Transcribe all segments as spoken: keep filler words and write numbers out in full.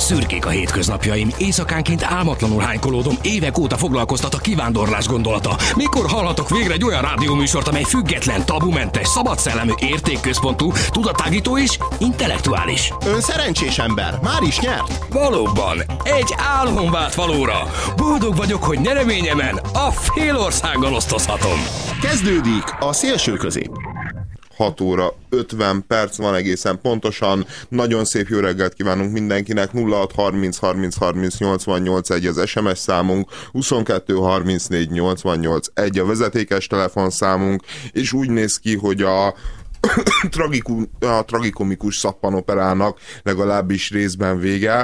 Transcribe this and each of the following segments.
Szürkék a hétköznapjaim, éjszakánként álmatlanul hánykolódom, évek óta foglalkoztat a kivándorlás gondolata. Mikor hallhatok végre egy olyan rádióműsort, amely független, tabumentes, szabadszellemű, értékközpontú, tudatágító és intellektuális? Ön szerencsés ember, már is nyert? Valóban, egy álom vált valóra. Boldog vagyok, hogy nyereményemen a félországgal osztozhatom. Kezdődik a szélső közép. hat óra ötven perc van egészen pontosan. Nagyon szép jó reggelt kívánunk mindenkinek. nulla hat harminc harminc harminc nyolcvannyolc egy az es em es számunk, huszonkettő harmincnégy nyolcvannyolc egy a vezetékes telefonszámunk, és úgy néz ki, hogy a Tragikum, a tragikomikus szappanoperának legalábbis részben vége.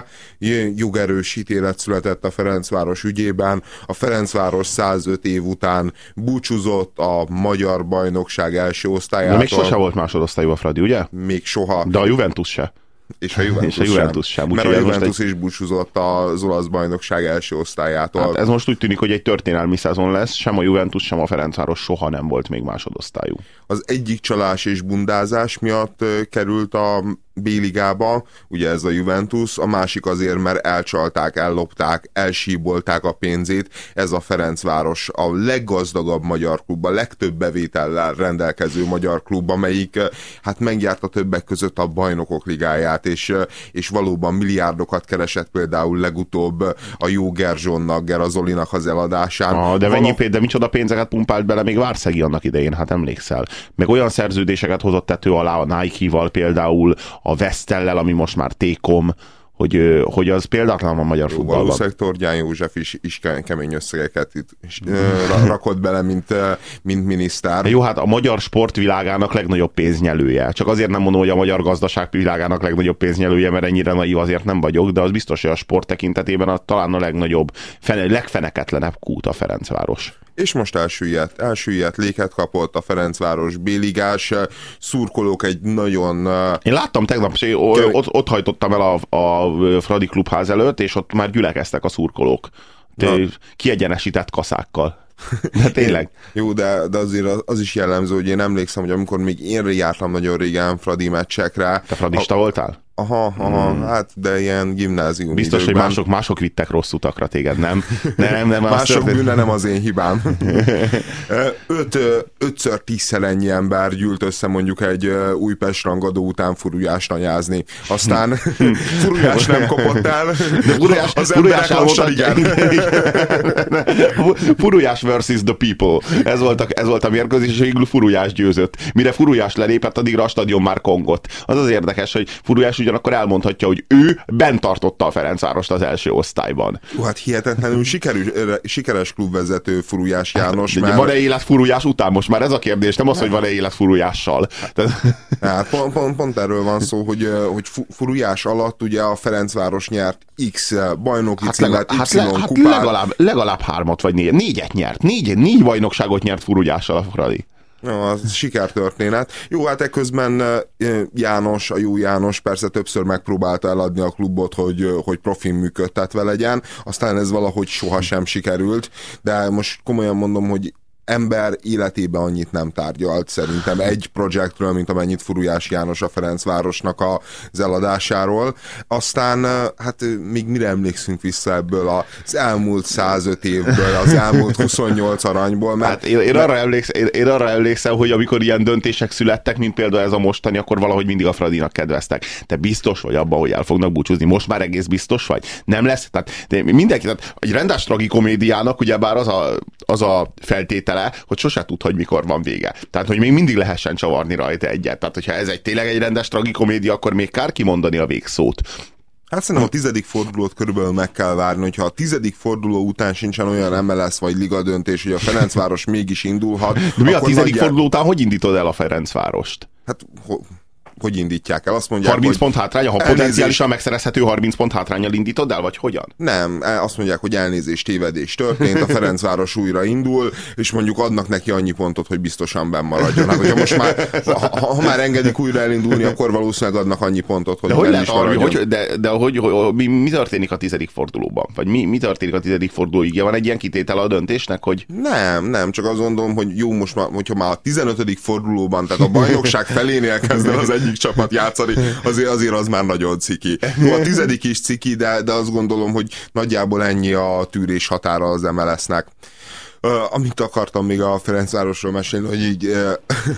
Jogerős ítélet született a Ferencváros ügyében. A Ferencváros százöt év után búcsúzott a magyar bajnokság első osztályától. De még sose volt másodosztályú a Fradi, ugye? Még soha. De a Juventus se. És a Juventus, és a Juventus sem. sem. Mert a Juventus egy... is búcsúzott az olasz bajnokság első osztályától. Hát ez most úgy tűnik, hogy egy történelmi szezon lesz. Sem a Juventus, sem a Ferencváros soha nem volt még másodosztályú. Az egyik csalás és bundázás miatt került a B-ligába, ugye ez a Juventus, a másik azért, mert elcsalták, ellopták, elsíbolták a pénzét. Ez a Ferencváros a leggazdagabb magyar klub, a legtöbb bevétellel rendelkező magyar klub, amelyik hát megjárta többek között a Bajnokok Ligáját, és, és valóban milliárdokat keresett például legutóbb a Jó Gerzsonnak, Gerazolinak az eladásán. Ah, de, Vala... mennyi, de micsoda pénzeket pumpált bele még Várszegi annak idején, hát emlékszel. Meg olyan szerződéseket hozott tető alá a Nike-val például, a Vesztellel, ami most már T-Com, hogy, hogy az példátlan a magyar futballban. Valószínűleg Tordján József is, is kemény összegeket itt is, rakott bele, mint, mint miniszter. Jó, hát a magyar sportvilágának legnagyobb pénznyelője. Csak azért nem mondom, hogy a magyar gazdaság világának legnagyobb pénznyelője, mert ennyire naív azért nem vagyok, de az biztos, hogy a sport tekintetében a, talán a legnagyobb, fene, legfeneketlenebb kút a Ferencváros. És most elsüllyedt, elsüllyedt léket kapott a Ferencváros B-ligás szurkolók egy nagyon... Én láttam tegnap, ott, ott hajtottam el a, a Fradi klubház előtt, és ott már gyülekeztek a szurkolók. Kiegyenesített kaszákkal. De tényleg. Jó, de, de azért az, az is jellemző, hogy én emlékszem, hogy amikor még én jártam nagyon régen Fradi meccsekre... Te fradista a... voltál? Aha, aha, hmm. hát de ilyen gimnázium biztos, időkben. hogy mások, mások vittek rossz utakra téged, nem? nem, nem mások bűne nem az én hibám. Öt, ötször tízszer ennyi ember gyűlt össze mondjuk egy Újpest rangadó után Furujás anyázni. Aztán Furujás nem kopott el, de Furujás, az emberek lassan igen. Furujás versus the people. Ez volt a, ez volt a mérkőzés, és végül Furujás győzött. Mire Furujás lelépett, addigra a stadion már kongott. Az az érdekes, hogy Furujás ugyanakkor elmondhatja, hogy ő bent tartotta a Ferencvárost az első osztályban. Jó, hát hihetetlenül sikerű, sikeres klubvezető Furujás János. Hát, mert... Van-e élet Furujás után? Most már ez a kérdés, nem az, hogy van-e élet Furujással. Hát, pont, pont, pont erről van szó, hogy, hogy Furujás alatt ugye a Ferencváros nyert X bajnoki hát címet, legalább, Y hát kupát. Legalább, legalább hármat vagy négy, négyet nyert. Négy, négy bajnokságot nyert Furujással a Fradi. No, az sikertörténet. Jó, hát ekközben János, a jó János persze többször megpróbálta eladni a klubot, hogy, hogy profin működtetve legyen, aztán ez valahogy sohasem sikerült, de most komolyan mondom, hogy ember életében annyit nem tárgyalt szerintem egy projektről, mint amennyit Furujás János a Ferencvárosnak az eladásáról. Aztán hát még mire emlékszünk vissza ebből az elmúlt százöt évből, az elmúlt huszonnyolc aranyból. Mert, hát én, én, arra emlékszem, én, én arra emlékszem, hogy amikor ilyen döntések születtek, mint például ez a mostani, akkor valahogy mindig a Fradinak kedveztek. Te biztos vagy abban, hogy el fognak búcsúzni? Most már egész biztos vagy? Nem lesz? Tehát mindenki, tehát egy rendes tragikomédiának ugyebár az a, az a feltétel, hogy sose tud, hogy mikor van vége. Tehát, hogy még mindig lehessen csavarni rajta egyet. Tehát, hogyha ez egy tényleg egy rendes tragikomédia, akkor még kár kimondani a végszót. Hát szerintem a tizedik fordulót körülbelül meg kell várni, hogyha a tizedik forduló után sincsen olyan em el es vagy liga döntés, hogy a Ferencváros mégis indulhat. De mi a tizedik nagyjá... forduló után hogy indítod el a Ferencvárost? Hát... Ho... hogy indítják el. Azt mondják, harminc pont hátrány, ha elnézést... potenciálisan megszerezhető harminc pont hátránnyal indítod el, vagy hogyan? Nem, azt mondják, hogy elnézés, tévedés történt, a Ferencváros újra indul, és mondjuk adnak neki annyi pontot, hogy biztosan benn maradjon. Hát, hogyha most már, ha, ha már engedik újra elindulni, akkor valószínűleg adnak annyi pontot, hogy benn is maradjon. Hogy, de de hogy, hogy mi, mi történik a tizedik fordulóban? Vagy mi, mi történik a tizedik fordulóig? Van egy ilyen kitétele a döntésnek, hogy... Nem, nem, csak azt gondolom, hogy jó, most már, hogyha már a tizenötödik fordulóban, tehát a bajnokság felénél kezd el az egyik egyik csapat játszani, azért, azért az már nagyon ciki. Jó, a tizedik is ciki, de, de azt gondolom, hogy nagyjából ennyi a tűrés határa az em el es-nek. Uh, amit akartam még a Ferencvárosról mesélni, hogy így uh,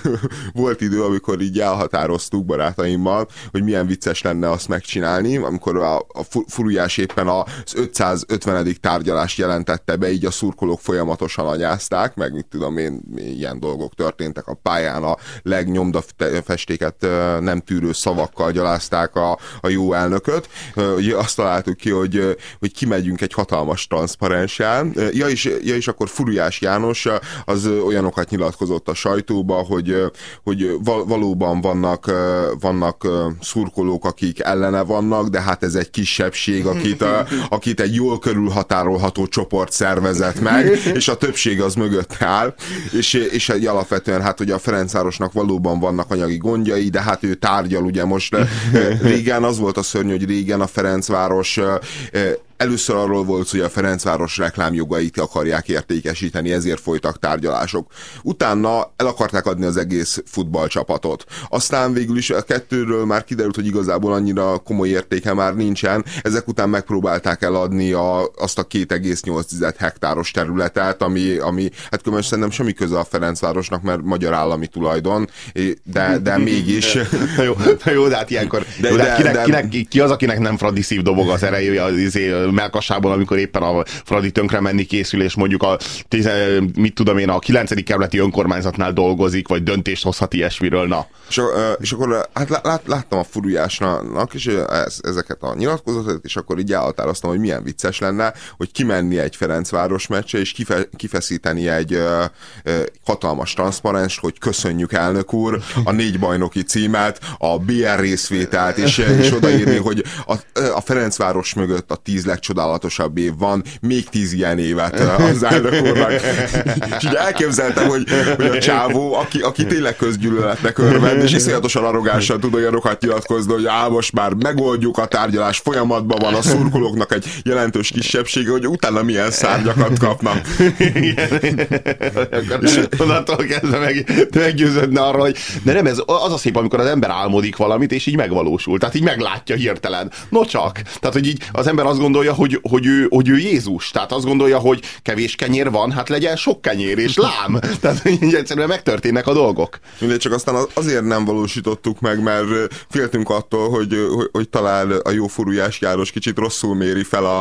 volt idő, amikor így elhatároztuk barátaimmal, hogy milyen vicces lenne azt megcsinálni, amikor a, a Furujás éppen az ötszázötvenedik tárgyalást jelentette be, így a szurkolók folyamatosan anyázták, meg mit tudom én, ilyen dolgok történtek a pályán, a legnyomdafestéket uh, nem tűrő szavakkal gyalázták a, a jó elnököt. Uh, azt találtuk ki, hogy, hogy kimegyünk egy hatalmas transzparenssel. Uh, ja, és, ja, és akkor Furujás János az olyanokat nyilatkozott a sajtóba, hogy, hogy valóban vannak, vannak szurkolók, akik ellene vannak, de hát ez egy kisebbség, akit, akit egy jól körülhatárolható csoport szervezett meg, és a többség az mögött áll, és, és egy alapvetően hát, hogy a Ferencvárosnak valóban vannak anyagi gondjai, de hát ő tárgyal, ugye most régen az volt a szörnyű, hogy régen a Ferencváros először arról volt, hogy a Ferencváros reklámjogait akarják értékesíteni, ezért folytak tárgyalások. Utána el akarták adni az egész futballcsapatot. Aztán végül is a kettőről már kiderült, hogy igazából annyira komoly értéke már nincsen. Ezek után megpróbálták eladni a, azt a két egész nyolc hektáros területet, ami, ami hát különben szerintem semmi köze a Ferencvárosnak, mert magyar állami tulajdon, de, de mégis. Na jó, na jó, de hát ilyenkor de, de, kinek, de, kinek, ki az, akinek nem Fradi szív dobog az erejű az melkassából, amikor éppen a Fradi tönkre menni készül, és mondjuk a, tize, mit tudom én, a kilencedik kerületi önkormányzatnál dolgozik, vagy döntést hozhat ilyesmiről, na. És, és akkor hát lát, láttam a Furujásnak és ez, ezeket a nyilatkozatot, és akkor így elhatároztam, hogy milyen vicces lenne, hogy kimenni egy Ferencváros meccse, és kife, kifeszíteni egy ö, ö, hatalmas transzparens, hogy köszönjük elnök úr a négy bajnoki címet, a bé er részvételt, és, és odaírni, hogy a, a Ferencváros mögött a tíz legcsodálatosabb év van, még tíz ilyen évet az elnök úrnak. És így elképzeltem, hogy, hogy a csávó, aki, aki tényleg közgyűlöletnek örvend, és iszonyatosan arrogánsan tud olyanokat nyilatkozni, hogy á, most már megoldjuk, a tárgyalás folyamatban van, a szurkolóknak egy jelentős kisebbsége, hogy utána milyen szárnyakat kapnak. És onnantól kezdve meg, meggyőződne arra, hogy de nem, ez az a szép, amikor az ember álmodik valamit, és így megvalósul. Tehát így meglátja hirtelen. No csak. Tehát, hogy így az ember azt gondolja, hogy, hogy, ő, hogy ő Jézus. Tehát azt gondolja, hogy kevés kenyér van, hát legyen sok kenyér, és lám. Tehát így egyszerűen megtörténnek a dolgok. Mindegy, csak aztán azért nem valósítottuk meg, mert féltünk attól, hogy, hogy, hogy talán a jó Furujás János kicsit rosszul méri fel a,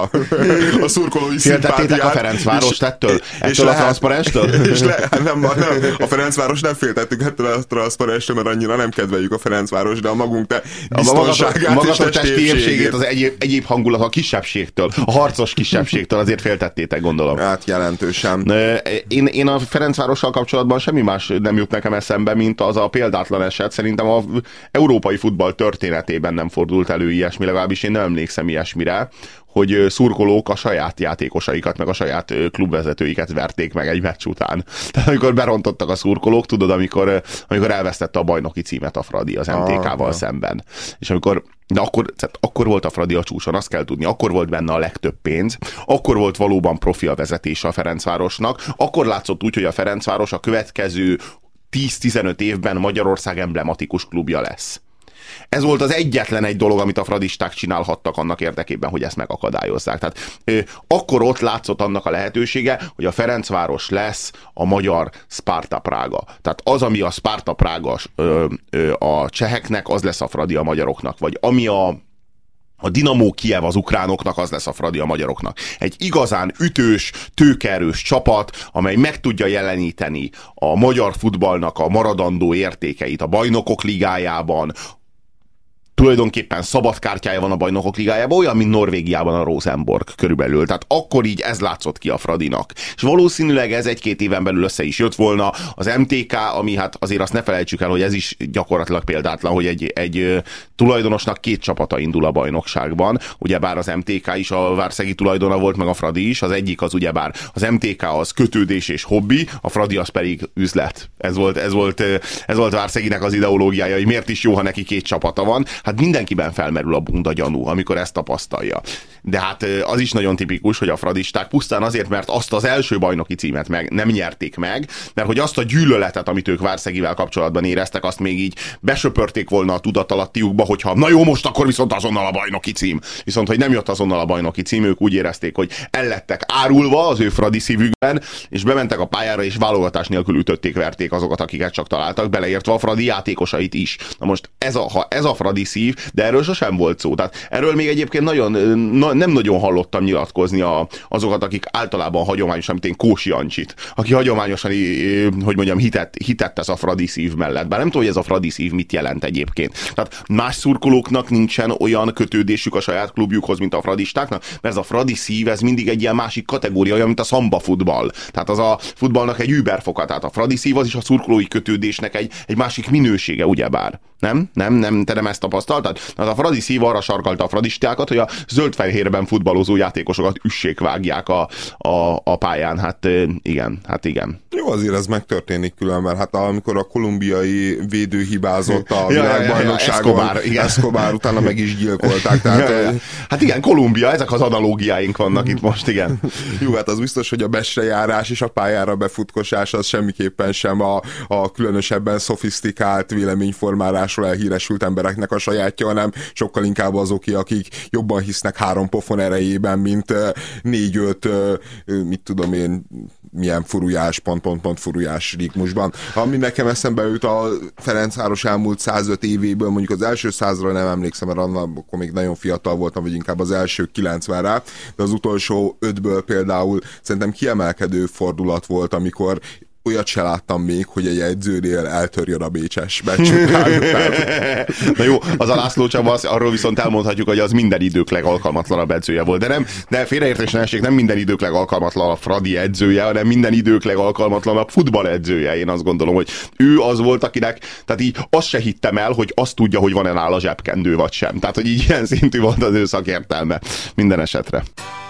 a szurkolói szimpátiát. Féltettétek a Ferencvárost ettől? Ettől a transzparenstől? És le, nem, nem, a Ferencváros nem féltettük ettől a transzparenstől, mert annyira nem kedveljük a Ferencváros, de a magunk te biztonságát a magas, és testi épségét, az egyéb, egyéb hangulat a kisebbségtől, a harcos kisebbségtől azért féltettétek, gondolom. Hát jelentősen. Én, én a Ferencvárossal kapcsolatban semmi más nem jut nekem eszembe, mint az a példátlan eset. Szerintem a európai futball történetében nem fordult elő ilyesmi, legalábbis én nem emlékszem ilyesmire, hogy szurkolók a saját játékosaikat, meg a saját klubvezetőiket verték meg egy meccs után. Tehát amikor berontottak a szurkolók, tudod, amikor, amikor elvesztette a bajnoki címet a Fradi az em té ká-val ah, szemben. És amikor de akkor, akkor volt a Fradi a csúcson, azt kell tudni, akkor volt benne a legtöbb pénz, akkor volt valóban profi a vezetése a Ferencvárosnak, akkor látszott úgy, hogy a Ferencváros a következő tíz-tizenöt évben Magyarország emblematikus klubja lesz. Ez volt az egyetlen egy dolog, amit a fradisták csinálhattak annak érdekében, hogy ezt megakadályozzák. Tehát ö, akkor ott látszott annak a lehetősége, hogy a Ferencváros lesz a magyar Sparta Prága. Tehát az, ami a Sparta Prága ö, ö, a cseheknek, az lesz a Fradi a magyaroknak. Vagy ami a A Dinamo Kijev az ukránoknak, az lesz a Fradi a magyaroknak. Egy igazán ütős, tőkeerős csapat, amely meg tudja jeleníteni a magyar futballnak a maradandó értékeit a Bajnokok Ligájában. Tulajdonképpen szabad kártyája van a Bajnokok Ligájában, olyan, mint Norvégiában a Rosenborg körülbelül. Tehát akkor így ez látszott ki a Fradinak. És valószínűleg ez egy-két éven belül össze is jött volna. Az em té ká, ami hát azért azt ne felejtsük el, hogy ez is gyakorlatilag példátlan, hogy egy, egy tulajdonosnak két csapata indul a bajnokságban. Ugyebár az em té ká is a várszegi tulajdona volt, meg a Fradi is. Az egyik az ugyebár az em té ká az kötődés és hobbi, a Fradi az pedig üzlet. Ez volt, ez volt, ez volt Várszeginek az ideológiája, hogy miért is jó, ha neki két csapata van. hát mindenkiben felmerül a bunda gyanú, amikor ezt tapasztalja. De hát az is nagyon tipikus, hogy a fradisták pusztán azért, mert azt az első bajnoki címet meg nem nyerték meg, mert hogy azt a gyűlöletet, amit ők Várszegivel kapcsolatban éreztek, azt még így besöpörték volna a tudatalattiukba, hogyha na jó, most akkor viszont azonnal a bajnoki cím. Viszont, hogy nem jött azonnal a bajnoki cím, ők úgy érezték, hogy ellettek árulva az ő fradi szívükben, és bementek a pályára, és válogatás nélkül ütötték, verték azokat, akiket csak találtak, beleértve a fradi játékosait is. Na most ez a, ha ez a fradi szív, de erről sosem volt szó. Tehát erről még egyébként nagyon, na, nem nagyon hallottam nyilatkozni a, azokat, akik általában hagyományosan, mint én Kósi Ancsit, aki hagyományosan, hogy mondjam, hitet, hitett ez a fradi szív mellett. Bár nem tudom, hogy ez a fradi szív mit jelent egyébként. Tehát más szurkolóknak nincsen olyan kötődésük a saját klubjukhoz, mint a fradistáknak, mert ez a fradi szív, ez mindig egy ilyen másik kategória, olyan, mint a szamba futball. Tehát az a futballnak egy überfoka, tehát a fradi szív az is a szurkolói kötődésnek egy, egy másik minősége, ugyebár. Nem? Nem? Nem? Te nem ezt tapasztaltad? Hát a fradi szív arra sarkalta a fradistákat, hogy a zöld-fehérben futballozó játékosokat üssék vágják a, a, a pályán. Hát igen, hát igen. Jó, azért ez megtörténik külön, mert hát amikor a kolumbiai védő hibázott a világbajnokságon, ja, ja, ja, Escobar, Escobar utána meg is gyilkolták. Tehát, ja, ja. Hát igen, Kolumbia, ezek az analógiáink vannak itt most, igen. Jó, hát az biztos, hogy a besrejárás és a pályára befutkosás az semmiképpen sem a, a különösebben szofisztikált véleményformálásról elhíresült embereknek a sajátja, hanem sokkal inkább azoké, akik jobban hisznek három pofon erejében, mint négy-öt, mit tudom én, milyen furujás, pont-pont-pont furujás ritmusban. Ami nekem eszembe jut a Ferencváros elmúlt százöt évéből, mondjuk az első százra nem emlékszem, mert akkor még nagyon fiatal voltam, vagy inkább az első kilencvenre, de az utolsó ötből például szerintem kiemelkedő fordulat volt, amikor olyat se láttam még, hogy egy edzőnél eltörjön a bécses meccsük. Na jó, az a László Csaba, arról viszont elmondhatjuk, hogy az minden idők legalkalmatlanabb edzője volt. De nem, de félreértés ne essék, nem minden idők legalkalmatlanabb Fradi edzője, hanem minden idők legalkalmatlanabb futballedzője. Én azt gondolom, hogy ő az volt, akinek, tehát így azt se hittem el, hogy azt tudja, hogy van-e nála zsebkendő vagy sem. Tehát, hogy így ilyen szintű volt az ő szakértelme minden esetre.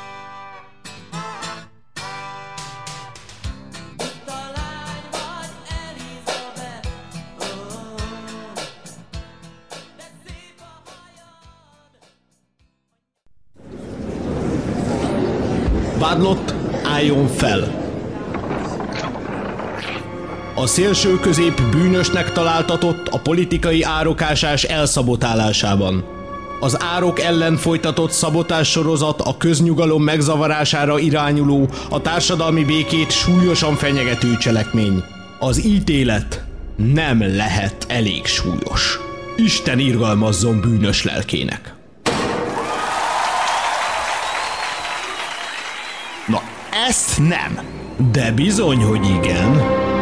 Vádlott, álljon fel! A szélső közép bűnösnek találtatott a politikai árokásás elszabotálásában. Az árok ellen folytatott szabotás sorozat a köznyugalom megzavarására irányuló, a társadalmi békét súlyosan fenyegető cselekmény. Az ítélet nem lehet elég súlyos. Isten irgalmazzon bűnös lelkének. Na, ezt nem. De bizony, hogy igen.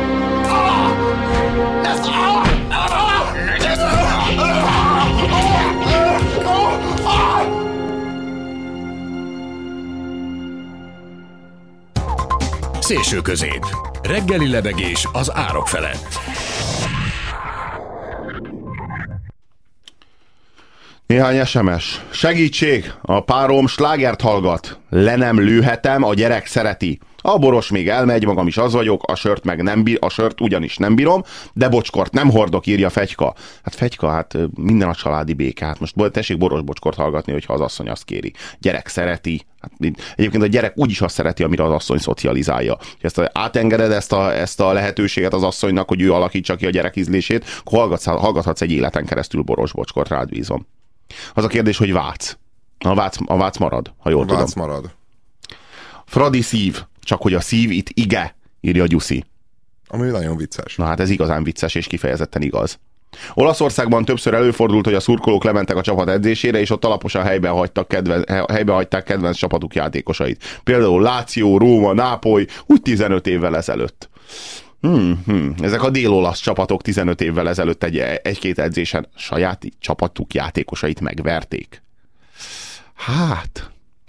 Szélső közép. Reggeli lebegés az árok felett. Néhány es em es. Segítség! A párom slágert hallgat. Le nem lőhetem, a gyerek szereti. A boros még elmegy, magam is az vagyok, a sört meg nem bír, a sört ugyanis nem bírom, de bocskort nem hordok, írja Fegyka. Hát Fegyka, hát minden a családi béke. Hát most tessék boros bocskort hallgatni, hogyha az asszony azt kéri. Gyerek szereti. Hát, egyébként a gyerek úgyis azt szereti, amire az asszony szocializálja. Ezt a, átengeded ezt a, ezt a lehetőséget az asszonynak, hogy ő alakítsa ki a gyerek ízlését, akkor hallgatsz, hallgathatsz egy életen keresztül boros bocskort, rád bízom. Az a kérdés, hogy vác. A vác, a vác marad, ha jól a tudom. Vác marad. Fradi szív. Csak hogy a szív itt ige, írja Gyuszi. Ami nagyon vicces. Na hát ez igazán vicces és kifejezetten igaz. Olaszországban többször előfordult, hogy a szurkolók lementek a csapat edzésére, és ott alaposan helyben, hagytak kedven, helyben hagyták kedvenc csapatuk játékosait. Például Láció, Róma, Nápoly, úgy tizenöt évvel ezelőtt. Hmm, hmm. Ezek a dél-olasz csapatok tizenöt évvel ezelőtt egy, egy-két edzésen saját csapatuk játékosait megverték. Hát...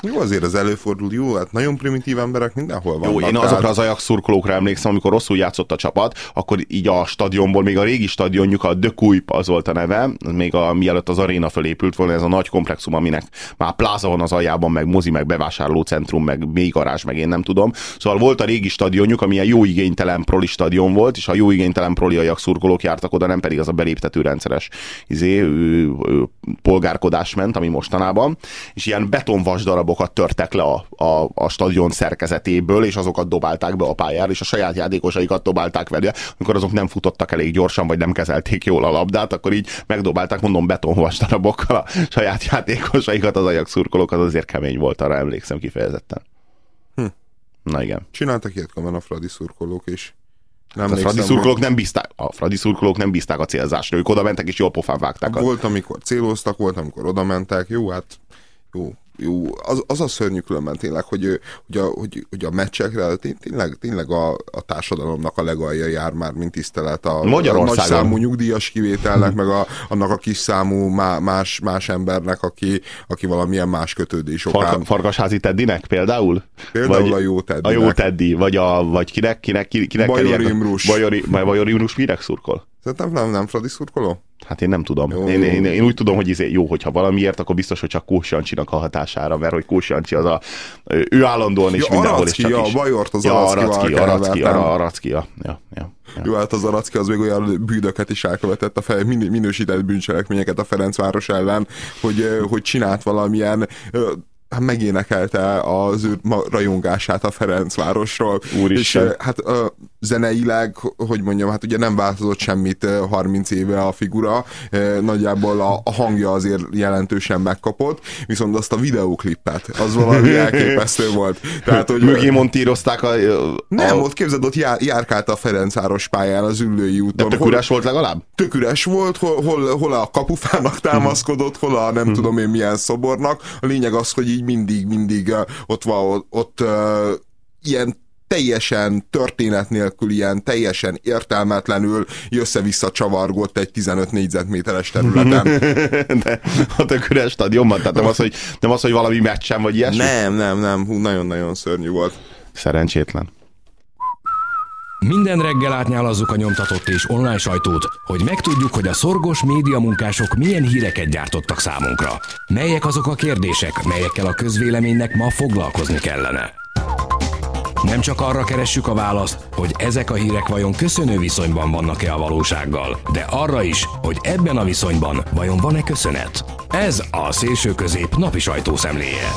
Jó, azért az előfordul, jó, hát nagyon primitív emberek mindenhol vannak. Jó, én azokra tehát... az Ajax szurkolókra emlékszem, amikor rosszul játszott a csapat, akkor így a stadionból, még a régi stadionjuk, a De Kuip az volt a neve, még a, mielőtt az aréna fölépült volna, ez a nagy komplexum, aminek már pláza van az aljában, meg mozi, meg bevásárlócentrum, meg mély garázs, meg én nem tudom. Szóval volt a régi stadionjuk, ami egy jó igénytelen proli stadion volt, és a jó igénytelen proli Ajax szurkolók jártak oda, nem pedig az a beléptető rendszeres izé, ő, ő, polgárkodás ment, ami mostanában, és ilyen betonvas darabokat törtek le a, a, a stadion szerkezetéből, és azokat dobálták be a pályára, és a saját játékosaikat dobálták vele, amikor azok nem futottak elég gyorsan, vagy nem kezelték jól a labdát, akkor így megdobálták, mondom, betonvas darabokkal a saját játékosaikat, az Ajax szurkolókat, azért kemény volt, arra emlékszem kifejezetten. Hm. Na igen. Csináltak ilyet a Fradi szurkolók is. Nem a Fradi szurkolók nem bízták, a Fradi szurkolók nem bízták a célzásra, ők oda mentek és jól pofán vágták. Volt, amikor céloztak, volt, amikor oda mentek, jó, hát jó, jó. Az, az a szörnyű különben tényleg, hogy, hogy, a, hogy, hogy a meccsekre tényleg, tényleg a, a társadalomnak a legalja jár már, mint tisztelet a, a nagy számú nyugdíjas kivételnek, meg a, annak a kis számú más, más embernek, aki, aki valamilyen más kötődés okán. Farka, Farkasházi Teddynek például? Például vagy a jó Teddynek. A jó Teddy, vagy, a, vagy kinek? kinek, kinek Bajor Imrus. Bajor, Bajor Imrus minek szurkol? Szerintem nem, nem Fradi szurkoló? Hát én nem tudom. Jó, én, én, én úgy tudom, hogy izé, jó, hogyha valamiért, akkor biztos, hogy csak Kós Jancsinak a hatására, mert hogy Kós Jancsi az a, ő állandóan is ja, mindenhol Aracki, is csak ja, is. a Bajort az ja, Aracki, Aracki, Aracki, ja, ja, ja, ja. Jó, hát az Aracki az még olyan bűnöket is elkövetett, a fel, minősített bűncselekményeket a Ferencváros ellen, hogy, hogy csinált valamilyen... Hát megénekelte az ő rajongását a Ferencvárosról. Úristen. És hát zeneileg, hogy mondjam, hát ugye nem változott semmit harminc éve a figura, nagyjából a, a hangja azért jelentősen megkapott, viszont azt a videóklipet, az valami elképesztő volt. Tehát, hogy mögé montírozták a... a... Nem, ott képzeld, ott jár, járkált a Ferencváros pályán, az Üllői úton. De tök üres volt legalább? Tök üres volt, hol, hol, hol a kapufának támaszkodott, hol a nem tudom én milyen szobornak. A lényeg az, hogy így mindig, mindig uh, ott van, ott, ott uh, ilyen teljesen történet nélkül, ilyen teljesen értelmetlenül össze-vissza csavargott egy tizenöt négyzetméteres területen. De a tök üres stadionban, tehát nem az, hogy, nem az, hogy valami meccsen, vagy ilyesmi? Nem, nem, nem, hú, nagyon-nagyon szörnyű volt. Szerencsétlen. Minden reggel átnyálazzuk a nyomtatott és online sajtót, hogy megtudjuk, hogy a szorgos médiamunkások milyen híreket gyártottak számunkra. Melyek azok a kérdések, melyekkel a közvéleménynek ma foglalkozni kellene. Nem csak arra keressük a választ, hogy ezek a hírek vajon köszönő viszonyban vannak-e a valósággal, de arra is, hogy ebben a viszonyban vajon van-e köszönet. Ez a Szélső Közép napi sajtószemléje.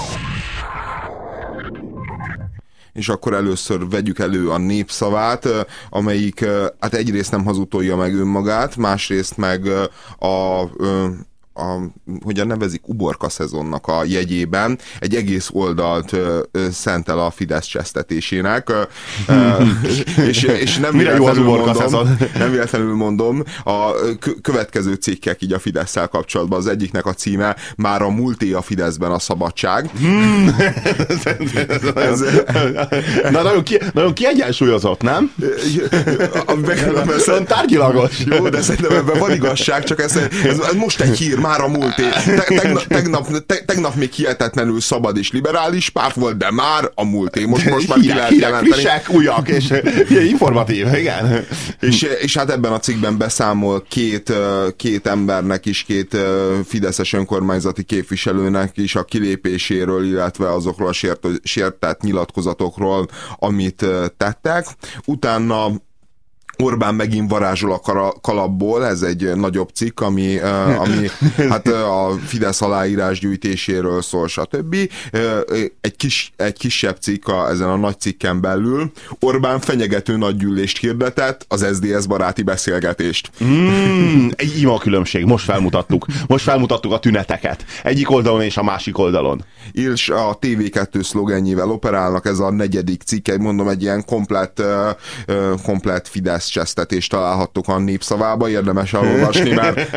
És akkor először vegyük elő a Népszavát, amelyik hát egyrészt nem hazudtolja meg önmagát, másrészt meg a... A, hogyan nevezik, uborka szezonnak a jegyében egy egész oldalt ö, ö, szentel a Fidesz csesztetésének. Ö, és, és nem mire jó az uborka mondom, szezon? Nem véletlenül mondom, a következő cikkek így a Fidesszel kapcsolatban. Az egyiknek a címe már a múlté a Fideszben a szabadság. Hmm. Ez, na, nagyon, ki, nagyon kiegyensúlyozott, nem? Szerintem tárgyilagos. Jó, de szerintem ebben van igazság, csak ez, ez, ez most egy hír, már a múlté. Tegnap, tegnap, te, tegnap még hihetetlenül szabad és liberális párt volt, de már a múlté. Most, most már ki lehet jelenteni. Frissek, újak, és informatív, igen. És, és hát ebben a cikkben beszámol két, két embernek is, két fideszes önkormányzati képviselőnek is a kilépéséről, illetve azokról a sért, sértett nyilatkozatokról, amit tettek. Utána Orbán megint varázsol a kalapból, ez egy nagyobb cikk, ami, ami hát a Fidesz aláírás gyűjtéséről szól, stb. Egy, kis, egy kisebb cikk a, ezen a nagy cikken belül. Orbán fenyegető nagygyűlést hirdetett, az es zé dé es baráti beszélgetést. Mm, egy ima különbség, most felmutattuk. Most felmutattuk a tüneteket. Egyik oldalon és a másik oldalon. És a té vé kettő szlogenjével operálnak, ez a negyedik cikk, mondom, egy ilyen komplett, komplett Fidesz keresztcsesztetést találhattok a Népszavába, érdemes elolvasni, mert,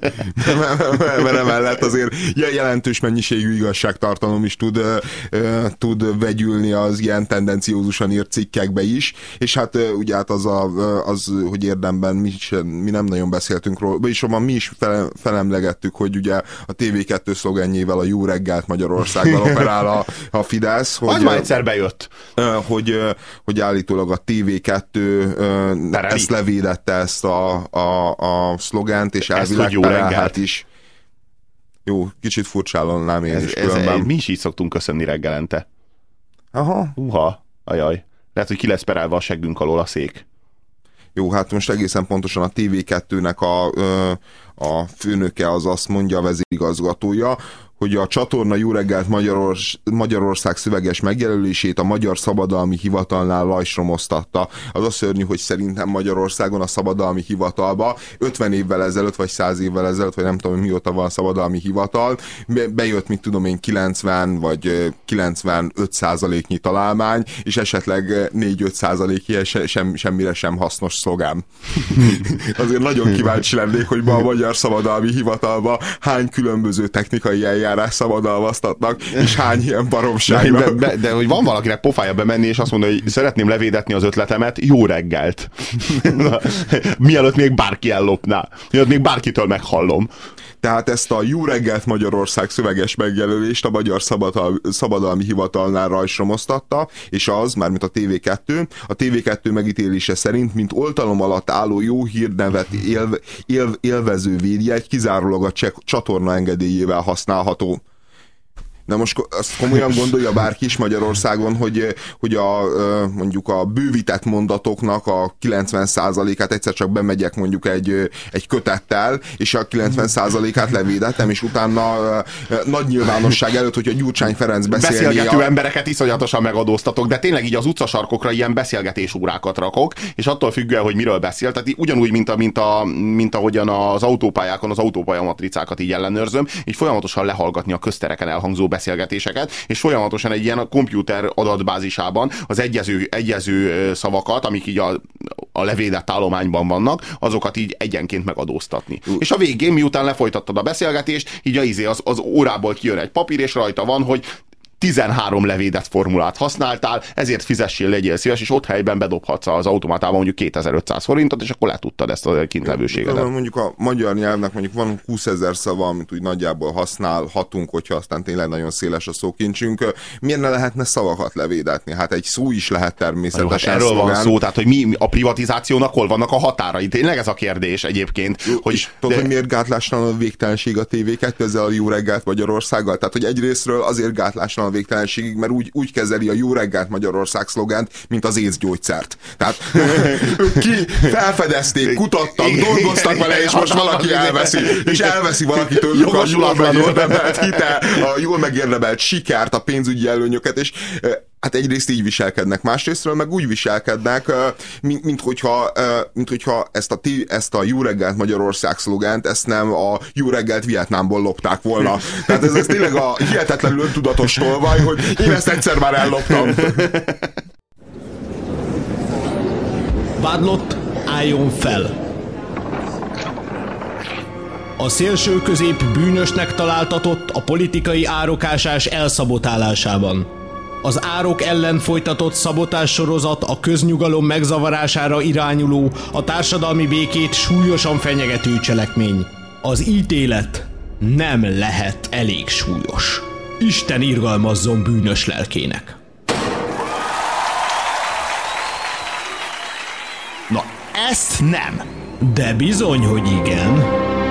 mert emellett azért jelentős mennyiségű igazságtartalom is tud, tud vegyülni az ilyen tendenciózusan írt cikkekbe is, és hát ugye hát az, a, az hogy érdemben mi, is, mi nem nagyon beszéltünk róla, vagyis abban mi is fel, felemlegettük, hogy ugye a té vé kettő szlogenjével a Jó reggelt Magyarországgal operál a, a Fidesz. Hogy már egyszer bejött. Hogy, hogy állítólag a té vé kettő Tereli. ezt levédette, ezt a, a, a szlogent, és elvileg Jó reggelt is. Jó, kicsit furcsálonnám én ez, is ez, különben. Mi is így szoktunk köszönni reggelente. Aha. Uha, ajaj. Lehet, hogy ki lesz perelve a seggünk alól a szék. Jó, hát most egészen pontosan a té vé kettőnek a, a főnöke az azt mondja, a vezérigazgatója, hogy a csatorna Jó reggelt Magyarorsz- Magyarország szöveges megjelölését a Magyar Szabadalmi Hivatalnál lajstromoztatta. Az a szörnyű, hogy szerintem Magyarországon a Szabadalmi Hivatalba ötven évvel ezelőtt, vagy száz évvel ezelőtt, vagy nem tudom, mióta van Szabadalmi Hivatal, bejött, mit tudom én, kilencven vagy kilencvenöt százaléknyi találmány, és esetleg négy-öt százaléknyi sem, semmire sem hasznos szlogán. Azért nagyon kíváncsi lennék, hogy ma a Magyar Szabadalmi Hivatalba hány különböző technikai eljárás szabadalmaztatnak, és hány ilyen baromságra. De, de, de hogy van valakinek pofája bemenni, és azt mondja, hogy szeretném levédetni az ötletemet, jó reggelt. Mielőtt még bárki ellopná. Mielőtt még bárkitől meghallom. Tehát ezt a Jó reggelt Magyarország szöveges megjelölést a Magyar Szabadal, Szabadalmi Hivatalnál rajstromoztatta, és az, mármint a té vé kettő, a té vé kettő megítélése szerint, mint oltalom alatt álló jó hírnevet élv, élv, élvező védjegy kizárólag a csatorna engedélyével használható. De most azt komolyan gondolja bárki is Magyarországon, hogy, hogy a, mondjuk a bővített mondatoknak a kilencven százalékát egyszer csak bemegyek mondjuk egy, egy kötettel, és a kilencven százalékát levédettem, és utána nagy nyilvánosság előtt, hogy a Gyurcsány Ferenc beszélni... Beszélgető a... embereket iszonyatosan megadóztatok, de tényleg így az utcasarkokra ilyen beszélgetésórákat rakok, és attól függően, hogy miről beszél, tehát ugyanúgy, mint, a, mint, a, mint ahogyan az autópályákon az autópályamatricákat így ellenőrzöm, így folyamatosan lehallgatni a köztereken elhangzó beszélgetéseket, és folyamatosan egy ilyen komputer adatbázisában az egyező, egyező szavakat, amik így a, a levédett állományban vannak, azokat így egyenként megadóztatni. Uh. És a végén, miután lefolytattad a beszélgetést, így a, az, az órából kijön egy papír, és rajta van, hogy tizenhárom levédett formulát használtál, ezért fizessél, legyél szíves, és ott helyben bedobhatsz az automatában mondjuk kétezer-ötszáz forintot, és akkor letudtad ezt a kintlevőségedet. Mondjuk a magyar nyelvnek mondjuk van húszezer szava, amit úgy nagyjából használhatunk, hogyha aztán tényleg nagyon széles a szókincsünk. Miért ne lehetne szavakat levédetni? Hát egy szó is lehet természetesen. Hát erről van szó, tehát hogy mi a privatizációnak hol vannak a határai? Tényleg ez a kérdés egyébként. Jó, hogy tudod, de... hogy miért gátlástalan a végtelenség a té vé kettő ezzel a Jó reggelt Magyarországgal? Tehát, hogy egyrésztről azért gátlástalan végtelenségig, mert úgy, úgy kezeli a Jó reggelt Magyarország szlogánt, mint az észgyógyszert. Tehát ők ki felfedezték, kutattak, dolgoztak vele, és most valaki elveszi, és elveszi valaki tőlük a jól megérdemelt hitel, a jól megérdemelt sikert, a pénzügyi előnyöket, és hát egyrészt így viselkednek, másrésztről meg úgy viselkednek, mint, mint, hogyha, mint hogyha ezt a, ezt a Jó reggelt Magyarország szlogánt, ezt nem a Jó reggelt Vietnámból lopták volna. Tehát ez, ez tényleg a hihetetlenül öntudatos tolvaj, hogy én ezt egyszer már elloptam. Vádlott, álljon fel! A szélső közép bűnösnek találtatott a politikai árokásás elszabotálásában. Az árok ellen folytatott szabotás sorozat a köznyugalom megzavarására irányuló, a társadalmi békét súlyosan fenyegető cselekmény. Az ítélet nem lehet elég súlyos. Isten irgalmazzon bűnös lelkének. Na, ezt nem. De bizony, hogy igen.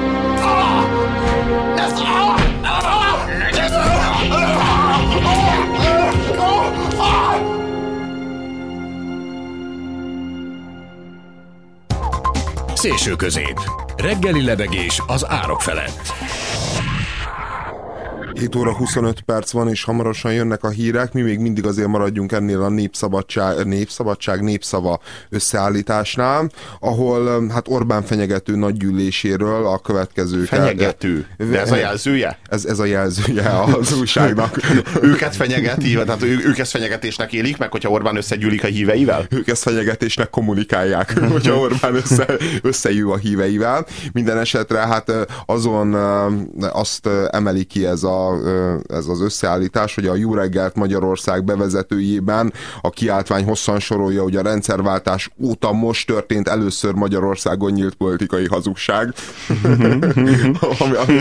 Szélső közép. Reggeli levegés az árok felett. hét óra huszonöt perc van, és hamarosan jönnek a hírek. Mi még mindig azért maradjunk ennél a népszabadság, népszabadság népszava összeállításnál, ahol hát Orbán fenyegető nagygyűléséről a következő... Fenyegető? De ez a jelzője? Ez, ez a jelzője az újságnak. Őket fenyegeti, tehát ő, ők ezt fenyegetésnek élik meg, hogyha Orbán összegyűlik a híveivel? Ők ezt fenyegetésnek kommunikálják, hogyha Orbán össze, összejű a híveivel. Minden esetre hát azon azt emeli ki ez, a, ez az összeállítás, hogy a Jó reggelt Magyarország bevezetőjében a kiáltvány hosszan sorolja, hogy a rendszerváltás óta most történt először Magyarországon nyílt politikai hazugság. ami, ami,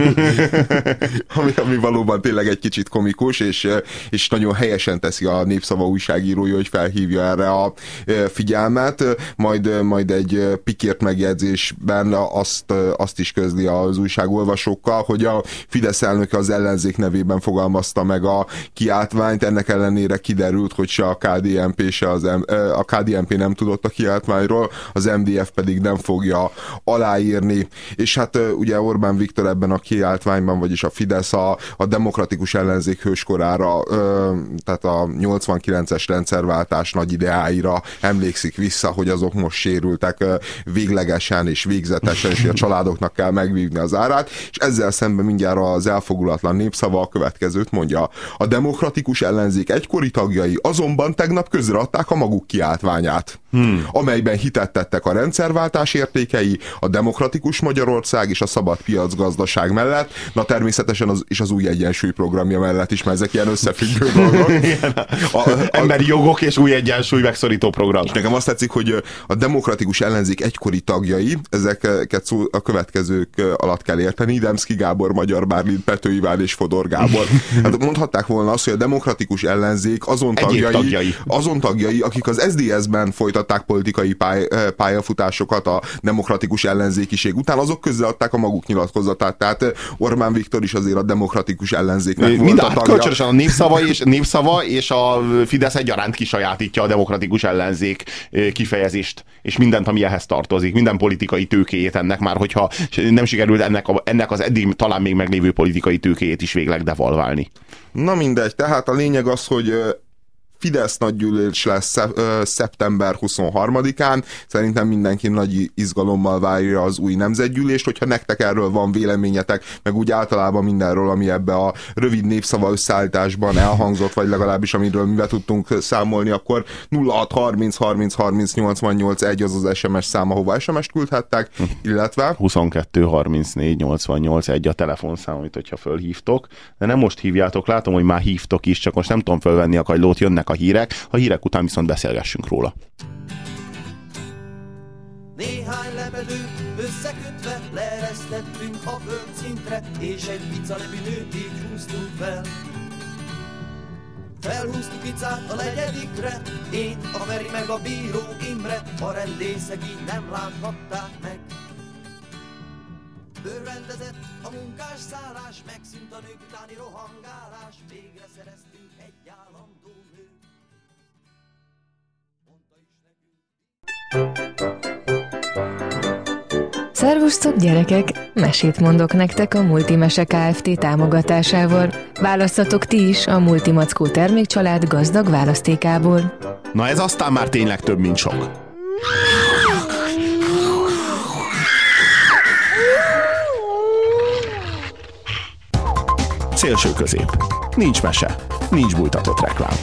ami, ami valóban tényleg egy kicsit komikus, és, és nagyon helyesen teszi a Népszava újságírója, hogy felhívja erre a figyelmet. Majd, majd egy pikért megjegyzésben azt, azt is közli az újságolvasókkal, hogy a Fidesz elnöke az ellenzék nevében fogalmazta meg a kiáltványt, ennek ellenére kiderült, hogy se a ká dé en pé, se az M- a ká dé en pé nem tudott a kiáltványról, az em dé ef pedig nem fogja aláírni. És hát ugye Orbán Viktor ebben a kiáltványban, vagyis a Fidesz a, a demokratikus ellenzék hőskorára, tehát a nyolcvankilences rendszerváltás nagy ideáira emlékszik vissza, hogy azok most sérültek véglegesen és végzetesen, és a családoknak kell megvívni az árát, és ezzel szemben mindjárt az elfogulatlan Népszava a következőt mondja. A demokratikus ellenzék egykori tagjai azonban tegnap közreadták a maguk kiáltványát, hmm. amelyben hitet tettek a rendszerváltás értékei, a demokratikus Magyarország és a szabad piacgazdaság mellett, na természetesen az, és az új egyensúly programja mellett is, mert ezek ilyen összefüggő dolgok. A, a, Emberi jogok és új egyensúly megszorító program. És nekem azt tetszik, hogy a demokratikus ellenzék egykori tagjai, ezeket szó, a következők alatt kell érteni, Demszky Gábor, Magyar Bálint, Pető Iván és Fodor Gábor. Hát mondhatták volna azt, hogy a demokratikus ellenzék azon tagjai, tagjai. azon tagjai, akik az es zé dé es-ben folytatták politikai pály, pályafutásokat a demokratikus ellenzékiség után, azok közreadták a maguk nyilatkozatát. Tehát Orbán Viktor is azért a demokratikus ellenzéknek volt a tagja. Kölcsönösen a népszava és, népszava és a Fidesz egyaránt kisajátítja a demokratikus ellenzék kifejezést, és mindent, ami ehhez tartozik, minden politikai tőkéjét ennek már, hogyha nem sikerült ennek, a, ennek az eddig talán még meglévő politikai tőkéjét is végleg devalválni. Na mindegy, tehát a lényeg az, hogy Fidesz nagygyűlés lesz szeptember huszonharmadikán. Szerintem mindenki nagy izgalommal várja az új nemzetgyűlést. Hogyha nektek erről van véleményetek, meg úgy általában mindenről, ami ebbe a rövid népszava összeállításban elhangzott, vagy legalábbis amiről mi be tudtunk számolni, akkor nulla hat harminc harminc harminc nyolcvannyolc egy az az es em es szám, ahova es em est küldhettek, illetve huszonkettő harmincnégy nyolcvannyolc egy a telefonszám, amit hogyha fölhívtok, de nem most hívjátok, látom, hogy már hívtok is, csak most nem tudom fölvenni a kagylót, jönnek a hírek, a hírek után viszont beszélgessünk róla. Néhány lepedőt összekötve leeresztettünk a földszintre, és egy pica nevű nőt így húztunk fel. Felhúztuk icát a negyedikre, én, a Meri meg a bíró Imre, a rendészek így nem láthatták meg. Örvendezett a munkás szállás, megszűnt a nők utáni rohangálás, végre szereztünk egy állandó nőt. Mondta is nekünk. Szervusztok gyerekek! Mesét mondok nektek a Multimese Kft. Támogatásával. Választatok ti is a Multimackó termékcsalád gazdag választékából. Na ez aztán már tényleg több, mint sok. Szélső közép. Nincs mese. Nincs bújtatott reklám.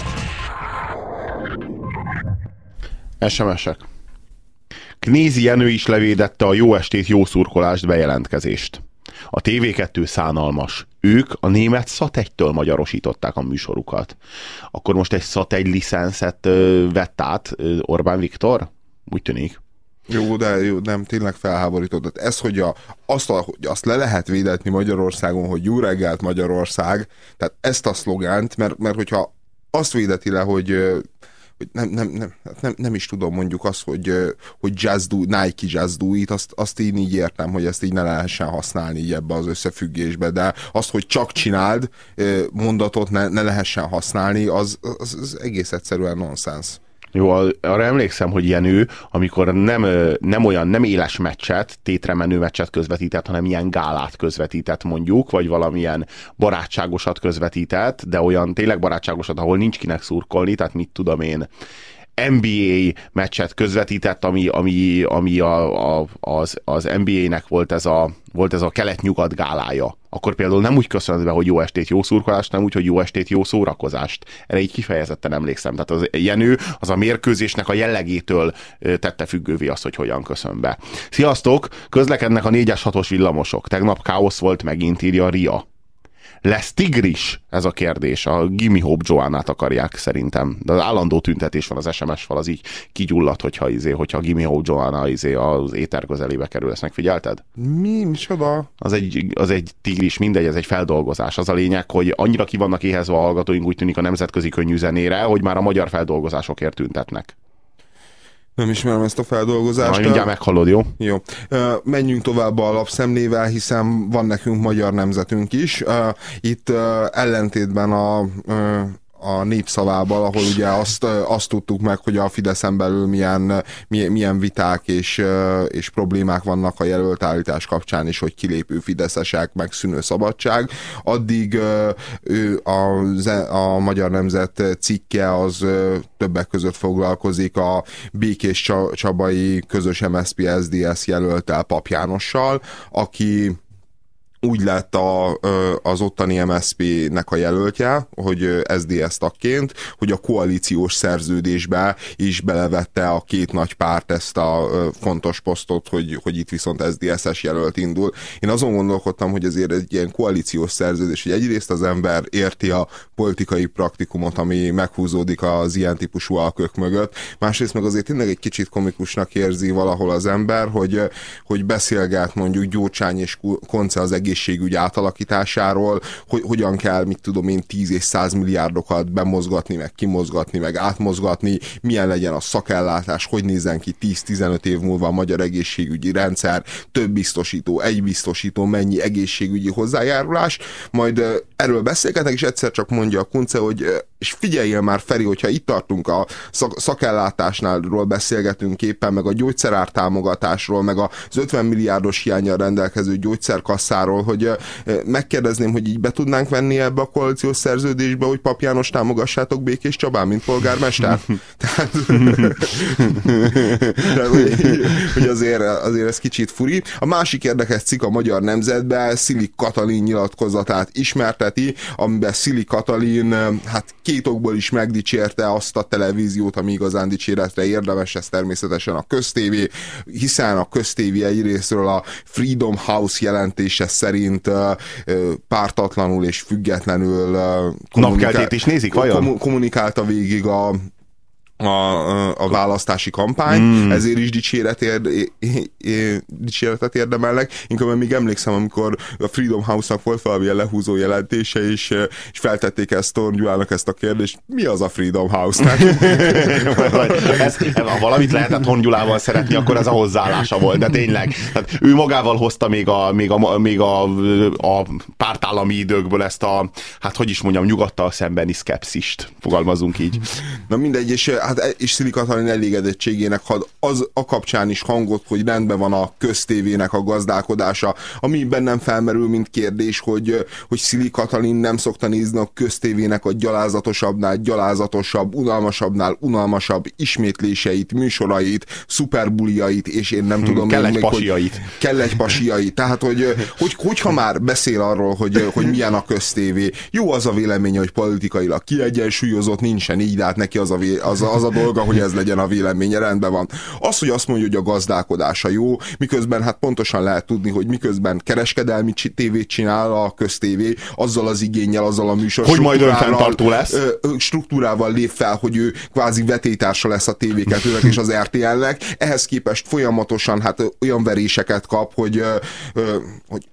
es em es-ek. Knézi Jenő is levédette a jó estét, jó szurkolást bejelentkezést. A té vé kettő szánalmas. Ők a német szat egytől magyarosították a műsorukat. Akkor most egy szat egy licenszet ö, vett át ö, Orbán Viktor? Úgy tűnik. Jó, de jó, nem, tényleg felháborított. Ez, hogy, a, azt, a, hogy azt le lehet védetni Magyarországon, hogy Jó reggelt Magyarország, tehát ezt a szlogánt, mert, mert hogyha azt védeti le, hogy hogy nem, nem, nem, nem, nem is tudom mondjuk azt, hogy, hogy Just Do, Nike Just Do It, azt, azt én így értem, hogy ezt így ne lehessen használni így ebbe az összefüggésbe, de azt, hogy csak csináld mondatot ne, ne lehessen használni, az, az, az egész egyszerűen nonsens. Jó, arra emlékszem, hogy ilyen ő, amikor nem, nem olyan, nem éles meccset, tétre menő meccset közvetített, hanem ilyen gálát közvetített mondjuk, vagy valamilyen barátságosat közvetített, de olyan tényleg barátságosat, ahol nincs kinek szurkolni, tehát mit tudom én, en bé á meccset közvetített, ami, ami, ami a, a, az, az en bé á-nek volt ez a, volt ez a kelet-nyugat gálája. Akkor például nem úgy köszönt be, hogy jó estét, jó szurkolást, nem úgy, hogy jó estét, jó szórakozást. Erre így kifejezetten emlékszem. Tehát az Jenő az a mérkőzésnek a jellegétől tette függővé azt, hogy hogyan köszön be. Sziasztok! Közlekednek a négyes hatos villamosok. Tegnap káosz volt, megint írja Ria. Lesz tigris? Ez a kérdés. A Gimme Hope Joannát akarják szerintem. De az állandó tüntetés van, az es em es fal az így kigyullad, hogyha, izé, hogyha a Gimme Hope Joanna izé, az éter közelébe kerül. Ezt megfigyelted? Mi? Micsoda? Az egy, az egy tigris, mindegy, ez egy feldolgozás. Az a lényeg, hogy annyira ki vannak éhezve a hallgatóink, úgy tűnik a nemzetközi könnyű zenére, hogy már a magyar feldolgozásokért tüntetnek. Nem ismerem ezt a feldolgozást. Na, mindjárt meghallod, jó? Jó. Menjünk tovább a lapszemlével, hiszen van nekünk magyar nemzetünk is. Itt ellentétben a... a Népszavával, ahol ugye azt, azt tudtuk meg, hogy a Fideszen belül milyen, milyen viták és, és problémák vannak a jelöltállítás kapcsán is, hogy kilépő fideszesek, meg szűnő szabadság. Addig ő a, a Magyar Nemzet cikke az többek között foglalkozik a Békés Csabai közös em es zé pé es zé dé es jelölttel, Pap Jánossal, aki úgy lett a, az ottani em es zé pé-nek a jelöltje, hogy es zé dé es tagként, hogy a koalíciós szerződésbe is belevette a két nagy párt ezt a fontos posztot, hogy, hogy itt viszont es zé dé es-es jelölt indul. Én azon gondolkodtam, hogy azért egy ilyen koalíciós szerződés, hogy egyrészt az ember érti a politikai praktikumot, ami meghúzódik az ilyen típusú alkök mögött, másrészt meg azért tényleg egy kicsit komikusnak érzi valahol az ember, hogy, hogy beszélget mondjuk Gyurcsány és Konce az egész egészségügy átalakításáról, hogy hogyan kell, mit tudom én, tíz és száz milliárdokat bemozgatni, meg kimozgatni, meg átmozgatni, milyen legyen a szakellátás, hogy nézzen ki tíz-tizenöt év múlva a magyar egészségügyi rendszer, több biztosító, egy biztosító, mennyi egészségügyi hozzájárulás, majd erről beszélgetnek, és egyszer csak mondja a Kunce, hogy és figyeljél már, Feri, hogyha itt tartunk a szak- szakellátásnál beszélgetünk éppen, meg a gyógyszerár támogatásról, meg az ötven milliárdos hiánnyal rendelkező gyógyszerkasszáról, hogy megkérdezném, hogy így be tudnánk venni ebbe a koalíciós szerződésbe, hogy Pap János támogassátok Békés Csabán, mint polgármester? Tehát, hogy, hogy azért, azért ez kicsit furi. A másik érdekes cikk a Magyar Nemzetben Szili Katalin nyilatkozatát ismerteti, amiben Szili Katalin hát két okból is megdicsérte azt a televíziót, ami igazán dicséretre érdemes, ez természetesen a Köztévé, hiszen a Köztévé egyrésztről a Freedom House jelentése szerint pártatlanul és függetlenül napkeltét is nézik, vajon? Kommunikálta végig a A, a választási kampány, mm. ezért is dicséret érde, dicséretet érdemelnek. Inkább még emlékszem, amikor a Freedom House-nak volt valamilyen lehúzó jelentése, és, és feltették ezt Thorn Gyulának ezt a kérdést, mi az a Freedom House-nak? ez, ha valamit lehetett Thorn Gyulával szeretni, akkor ez a hozzáállása volt, de tényleg. Tehát ő magával hozta még a, még a, még a, a pártállami időkből ezt a, hát hogy is mondjam, nyugattal szembeni szkepszist, fogalmazunk így. Na mindegy, és hát és Szili Katalin elégedettségének had az a kapcsán is hangot, hogy rendben van a Köztévének a gazdálkodása, ami bennem felmerül, mint kérdés, hogy, hogy Szili Katalin nem szokta nézni a Köztévének a gyalázatosabbnál gyalázatosabb, unalmasabbnál unalmasabb ismétléseit, műsorait, szuperbuliait, és én nem hmm, tudom... Kell még, egy pasiait. Hogy, kell egy pasiait. Tehát, hogy, hogy hogyha már beszél arról, hogy, hogy milyen a Köztévé, jó az a véleménye, hogy politikailag kiegyensúlyozott, nincsen így, de hát neki az a, vé, az a az a dolga, hogy ez legyen a véleménye, rendben van. Az, hogy azt mondja, hogy a gazdálkodása jó, miközben hát pontosan lehet tudni, hogy miközben kereskedelmi tévét csinál a Köztévé, azzal az igénnyel, azzal a műsor hogy majd önfenntartó lesz. Struktúrával lép fel, hogy ő kvázi vetétársa lesz a té vé kettőnek és az er té el-nek. Ehhez képest folyamatosan hát olyan veréseket kap, hogy, hogy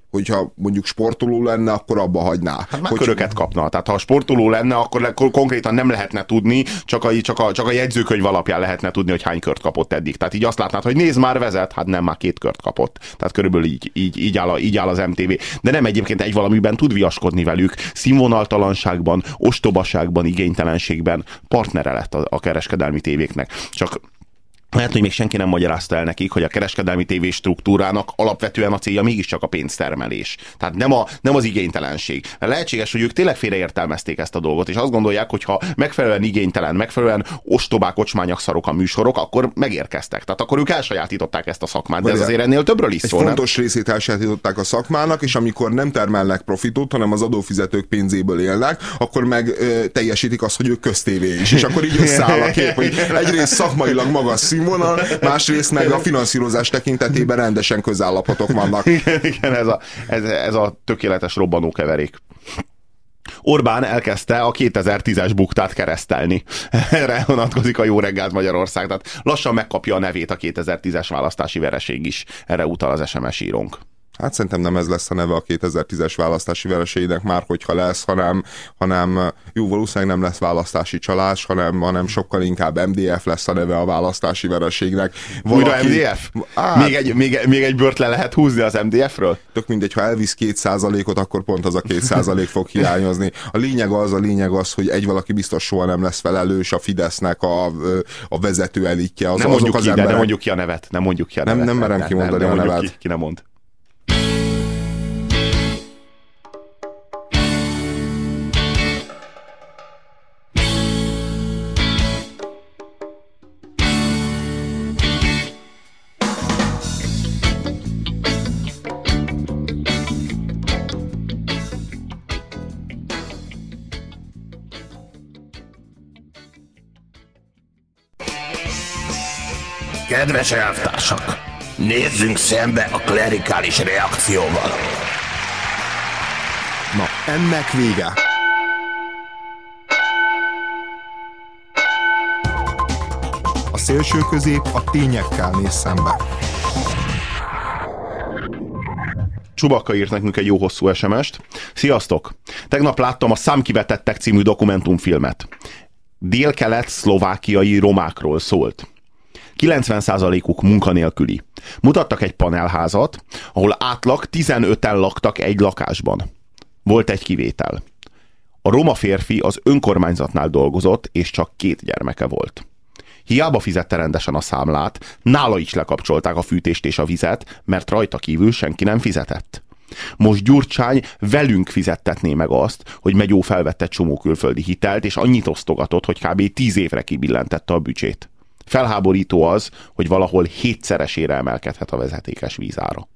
hogyha mondjuk sportoló lenne, akkor abba hagyná. Hát már hogy... köröket kapna. Tehát ha a sportoló lenne, akkor le, konkrétan nem lehetne tudni, csak a, csak, a, csak a jegyzőkönyv alapján lehetne tudni, hogy hány kört kapott eddig. Tehát így azt látnád, hogy nézd, már vezet, hát nem, már két kört kapott. Tehát körülbelül így, így, így, áll, a, így áll az em té vé. De nem, egyébként egy valamiben tud viaskodni velük. Színvonaltalanságban, ostobaságban, igénytelenségben partnere lett a, a kereskedelmi tévéknek. Csak lehet, hogy még senki nem magyarázta el nekik, hogy a kereskedelmi tévés struktúrának alapvetően a célja mégiscsak a pénztermelés. Tehát nem, a, nem az igénytelenség. Mert lehetséges, hogy ők tényleg félreértelmezték ezt a dolgot, és azt gondolják, hogy ha megfelelően igénytelen, megfelelően ostobák, ocsmányak, szarok a műsorok, akkor megérkeztek. Tehát akkor ők elsajátították ezt a szakmát, de ez azért ennél többről is szól. Egy fontos részét elsajátították a szakmának, és amikor nem termelnek profitot, hanem az adófizetők pénzéből élnek, akkor meg ö, teljesítik azt, hogy ők köztévé is. És akkor így összeáll a kép, hogy egyrészt szakmailag magas színvonal, másrészt meg a finanszírozás tekintetében rendesen közállapotok vannak. Igen, igen ez, a, ez, ez a tökéletes robbanókeverék. Orbán elkezdte a kétezer-tízes buktát keresztelni. Erre vonatkozik a Jó reggelt Magyarország. Tehát lassan megkapja a nevét a kétezer-tízes választási vereség is. Erre utal az es em es írónk. Hát szerintem nem ez lesz a neve a kétezer-tízes választási vereségnek, már hogyha lesz, hanem, hanem jó, valószínűleg nem lesz választási csalás, hanem, hanem sokkal inkább em dé ef lesz a neve a választási vereségnek. Valaki... Újra em dé ef? Á, még, egy, még, még egy bört le lehet húzni az em dé ef-ről? Tök mindegy, ha elvisz két százalékot, akkor pont az a két százalék fog hiányozni. A lényeg az, a lényeg az, hogy egy valaki biztos soha nem lesz felelős, a Fidesznek a, a vezető elitje. Az, nem mondjuk azok ki, az de emberek... nem mondjuk ki a nevet. Nem mondjuk ki a nevet. Nem, nem merem kimondani nem, nem, a nevet. Ki, ki nem mond. Kedves elvtársak, nézzünk szembe a klerikális reakcióval. Na, ennek vége. A szélső közép a tényekkel néz szembe. Csubakka írt nekünk egy jó hosszú es em est. Sziasztok! Tegnap láttam a Számkivetettek című dokumentumfilmet. Dél-kelet-szlovákiai romákról szólt. kilencven százalékuk munkanélküli. Mutattak egy panelházat, ahol átlag tizenöten laktak egy lakásban. Volt egy kivétel. A roma férfi az önkormányzatnál dolgozott, és csak két gyermeke volt. Hiába fizette rendesen a számlát, nála is lekapcsolták a fűtést és a vizet, mert rajta kívül senki nem fizetett. Most Gyurcsány velünk fizettetné meg azt, hogy Megyó felvette csomó külföldi hitelt, és annyit osztogatott, hogy kb. tíz évre kibillentette a büdzsét. Felháborító az, hogy valahol hétszeresére emelkedhet a vezetékes vízára.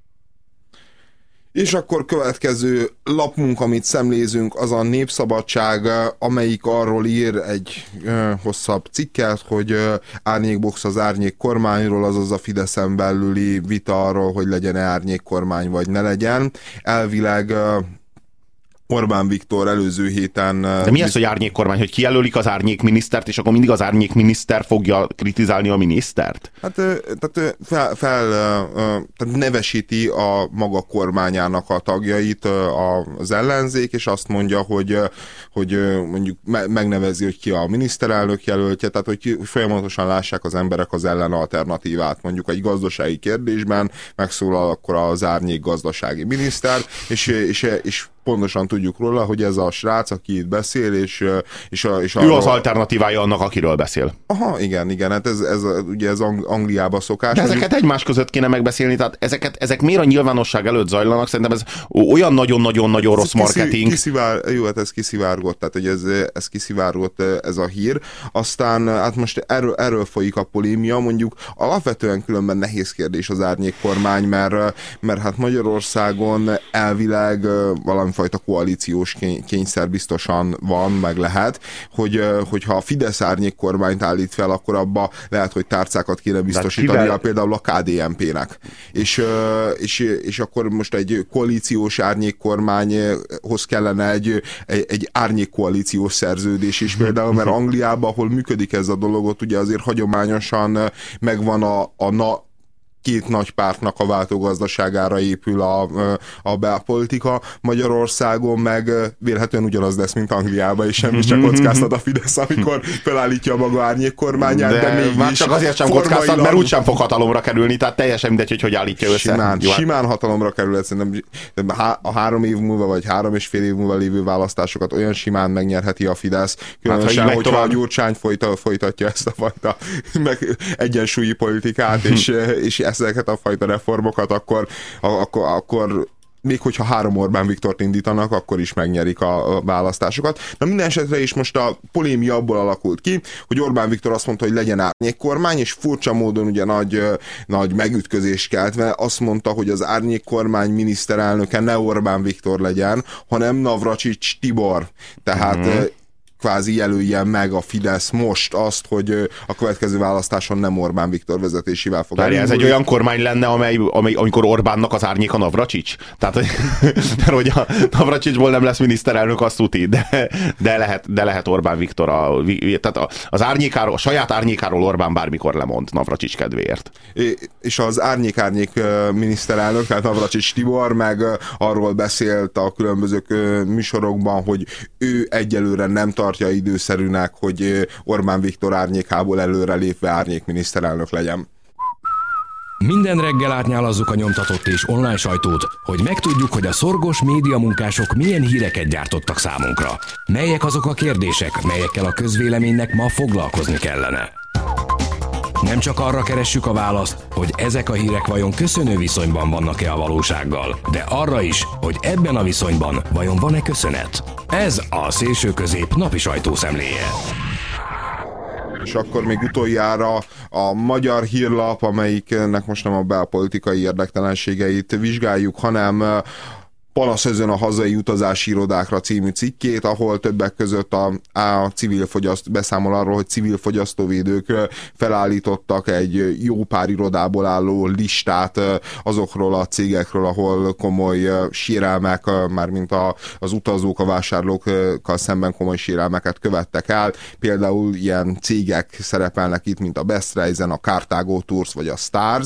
És akkor következő lapunk, amit szemlézünk, az a Népszabadság, amelyik arról ír egy ö, hosszabb cikket, hogy ö, árnyékbox az árnyék kormányról, azaz a Fideszen belüli vita arról, hogy legyen-e árnyék kormány, vagy ne legyen. Elvileg ö, Orbán Viktor előző héten... De mi az, hogy árnyékkormány, hogy kijelölik az árnyékminisztert, és akkor mindig az árnyékminiszter fogja kritizálni a minisztert? Hát tehát fel, fel tehát nevesíti a maga kormányának a tagjait az ellenzék, és azt mondja, hogy, hogy mondjuk megnevezi, hogy ki a miniszterelnök jelöltje, tehát hogy folyamatosan lássák az emberek az ellen alternatívát. Mondjuk egy gazdasági kérdésben megszólal akkor az árnyék gazdasági miniszter, és, és, és pontosan tudjuk róla, hogy ez a srác, aki itt beszél, és, és, a, és ő arról... az alternatívája annak, akiről beszél. Aha, igen, igen, hát ez, ez ugye ez Angliában szokás. De ezeket mondjuk... egymás között kéne megbeszélni, tehát ezeket, ezek miért a nyilvánosság előtt zajlanak? Szerintem ez olyan nagyon-nagyon-nagyon rossz marketing. Kiszivár, jó, hát ez kiszivárgott, tehát hogy ez, ez kiszivárgott ez a hír. Aztán hát most erről, erről folyik a polémia, mondjuk alapvetően különben nehéz kérdés az árnyékkormány, mert, mert hát Magyarországon elvileg valami fajta koalíciós kényszer biztosan van, meg lehet, hogy, hogyha a Fidesz árnyék kormányt állít fel, akkor abba lehet, hogy tárcákat kéne biztosítani, például a ká dé en pé-nek. És, és, és akkor most egy koalíciós árnyék kormányhoz kellene egy, egy, egy árnyék koalíciós szerződés is például, mert Angliában, ahol működik ez a dolog, ott ugye azért hagyományosan megvan a, a na két nagy pártnak a váltógazdaságára épül a, a belpolitika. Magyarországon meg vélhetően ugyanaz lesz, mint Angliában, és semmi csak kockáztat a Fidesz, amikor felállítja maga árnyékkormányát, de, de mégis már csak azért sem kockáztat, mert úgysem fog hatalomra kerülni, tehát teljesen mindegy, hogy hogy állítja össze. Simán, simán hatalomra kerül, szerintem a három év múlva, vagy három és fél év múlva lévő választásokat olyan simán megnyerheti a Fidesz, különösen, hát, hogyha a Gyurcsány folyta, folytatja ezt a fajta meg egyensúlyi politikát, és, és ezeket a fajta reformokat, akkor, akkor, akkor még hogyha három Orbán Viktort indítanak, akkor is megnyerik a, a választásokat. Na minden esetre is most a polémia abból alakult ki, hogy Orbán Viktor azt mondta, hogy legyen árnyékkormány, és furcsa módon ugye nagy, nagy megütközés keltve azt mondta, hogy az árnyékkormány miniszterelnöke ne Orbán Viktor legyen, hanem Navracsics Tibor. Tehát mm-hmm. kvázi jelöljen meg a Fidesz most azt, hogy a következő választáson nem Orbán Viktor vezetésével fog elindulni. Ez egy olyan kormány lenne, amely, amely, amikor Orbánnak az árnyéka Navracsics? Tehát, mert hogy a Navracsicsból nem lesz miniszterelnök, azt tuti, de, de, lehet, de lehet Orbán Viktor. A, tehát az árnyékáról, a saját árnyékáról Orbán bármikor lemond Navracsics kedvéért. És az árnyék-árnyék miniszterelnök, tehát Navracsics Tibor meg arról beszélt a különböző műsorokban, hogy ő egyelőre nem tart tartja időszerűnek, hogy Orbán Viktor árnyékából előrelépve árnyék miniszterelnök legyen. Minden reggel átnyálazzuk a nyomtatott és online sajtót, hogy megtudjuk, hogy a szorgos médiamunkások milyen híreket gyártottak számunkra. Melyek azok a kérdések, melyekkel a közvéleménynek ma foglalkozni kellene. Nem csak arra keressük a választ, hogy ezek a hírek vajon köszönő viszonyban vannak-e a valósággal, de arra is, hogy ebben a viszonyban vajon van-e köszönet. Ez a Szélső Közép napi sajtószemléje. És akkor még utoljára a Magyar Hírlap, amelyiknek most nem a belpolitikai érdektelenségeit vizsgáljuk, hanem Panasz ezen a hazai utazási irodákra című cikkét, ahol többek között a, a civil fogyaszt, beszámol arról, hogy civil fogyasztóvédők felállítottak egy jó pár irodából álló listát azokról a cégekről, ahol komoly sérelmek, mármint a, az utazók, a vásárlókkal szemben komoly sérelmeket követtek el. Például ilyen cégek szerepelnek itt, mint a Best Reisen, a Carthago Tours vagy a Stars.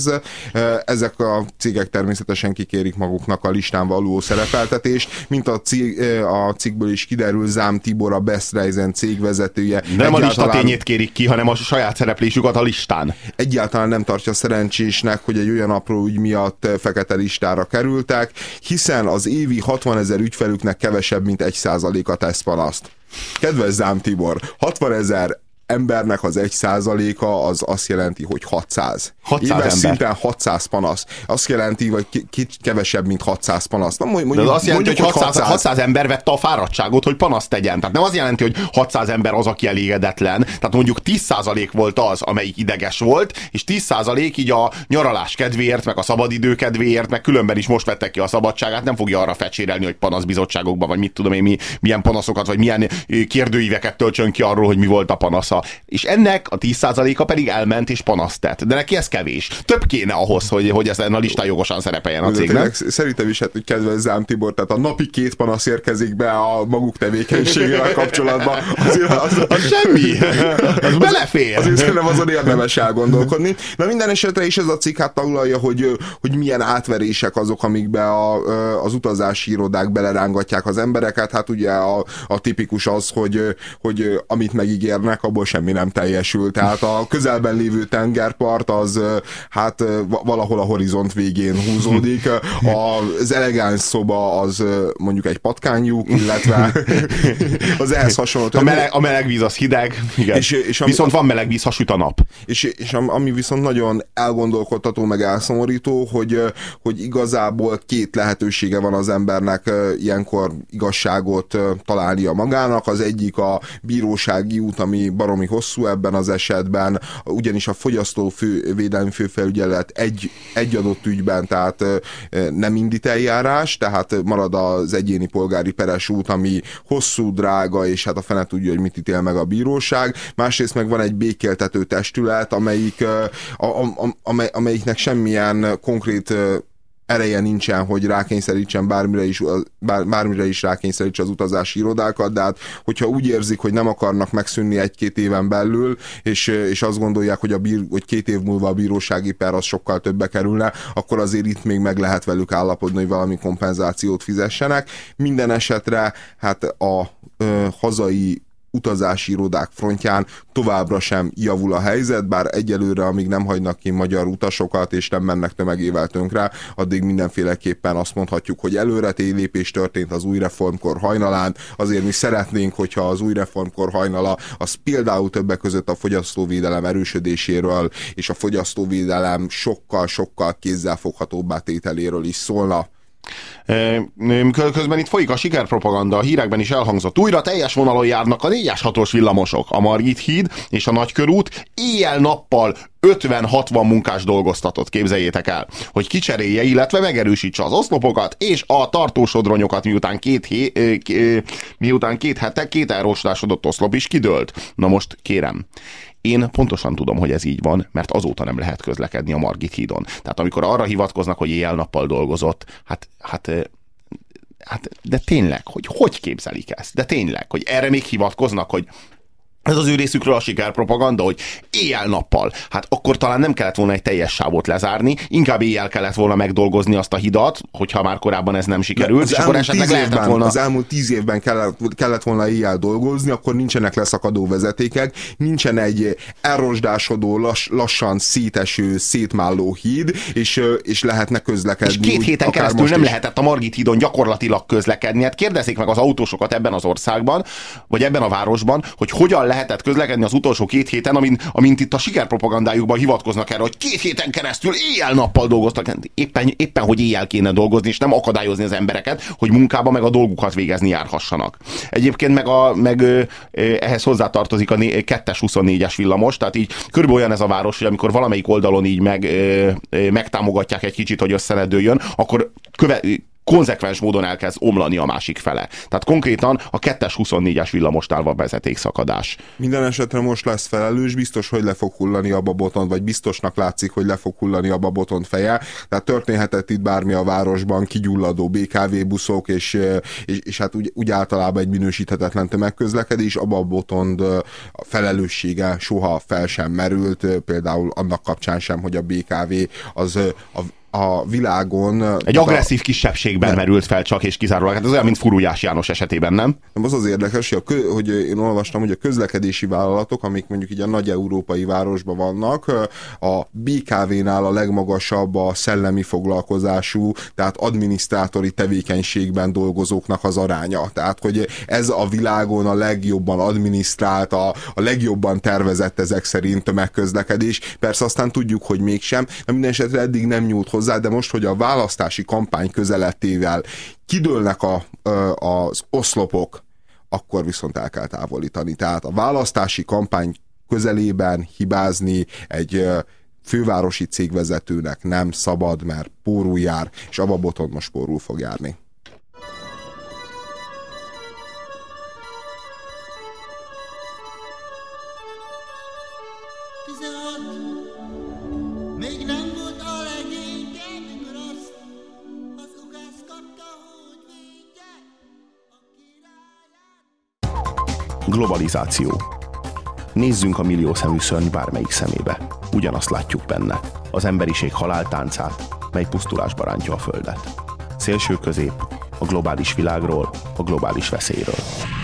Ezek a cégek természetesen kikérik maguknak a listán való szerepeltetést, mint a, cég, a cikkből is kiderül, Zám Tibor, a Best Reisen cégvezetője. Nem a lista tényét kérik ki, hanem a saját szereplésüket a listán. Egyáltalán nem tartja szerencsésnek, hogy egy olyan apró ügy miatt fekete listára kerültek, hiszen az évi hatvanezer ügyfelüknek kevesebb, mint egy százaléka tesz panaszt. Kedves Zám Tibor, hatvanezer embernek az egy százaléka az azt jelenti, hogy hatszáz. hatszáz Éves ember. szinten hatszáz panasz. Azt jelenti, hogy kicsit kevesebb, mint hatszáz panasz. Na, mondjuk, de az azt jelenti, mondjuk, hogy hatszáz, hatszáz ember vette a fáradtságot, hogy panaszt tegyen. Tehát nem az jelenti, hogy hatszáz ember az, aki elégedetlen. Tehát mondjuk tíz százalék volt az, amelyik ideges volt, és tíz százalék így a nyaralás kedvéért, meg a szabadidő kedvéért, meg különben is most vettek ki a szabadságát, nem fogja arra fecsérelni, hogy panaszbizottságokban, vagy mit tudom én, mi, milyen panaszokat, vagy milyen kérdőíveket töltsön ki arról, hogy mi volt a panasza. És ennek a tíz százaléka pedig elment és panaszt tett. De neki ez kevés. Több kéne ahhoz, hogy, hogy ezen a listán jogosan szerepeljen a cég, nem? Szerintem is, hát, hogy kedves Zám Tibor, tehát a napi két panasz érkezik be a maguk tevékenységével kapcsolatban. Azért az, az, az semmi. Az belefér. Azért szerintem azon érdemes elgondolkodni. Na minden esetre is ez a cikk hát taglalja, hogy, hogy milyen átverések azok, amikbe a, az utazási irodák belerángatják az embereket. Hát ugye a, a tipikus az, hogy, hogy amit megígérnek, abból semmi nem teljesül. Tehát a közelben lévő tengerpart az hát valahol a horizont végén húzódik. Az elegáns szoba az mondjuk egy patkányjuk, illetve az ehhez hasonló. A meleg, a meleg víz az hideg, igen. És, és ami, viszont van meleg víz, ha süt a nap. És, és ami viszont nagyon elgondolkodtató, meg elszomorító, hogy, hogy igazából két lehetősége van az embernek ilyenkor igazságot találnia magának. Az egyik a bírósági út, ami baromi hosszú ebben az esetben, ugyanis a fogyasztóvédelmi főfelügyelet egy, egy adott ügyben, tehát nem indít eljárás, tehát marad az egyéni polgári peres út, ami hosszú, drága, és hát a fene tudja, hogy mit ítél meg a bíróság. Másrészt meg van egy békéltető testület, amelyik, a, a, amely, amelyiknek semmilyen konkrét ereje nincsen, hogy rákényszerítsen bármire is, bár, bármire is rákényszerítse az utazási irodákat, de hát hogyha úgy érzik, hogy nem akarnak megszűnni egy-két éven belül, és, és azt gondolják, hogy, a bír, hogy két év múlva a bírósági per az sokkal többbe kerülne, akkor azért itt még meg lehet velük állapodni, hogy valami kompenzációt fizessenek. Minden esetre hát a ö, hazai utazási irodák frontján továbbra sem javul a helyzet, bár egyelőre, amíg nem hagynak ki magyar utasokat, és nem mennek tömegével tönkre, addig mindenféleképpen azt mondhatjuk, hogy előretélépés történt az új reformkor hajnalán. Azért mi szeretnénk, hogyha az új reformkor hajnala az például többek között a fogyasztóvédelem erősödéséről és a fogyasztóvédelem sokkal-sokkal kézzelfoghatóbbá tételéről is szólna. Közben itt folyik a sikerpropaganda, a hírekben is elhangzott. Újra teljes vonalon járnak a négyes hatos villamosok. A Margit híd és a Nagykörút éjjel-nappal ötven-hatvan munkás dolgoztatott, képzeljétek el, hogy kicserélje, illetve megerősítse az oszlopokat és a tartósodronyokat, miután két, hé, miután két hete két elrostásodott oszlop is kidőlt. Na most kérem, én pontosan tudom, hogy ez így van, mert azóta nem lehet közlekedni a Margit hídon. Tehát amikor arra hivatkoznak, hogy éjjel-nappal dolgozott, hát, hát, hát de tényleg, hogy hogy képzelik ezt? De tényleg, hogy erre még hivatkoznak, hogy ez az ő részükről a sikerpropaganda, hogy éjjel-nappal. Hát akkor talán nem kellett volna egy teljes sávot lezárni, inkább éjjel kellett volna megdolgozni azt a hidat, hogyha már korábban ez nem sikerült, és akkor esetleg lehetett volna... Az elmúlt tíz évben kellett, kellett volna éjjel dolgozni, akkor nincsenek leszakadó vezetékek, nincsen egy elrosdásodó, lass, lassan széteső, szétmálló híd, és, és lehetne közlekedni. És két héten keresztül nem is lehetett a Margit hídon gyakorlatilag közlekedni. Hát kérdezzék meg az autósokat ebben az országban, vagy ebben a városban, hogy hogyan lehetett közlekedni az utolsó két héten, amint, amint itt a sikerpropagandájukban hivatkoznak erre, hogy két héten keresztül éjjel-nappal dolgoztak. Éppen, éppen, hogy éjjel kéne dolgozni, és nem akadályozni az embereket, hogy munkába meg a dolgukat végezni járhassanak. Egyébként meg, a, meg ehhez hozzátartozik a kettes huszonnégyes villamos, tehát így körülbelül olyan ez a város, hogy amikor valamelyik oldalon így meg, megtámogatják egy kicsit, hogy összenedőjön, akkor köve, konzekvens módon elkezd omlani a másik fele. Tehát konkrétan a kettes huszonnégyes villamosnál van vezetékszakadás. Minden esetre most lesz felelős, biztos, hogy le fog hullani a babotont, vagy biztosnak látszik, hogy le fog hullani a babotont feje. Tehát történhetett itt bármi a városban, kigyulladó bé ká vé buszok, és, és, és hát úgy, úgy általában egy minősíthetetlen tömegközlekedés, a babotont a felelőssége soha fel sem merült, például annak kapcsán sem, hogy a bé ká vé az a a világon... Egy agresszív a... kisebbségben nem. merült fel csak és kizárólag. Hát ez olyan, mint Furujás János esetében, nem? Az az érdekes, hogy, a kö... hogy én olvastam, hogy a közlekedési vállalatok, amik mondjuk így a nagy európai városban vannak, a bé ká vé-nál a legmagasabb a szellemi foglalkozású, tehát adminisztrátori tevékenységben dolgozóknak az aránya. Tehát, hogy ez a világon a legjobban adminisztrált, a, a legjobban tervezett ezek szerint tömegközlekedés. Persze aztán tudjuk, hogy mégsem, de minden esetre eddig nem nyújt hozzá, de most, hogy a választási kampány közelettével kidőlnek a, az oszlopok, akkor viszont el kell távolítani. Tehát a választási kampány közelében hibázni egy fővárosi cégvezetőnek nem szabad, mert pórul jár, és a baboton most pórul fog járni. Globalizáció. Nézzünk a milliószemű szörny bármelyik szemébe. Ugyanazt látjuk benne. Az emberiség haláltáncát, mely pusztulásba rántja a Földet. Szélső közép, a globális világról, a globális veszélyről.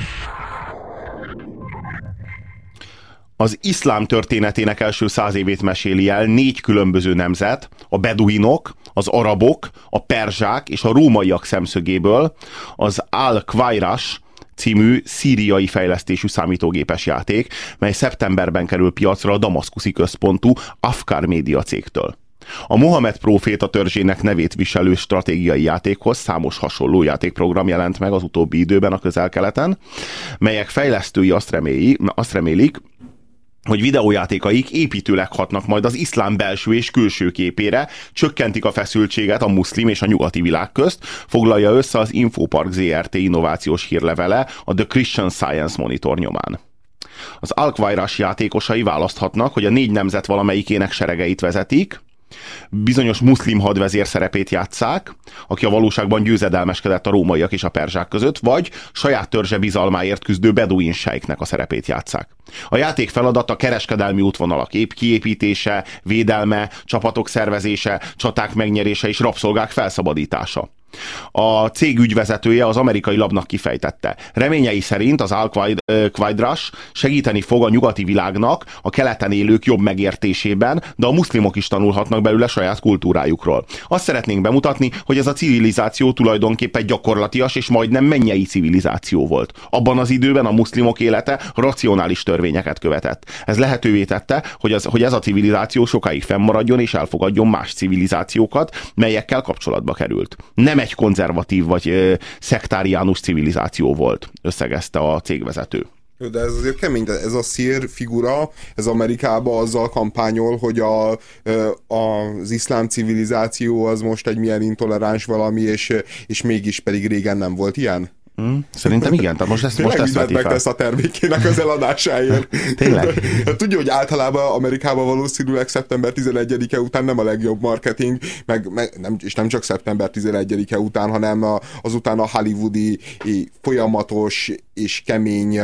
Az iszlám történetének első száz évét meséli el négy különböző nemzet, a beduinok, az arabok, a perzsák és a rómaiak szemszögéből, az Al-Khwairas című szíriai fejlesztésű számítógépes játék, mely szeptemberben kerül piacra a damaszkuszi központú Afkar Média cégtől. A Mohamed próféta törzsének nevét viselő stratégiai játékhoz számos hasonló játékprogram jelent meg az utóbbi időben a Közel-Keleten, melyek fejlesztői azt, reméli, azt remélik, hogy videójátékaik építőleg hatnak majd az iszlám belső és külső képére, csökkentik a feszültséget a muszlim és a nyugati világ közt, foglalja össze az Infopark zé er té innovációs hírlevele a The Christian Science Monitor nyomán. Az Al-Khwairas játékosai választhatnak, hogy a négy nemzet valamelyikének seregeit vezetik, bizonyos muszlim hadvezér szerepét játsszák, aki a valóságban győzedelmeskedett a rómaiak és a perzsák között, vagy saját törzse bizalmáért küzdő beduin sejknek a szerepét játsszák. A játék feladata kereskedelmi útvonalak épp kiépítése, védelme, csapatok szervezése, csaták megnyerése és rabszolgák felszabadítása. A cég ügyvezetője az amerikai labnak kifejtette. Reményei szerint az Al-Qaidras segíteni fog a nyugati világnak a keleten élők jobb megértésében, de a muszlimok is tanulhatnak belőle saját kultúrájukról. Azt szeretnénk bemutatni, hogy ez a civilizáció tulajdonképpen gyakorlatias és majdnem mennyei civilizáció volt. Abban az időben a muszlimok élete racionális törvényeket követett. Ez lehetővé tette, hogy, az, hogy ez a civilizáció sokáig fennmaradjon és elfogadjon más civilizációkat, melyekkel kapcsolatba került. Nem egy konzervatív vagy ö, szektáriánus civilizáció volt, összegezte a cégvezető. De ez azért kemény, ez a szír figura, ez Amerikában azzal kampányol, hogy a, az iszlám civilizáció az most egy milyen intoleráns valami, és, és mégis pedig régen nem volt ilyen. Mm, szerintem igen, tehát most ezt, most ezt veti fel. Megtesz a termékének az eladásáért. Tényleg? Tudja, hogy általában Amerikában valószínűleg szeptember tizenegyedike után nem a legjobb marketing, meg, meg nem, és nem csak szeptember tizenegyedike után, hanem azután a hollywoodi folyamatos és kemény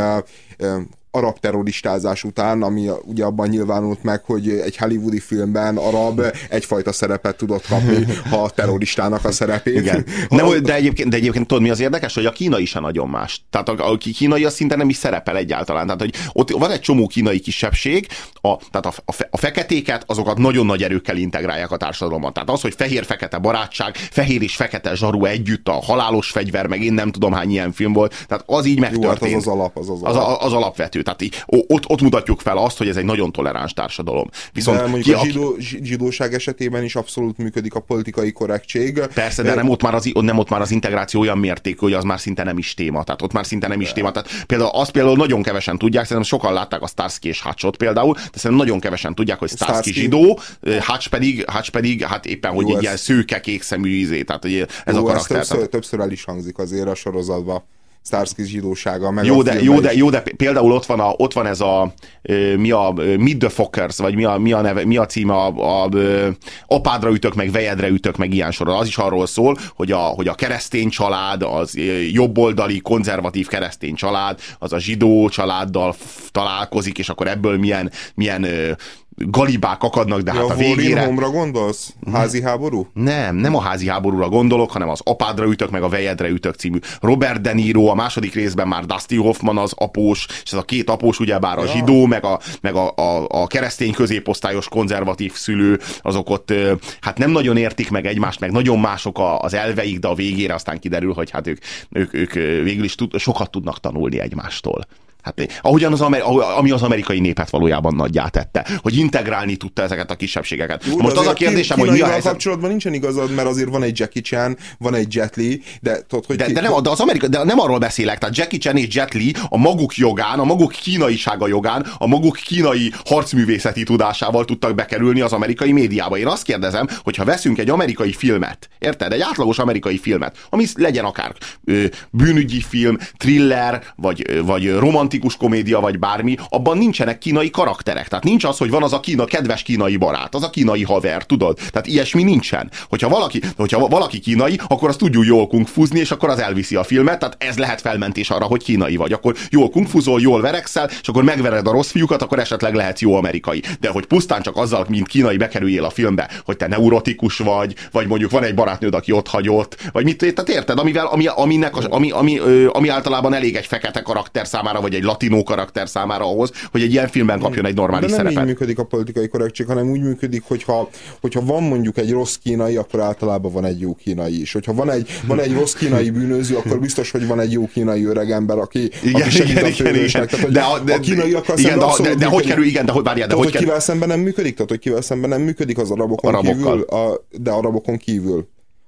arab terroristázás után, ami ugye abban nyilvánult meg, hogy egy hollywoodi filmben arab egyfajta szerepet tudott kapni, ha terroristának a szerepét. Igen. Nem, de, egyébként, de egyébként tudod, mi az érdekes, hogy a kínai is nagyon más. Tehát a, a kínai az szinte nem is szerepel egyáltalán. Tehát, hogy ott van egy csomó kínai kisebbség, a, tehát a, a, fe, a feketéket, azokat nagyon nagy erőkkel integrálják a társadalomban. Tehát az, hogy fehér-fekete barátság, fehér és fekete zsaru együtt, a halálos fegyver, meg én nem tudom hány ilyen film volt. Tehát az így megtörtént. Jó, hát az az alap, az az alap. Az, az alapvető. Tehát ott, ott mutatjuk fel azt, hogy ez egy nagyon toleráns társadalom. Viszont de mondjuk ki, a zsidó, zsidóság esetében is abszolút működik a politikai korrektség. Persze, de nem ott már az, nem ott már az integráció olyan mértékű, hogy az már szinte nem is téma. Tehát ott már szinte nem is de. téma. Tehát például azt például nagyon kevesen tudják, szerintem sokan látták a Starsky és Hutchot például, de szerintem nagyon kevesen tudják, hogy Starsky, Starsky zsidó, Hutch pedig, Hutch pedig, hát éppen, hogy Jó, egy ez... ilyen szőke, kékszemű ízé. Tehát ez Jó, a karakter. Ez többször, többször el is hangzik azért a sorozatban. Starsky zsidósága, meg jó, a de, jó, de, jó, de például ott van, a, ott van ez a mi a Meet the Fockers, vagy mi a, mi a, neve, mi a címe, a, a, a apádra ütök, meg vejedre ütök, meg ilyen sorol. Az is arról szól, hogy a, hogy a keresztény család, az jobboldali, konzervatív keresztény család, az a zsidó családdal találkozik, és akkor ebből milyen, milyen galibák akadnak, de ja, hát a végére... Home-ra gondolsz? Házi háború? Nem, nem a házi háborúra gondolok, hanem az apádra ütök, meg a vejedre ütök című. Robert De Niro, a második részben már Dustin Hoffman az após, és ez a két após ugyebár a ja. zsidó, meg, a, meg a, a, a keresztény középosztályos konzervatív szülő, azok ott hát nem nagyon értik meg egymást, meg nagyon mások az elveik, de a végére aztán kiderül, hogy hát ők, ők, ők végül is tud, sokat tudnak tanulni egymástól. Hát, ahogyan az, ami az amerikai népet valójában nagyjá tette, hogy integrálni tudta ezeket a kisebbségeket. Jó, most az a kérdésem, hogy mi a helyzet... kapcsolatban nincsen igazad, mert azért van egy Jackie Chan, van egy Jet Li, de tudod, hogy... De, de, nem, de, az Amerika, de nem arról beszélek, tehát Jackie Chan és Jet Li a maguk jogán, a maguk kínaisága jogán, a maguk kínai harcművészeti tudásával tudtak bekerülni az amerikai médiába. Én azt kérdezem, hogy ha veszünk egy amerikai filmet, érted? Egy átlagos amerikai filmet, ami legyen akár ö, bűnügyi film, thriller, vagy, vagy romantikus komédia, vagy bármi, abban nincsenek kínai karakterek. Tehát nincs az, hogy van az a kína, kedves kínai barát, az a kínai haver, tudod? Tehát ilyesmi nincsen. Hogyha valaki, hogyha valaki kínai, akkor azt tudjuk jól kungfuzni, és akkor az elviszi a filmet, tehát ez lehet felmentés arra, hogy kínai vagy. Akkor jól kungfuzol, jól verekszel, és akkor megvered a rossz fiúkat, akkor esetleg lehetsz jó amerikai. De hogy pusztán csak azzal, mint kínai bekerüljél a filmbe, hogy te neurotikus vagy, vagy mondjuk van egy barátnőd, aki ott hagyott, vagy mit, tehát érted? Amivel, ami, aminek, ami, ami, ami, ami általában elég egy fekete karakter számára, vagy egy latinó karakter számára ahhoz, hogy egy ilyen filmben kapjon egy normális szerepet. De nem szerepet. Így működik a politikai korrektség, hanem úgy működik, hogyha, hogyha van mondjuk egy rossz kínai, akkor általában van egy jó kínai is. Hogyha van egy, van egy rossz kínai bűnöző, akkor biztos, hogy van egy jó kínai öregember, aki, igen, aki segít igen, a főnösnek. Tehát, de, a, de, a kínaiakkal igen, szemben de, de, de, de hogy kerül, igen, de hogy várjál, de tehát, hogy hogy kivel szemben nem működik? Tehát, hogy kivel szemben nem működik az arabokon Arabokkal. kívül, a, de arabokon kívül.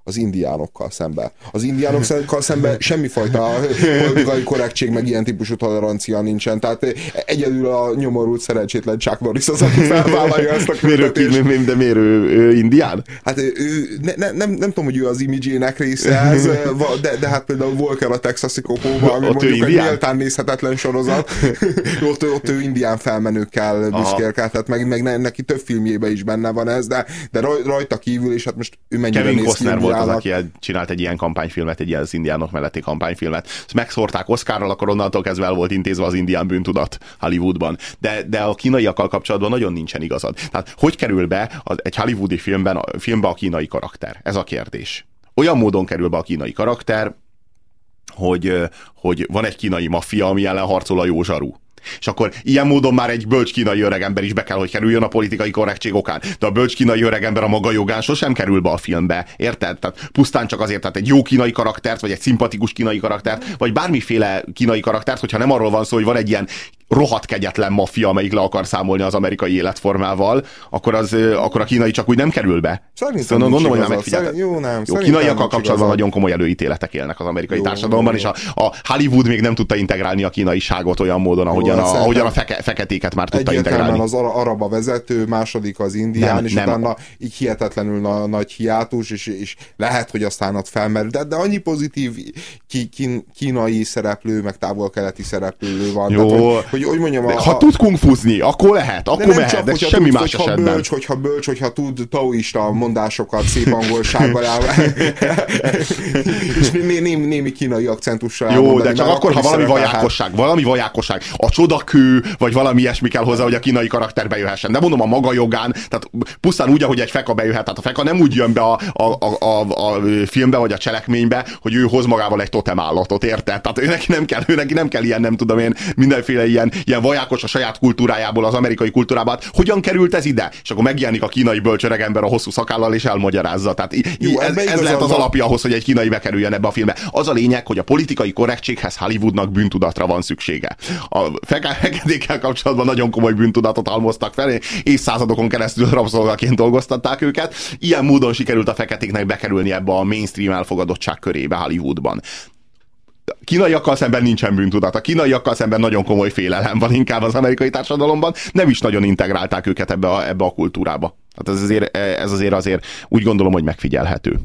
az indiánokkal szembe. Az indiánokkal szembe semmifajta politikai korrektség, meg ilyen típusú tolerancia nincsen. Tehát egyedül a nyomorult szerencsétlen Chuck Norris az, aki felvállalja ezt a küldetést. De miért ő, ő indián? Hát ő, ne, ne, nem, nem tudom, hogy ő az imidzsének része ez, de, de hát például Walker a Texasi kopóban, ami mondjuk egy méltán nézhetetlen sorozat, ott, ott ő indián felmenőkkel büszkélkedhet, meg, meg neki több filmjében is benne van ez, de, de rajta kívül, és hát most ő mennyire Kevin néz ki Costner volt az, indiának. aki csinált egy ilyen kampányfilmet, egy ilyen az indiánok melletti kampányfilmet. Ezt megszórták Oscarral, akkor onnantól kezdve el volt intézve az indián bűntudat Hollywoodban. De, de a kínaiakkal kapcsolatban nagyon nincsen igazad. Tehát hogy kerül be az, egy hollywoodi filmben, a, filmbe a kínai karakter? Ez a kérdés. Olyan módon kerül be a kínai karakter, hogy, hogy van egy kínai maffia, ami ellen harcol a jó zsaru. És akkor ilyen módon már egy bölcs kínai öregember is be kell, hogy kerüljön a politikai korrektség okán. De a bölcs kínai öregember a maga jogán sosem kerül be a filmbe. Érted? Tehát pusztán csak azért, tehát egy jó kínai karaktert, vagy egy szimpatikus kínai karaktert, vagy bármiféle kínai karaktert, hogyha nem arról van szó, hogy van egy ilyen rohadt kegyetlen maffia, amelyik le akar számolni az amerikai életformával, akkor, az, akkor a kínai csak úgy nem kerül be. Szerintem gondolom, hogy már megfigyelted. Jó, nem. Jó, kínaiakkal kapcsolatban nagyon komoly előítéletek élnek az amerikai jó, társadalomban, jó, jó. És a, a Hollywood még nem tudta integrálni a kínaiságot olyan módon, ahogyan jó, a, ahogyan a feke, feketéket már tudta integrálni. Az arab a vezető, második az indián, nem, és nem. utána így hihetetlenül na, nagy hiátus, és, és lehet, hogy aztán ott felmerül, de, de annyi pozitív ki, kín, kínai szereplő, meg távol-keleti szereplő van. Jó. Tehát, hogy, hogy, hogy mondjam, a, ha tud kungfuzni, akkor lehet, akkor mehet, csak, de semmi tud, más hogyha esetben. Bölcs, hogyha bölcs, hogyha tud taoista mondásokat szép angolsággal el, és né, né, némi kínai akcentussal jó, elmondani, de csak akkor, ha valami vajákosság, valami vajákosság, a csodakő, vagy valami ilyesmi kell hozzá, hogy a kínai karakter bejöhessen. De mondom, a maga jogán, tehát pusztán úgy, ahogy egy feka bejöhet, tehát a feka nem úgy jön be a, a, a, a, a filmbe, vagy a cselekménybe, hogy ő hoz magával egy totemállatot, érted? Tehát ő neki nem kell, ő neki nem kell ilyen, nem tudom én, mindenféle ilyen, ilyen vajákos a saját kultúrájából, az amerikai kultúrából. Hogyan került ez ide? És akkor megjelenik a kínai bölcsöregember a hosszú szakállal, és elmagyarázza. Tehát jó, ez, ez lehet az alapja ahhoz, hogy egy kínai bekerüljön ebbe a filmbe. Az a lényeg, hogy a politikai korrektséghez Hollywoodnak bűntudatra van szüksége. A feketékkel kapcsolatban nagyon komoly bűntudatot halmoztak fel, évszázadokon keresztül rabszolgaként dolgoztatták őket. Ilyen módon sikerült a feketéknek bekerülni ebbe a mainstream elfogadottság körébe Hollywoodban. Kínaiakkal szemben nincsen bűntudat. A kínaiakkal szemben nagyon komoly félelem van inkább az amerikai társadalomban. Nem is nagyon integrálták őket ebbe a, ebbe a kultúrába. Hát ez azért, ez azért azért úgy gondolom, hogy megfigyelhető.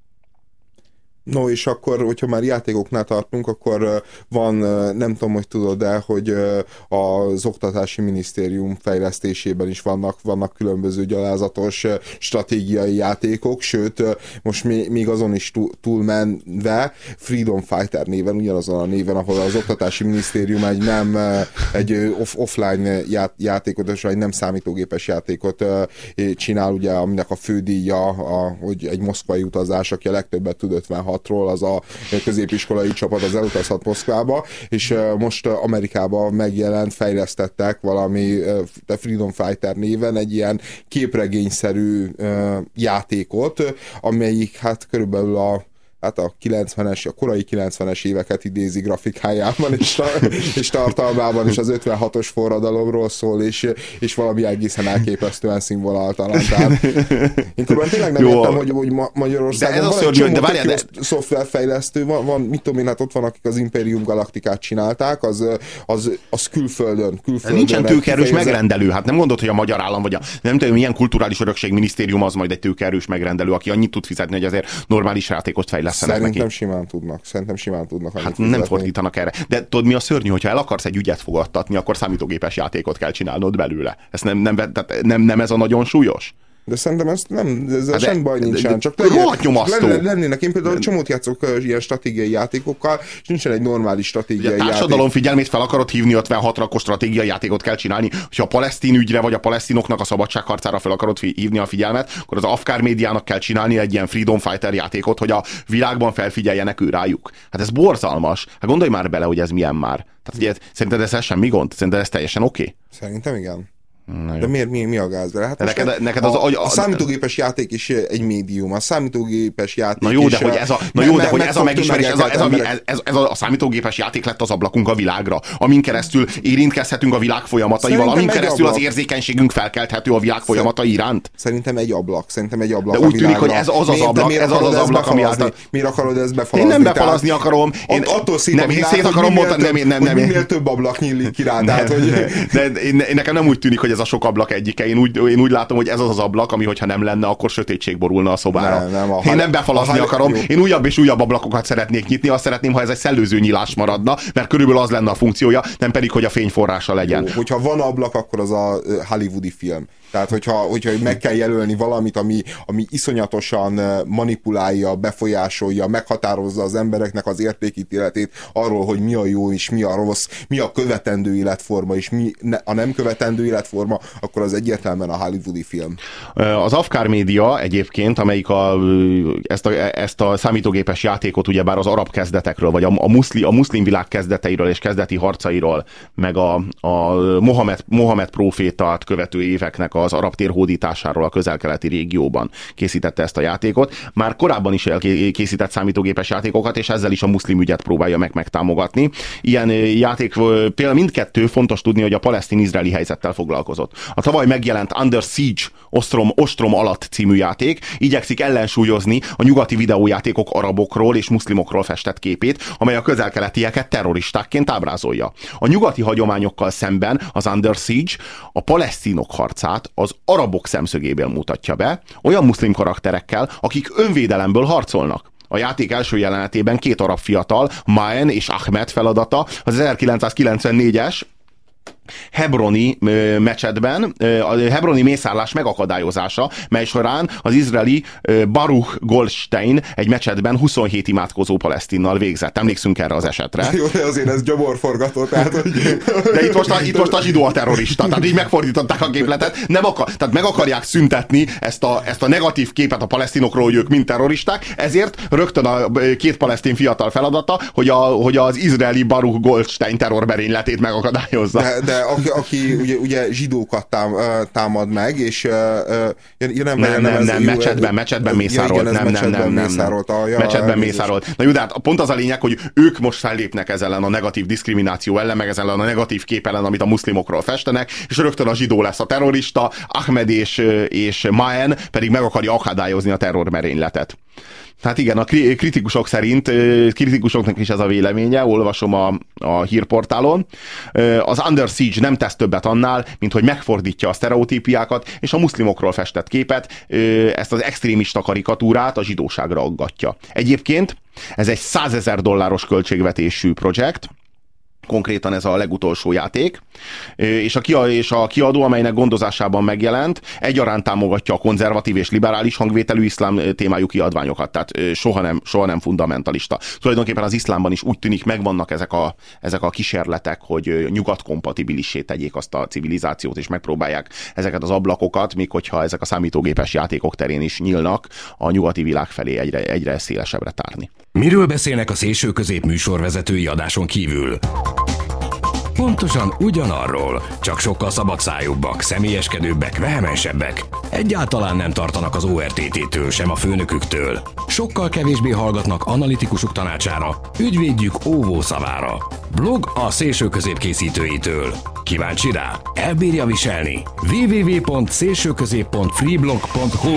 No, és akkor, hogyha már játékoknál tartunk, akkor van, nem tudom, hogy tudod, de hogy az Oktatási Minisztérium fejlesztésében is vannak, vannak különböző gyalázatos stratégiai játékok, sőt, most még azon is túlmenve Freedom Fighter néven, ugyanazon a néven, ahol az Oktatási Minisztérium egy nem egy off- offline játékot, és egy nem számítógépes játékot csinál, ugye, aminek a fődíja, a, hogy egy moszkvai utazás, aki a legtöbbet tud ötvenhatról, az a középiskolai csapat az elutazhat Moszkvába, és most Amerikában megjelent, fejlesztettek valami Freedom Fighter néven egy ilyen képregényszerű játékot, amelyik hát körülbelül a hát a kilencvenes, a korai kilencvenes éveket idézi grafikájában és, és tartalmában, és az ötvenhatos forradalomról szól, és, és valami egészen elképesztően színvonaltalan. Tehát én különben tényleg nem jó, értem, hogy, hogy Magyarországon van egy csomó de de... szoftverfejlesztő, van, van, mit tudom én, hát ott van, akik az Imperium Galacticát csinálták, az, az, az külföldön. külföldön nincsen tőkeerős kifejezett... megrendelő, hát nem gondolod, hogy a magyar állam, vagy a nem tudom, milyen kulturális örökség minisztérium az majd egy tőkeerős megrendelő, aki annyit tud fizetni, hogy azért normális játékot fejlesz. Szerintem neki. simán tudnak. Szerintem simán tudnak. Hát nem fordítanak erre. De tudod, mi a szörnyű, hogyha el akarsz egy ügyet fogadtatni, akkor számítógépes játékot kell csinálnod belőle. Ez nem, nem, tehát nem, nem ez a nagyon súlyos? De szerintem ez nem, ez hát semmi baj nincsen. De, de, csak rohadt nyomasztó. Lennének, én például csomót játszok ilyen stratégiai játékokkal, és nincsen egy normális stratégiai játék. A társadalom figyelmét fel akarod hívni ötvenhatra, akkor stratégiai játékot kell csinálni. Ha a palesztin ügyre, vagy a palesztinoknak a szabadságharcára fel akarod hívni a figyelmet, akkor az afkár médiának kell csinálni egy ilyen Freedom Fighter játékot, hogy a világban felfigyeljenek ő rájuk. Hát ez borzalmas. Hát gondolj már bele, hogy ez milyen már. Tehát ugye, szerinted ez semmi gond? Szerinted ez teljesen oké? Okay? Szerintem igen. De miért, mi, mi a gáz? De hát neked, most neked a, az, a, a számítógépes játék is egy médium, a számítógépes játék na jó, is... de hogy ez a, na jó, de hogy ez a megismerés, ez a, ez, a, ez, ez, ez a számítógépes játék lett az ablakunk a világra, amin keresztül érintkezhetünk a világ folyamataival, Szerintem amin keresztül ablak. az érzékenységünk felkelthető a világ folyamatai iránt. Szerintem egy ablak, szerintem egy ablak. De úgy tűnik, hogy ez az az ablak, ez az az ablak, ami által... Miért akarod ezt befalazni? Én nem befalazni akarom. Én attól szét nem, a világ, szét akarom mondani, nem, nem, nem. Minél több ablak nyílik ki rá. Tehát, hogy... De én, nekem nem úgy tűnik, hogy ez a sok ablak egyike. Én úgy, én úgy látom, hogy ez az az ablak, ami hogyha nem lenne, akkor sötétség borulna a szobára. Nem, nem, a én nem befalazni akarom. Jó. Én újabb és újabb ablakokat szeretnék nyitni. Azt szeretném, ha ez egy szellőző nyílás maradna, mert körülbelül az lenne a funkciója, nem pedig, hogy a fényforrása legyen. Jó, hogyha van ablak, akkor az a hollywoodi film. Tehát, hogyha, hogyha meg kell jelölni valamit, ami, ami iszonyatosan manipulálja, befolyásolja, meghatározza az embereknek az értékítéletét arról, hogy mi a jó és mi a rossz, mi a követendő életforma és mi a nem követendő életforma, akkor az egyértelműen a hollywoodi film. Az Afkár média egyébként, amelyik a, ezt, a, ezt a számítógépes játékot ugyebár az arab kezdetekről, vagy a, a, muszli, a muszlim világ kezdeteiről és kezdeti harcairól, meg a, a Mohamed, Mohamed prófétát követő éveknek az arab térhódításáról a közel-keleti régióban készítette ezt a játékot. Már korábban is készített számítógépes játékokat, és ezzel is a muszlim ügyet próbálja meg megtámogatni. Ilyen játék, például mindkettő fontos tudni, hogy a palesztin-izraeli helyzettel foglalkozott. A tavaly megjelent Under Siege ostrom, ostrom alatt című játék igyekszik ellensúlyozni a nyugati videójátékok arabokról és muszlimokról festett képét, amely a közel-keletieket terroristákként ábrázolja. A nyugati hagyományokkal szemben az Under Siege a palesztinok harcát az arabok szemszögéből mutatja be, olyan muszlim karakterekkel, akik önvédelemből harcolnak. A játék első jelenetében két arab fiatal, Maen és Ahmed feladata az ezerkilencszázkilencvennégyes hebroni ö, mecsetben, ö, a hebroni mészárlás megakadályozása, mely során az izraeli ö, Baruch Goldstein egy mecsetben huszonhét imádkozó palesztinnal végzett. Emlékszünk erre az esetre. Jó, de azért ez gyaborforgató, tehát hogy... De itt most, a, itt most a zsidó a terrorista, tehát így megfordították a képletet, nem akar, tehát meg akarják szüntetni ezt a, ezt a negatív képet a palesztinokról, hogy ők mind terroristák, ezért rögtön a két palesztin fiatal feladata, hogy, a, hogy az izraeli Baruch Goldstein terrormerényletét megakadályozza. De, de aki, aki ugye, ugye zsidókat tám, támad meg, és uh, ja, nem, nem, nem, nem, mecsetben, mecsetben mészárolt. Igen, nem, nem, nem, nem, mészárolt. A, ja, mecsetben mészárolt. Na jó, de hát pont az a lényeg, hogy ők most fellépnek ezzel ellen a negatív diszkrimináció ellen, meg ezzel a negatív kép ellen, amit a muszlimokról festenek, és rögtön a zsidó lesz a terrorista, Ahmed és, és Maen pedig meg akarja akadályozni a terrormerényletet. Hát igen, a kritikusok szerint, kritikusoknak is ez a véleménye, olvasom a, a hírportálon. Az Under Siege nem tesz többet annál, mint hogy megfordítja a sztereotípiákat, és a muszlimokról festett képet, ezt az extrémista karikatúrát a zsidóságra aggatja. Egyébként ez egy százezer dolláros költségvetésű projekt, konkrétan ez a legutolsó játék, és a, kia, és a kiadó, amelynek gondozásában megjelent, egyaránt támogatja a konzervatív és liberális hangvételű iszlám témájú kiadványokat, tehát soha nem, soha nem fundamentalista. Tulajdonképpen az iszlámban is úgy tűnik, megvannak ezek a, ezek a kísérletek, hogy nyugatkompatibilissé tegyék azt a civilizációt, és megpróbálják ezeket az ablakokat, míg hogyha ezek a számítógépes játékok terén is nyílnak, a nyugati világ felé egyre, egyre szélesebbre tárni. Miről beszélnek a szélső közép műsorvezetői adáson kívül? Pontosan ugyanarról, csak sokkal szabadszájúbbak, személyeskedőbbek, vehemensebbek. Egyáltalán nem tartanak az o er té té-től, sem a főnöküktől. Sokkal kevésbé hallgatnak analitikusuk tanácsára, ügyvédjük óvó szavára. Blog a szélső közép készítőitől. Kíváncsi rá? Elbírja viselni? double-u double-u double-u pont szélsőközép pont freeblog pont hu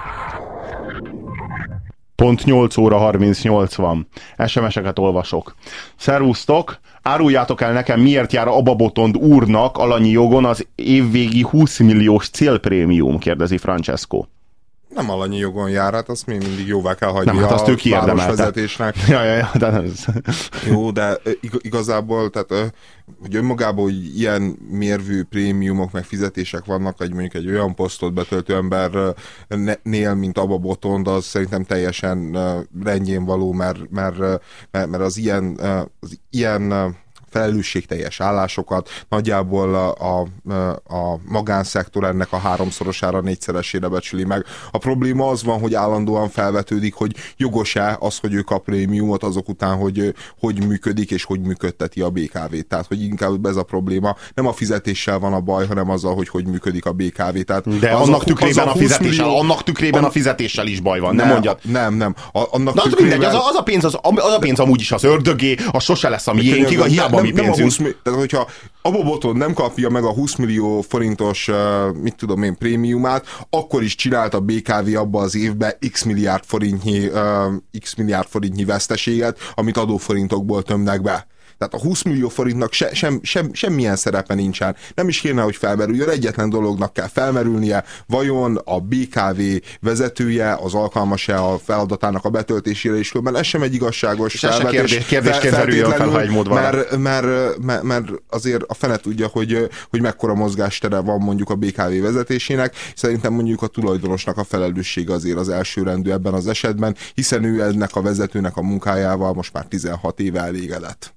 Pont nyolc óra harmincnyolc van. es em es-eket olvasok. Szervusztok! Áruljátok el nekem, miért jár Ababotond úrnak alanyi jogon az évvégi húsz milliós célprémium, kérdezi Francesco. Nem alanyi jogon jár, hát azt még mindig jóvá kell hagyni. Nem, hát azt a ő városvezetésnek. Ja, ja, ja, de nem. Jó, de igazából, tehát, hogy önmagában, hogy ilyen mérvű prémiumok, meg fizetések vannak, hogy mondjuk egy olyan posztot betöltő embernél, mint Abba Botond, az szerintem teljesen rendjén való, mert, mert, mert az ilyen, az ilyen felelősségteljes állásokat, nagyjából a, a, a magánszektor ennek a háromszorosára, négyszeresére becsüli meg. A probléma az van, hogy állandóan felvetődik, hogy jogos-e az, hogy ő kap prémiumot azok után, hogy hogy működik és hogy működteti a bé ká vét. Tehát, hogy inkább ez a probléma. Nem a fizetéssel van a baj, hanem azzal, hogy hogy működik a bé ká vé. Tehát de az annak a, tükrében az a fizetéssel, millió... annak tükrében a fizetéssel is baj van, nem, nem mondjad. Nem, nem. A, annak Na, az tükrében... mindegy, az a, az a pénz, az, az a pénz amúgy is az ördögé, az sose lesz a miénk, igaz, hiába mi pénzünk. húsz, tehát, hogyha Abo Botond nem kapja meg a húsz millió forintos, uh, mit tudom én, prémiumát, akkor is csinált a bé ká vé abba az évben x milliárd forintnyi, uh, x milliárd forintnyi veszteséget, amit adóforintokból tömnek be. Tehát a húsz millió forintnak se, sem, sem, semmilyen szerepe nincsen. Nem is kéne, hogy felmerüljön, egyetlen dolognak kell felmerülnie, vajon a bé ká vé vezetője az alkalmas-e a feladatának a betöltésére, és különben ez sem egy igazságos felvetés. Kérdés, kérdésként merüljön fel, ha egy mód van. Mert, mert, mert, mert azért a fene tudja, hogy, hogy mekkora mozgástere van mondjuk a bé ká vé vezetésének. Szerintem mondjuk a tulajdonosnak a felelőssége azért az elsőrendű ebben az esetben, hiszen ő ennek a vezetőnek a munkájával most már tizenhat éve elégedett.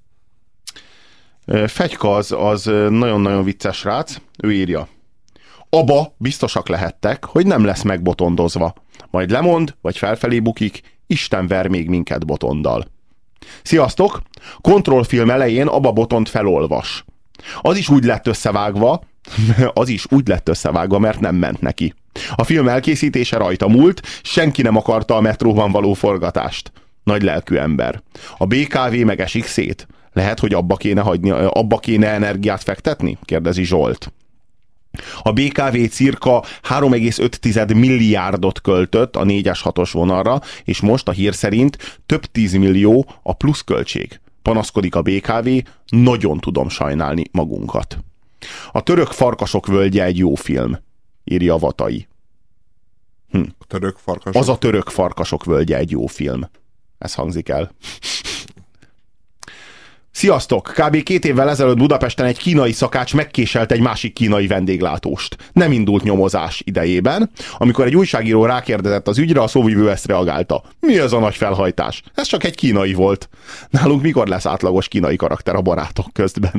Fegyka az, az nagyon-nagyon vicces rác, ő írja. Aba biztosak lehettek, hogy nem lesz megbotondozva. Majd lemond, vagy felfelé bukik, Isten ver még minket botonddal. Sziasztok! Kontrollfilm elején Aba Botond felolvas. Az is úgy lett összevágva, az is úgy lett összevágva, mert nem ment neki. A film elkészítése rajta múlt, senki nem akarta a metróban való forgatást. Nagy lelkű ember. A bé ká vé meg esik szét. Lehet, hogy abba kéne hagyni, abba kéne energiát fektetni? Kérdezi Zsolt. A bé ká vé cirka három egész öt milliárdot költött a négyes hatos vonalra, és most a hír szerint több tízmillió a pluszköltség. Panaszkodik a bé ká vé, nagyon tudom sajnálni magunkat. A Török farkasok völgye egy jó film, írja Vatai. Hm. A török farkasok? Az a Török farkasok völgye egy jó film. Ez hangzik el. Sziasztok! Kb. két évvel ezelőtt Budapesten egy kínai szakács megkéselt egy másik kínai vendéglátóst. Nem indult nyomozás idejében. Amikor egy újságíró rákérdezett az ügyre, a szóvivő ezt reagálta. Mi ez a nagy felhajtás? Ez csak egy kínai volt. Nálunk mikor lesz átlagos kínai karakter a barátok közben?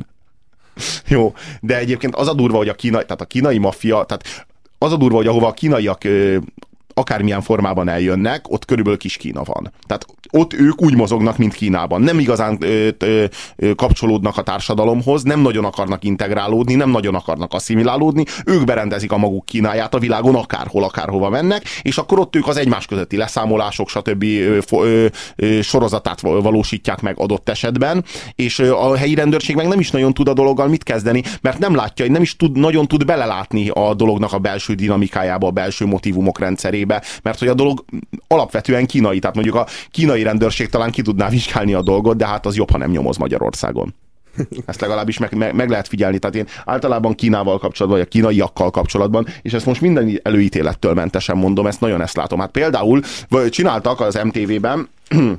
Jó, de egyébként az a durva, hogy a kínai, tehát a kínai maffia, tehát az a durva, hogy ahova a kínaiak ö, akármilyen formában eljönnek, ott körülbelül kis Kína van. Tehát ott ők úgy mozognak, mint Kínában. Nem igazán ö, ö, ö, kapcsolódnak a társadalomhoz, nem nagyon akarnak integrálódni, nem nagyon akarnak asszimilálódni, ők berendezik a maguk Kínáját a világon, akárhol, akárhova mennek, és akkor ott ők az egymás közötti leszámolások, stb. Ö, ö, ö, sorozatát valósítják meg adott esetben, és ö, a helyi rendőrség meg nem is nagyon tud a dologgal mit kezdeni, mert nem látja, nem is tud, nagyon tud belelátni a dolognak a belső dinamikájába, a belső motívumok rendszerébe, mert hogy a dolog alapvetően kínai, tehát mondjuk a kínai rendőrség talán ki tudná vizsgálni a dolgot, de hát az jobb, ha nem nyomoz Magyarországon. Ezt legalábbis meg, meg, meg lehet figyelni. Tehát én általában Kínával kapcsolatban, vagy a kínaiakkal kapcsolatban, és ezt most minden előítélettől mentesen mondom, ezt nagyon ezt látom. Hát például csináltak az em té vében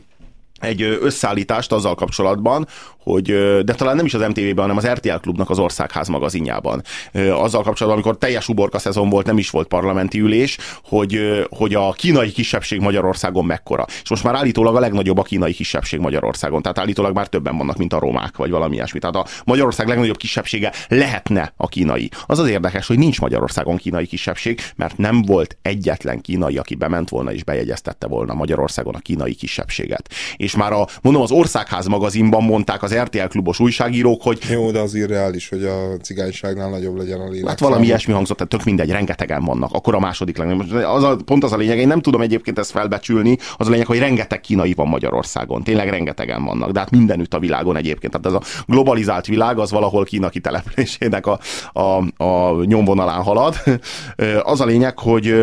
egy összeállítást azzal kapcsolatban, hogy, de talán nem is az em té vében, hanem az er té el Klubnak az Országház magazinjában. Azzal kapcsolatban, amikor teljes uborka szezon volt, nem is volt parlamenti ülés, hogy, hogy a kínai kisebbség Magyarországon mekkora. És most már állítólag a legnagyobb a kínai kisebbség Magyarországon. Tehát állítólag már többen vannak, mint a romák, vagy valami ilyesmi. Tehát a Magyarország legnagyobb kisebbsége lehetne a kínai. Az az érdekes, hogy nincs Magyarországon kínai kisebbség, mert nem volt egyetlen kínai, aki bement volna és bejegyeztette volna Magyarországon a kínai kisebbséget. És már a, mondom, az Országház magazinban mondták az er té el Klubos újságírók, hogy... Jó, de az irreális, hogy a cigányságnál nagyobb legyen a lélek. Hát valami ilyesmi hangzott, tehát tök mindegy, rengetegen vannak. Akkor a második legnagyobb. Az a, pont az a lényeg, én nem tudom egyébként ezt felbecsülni, az a lényeg, hogy rengeteg kínai van Magyarországon. Tényleg rengetegen vannak, de hát mindenütt a világon egyébként. Tehát ez a globalizált világ, az valahol Kína kitelepülésének a, a, a nyomvonalán halad. Az a lényeg, hogy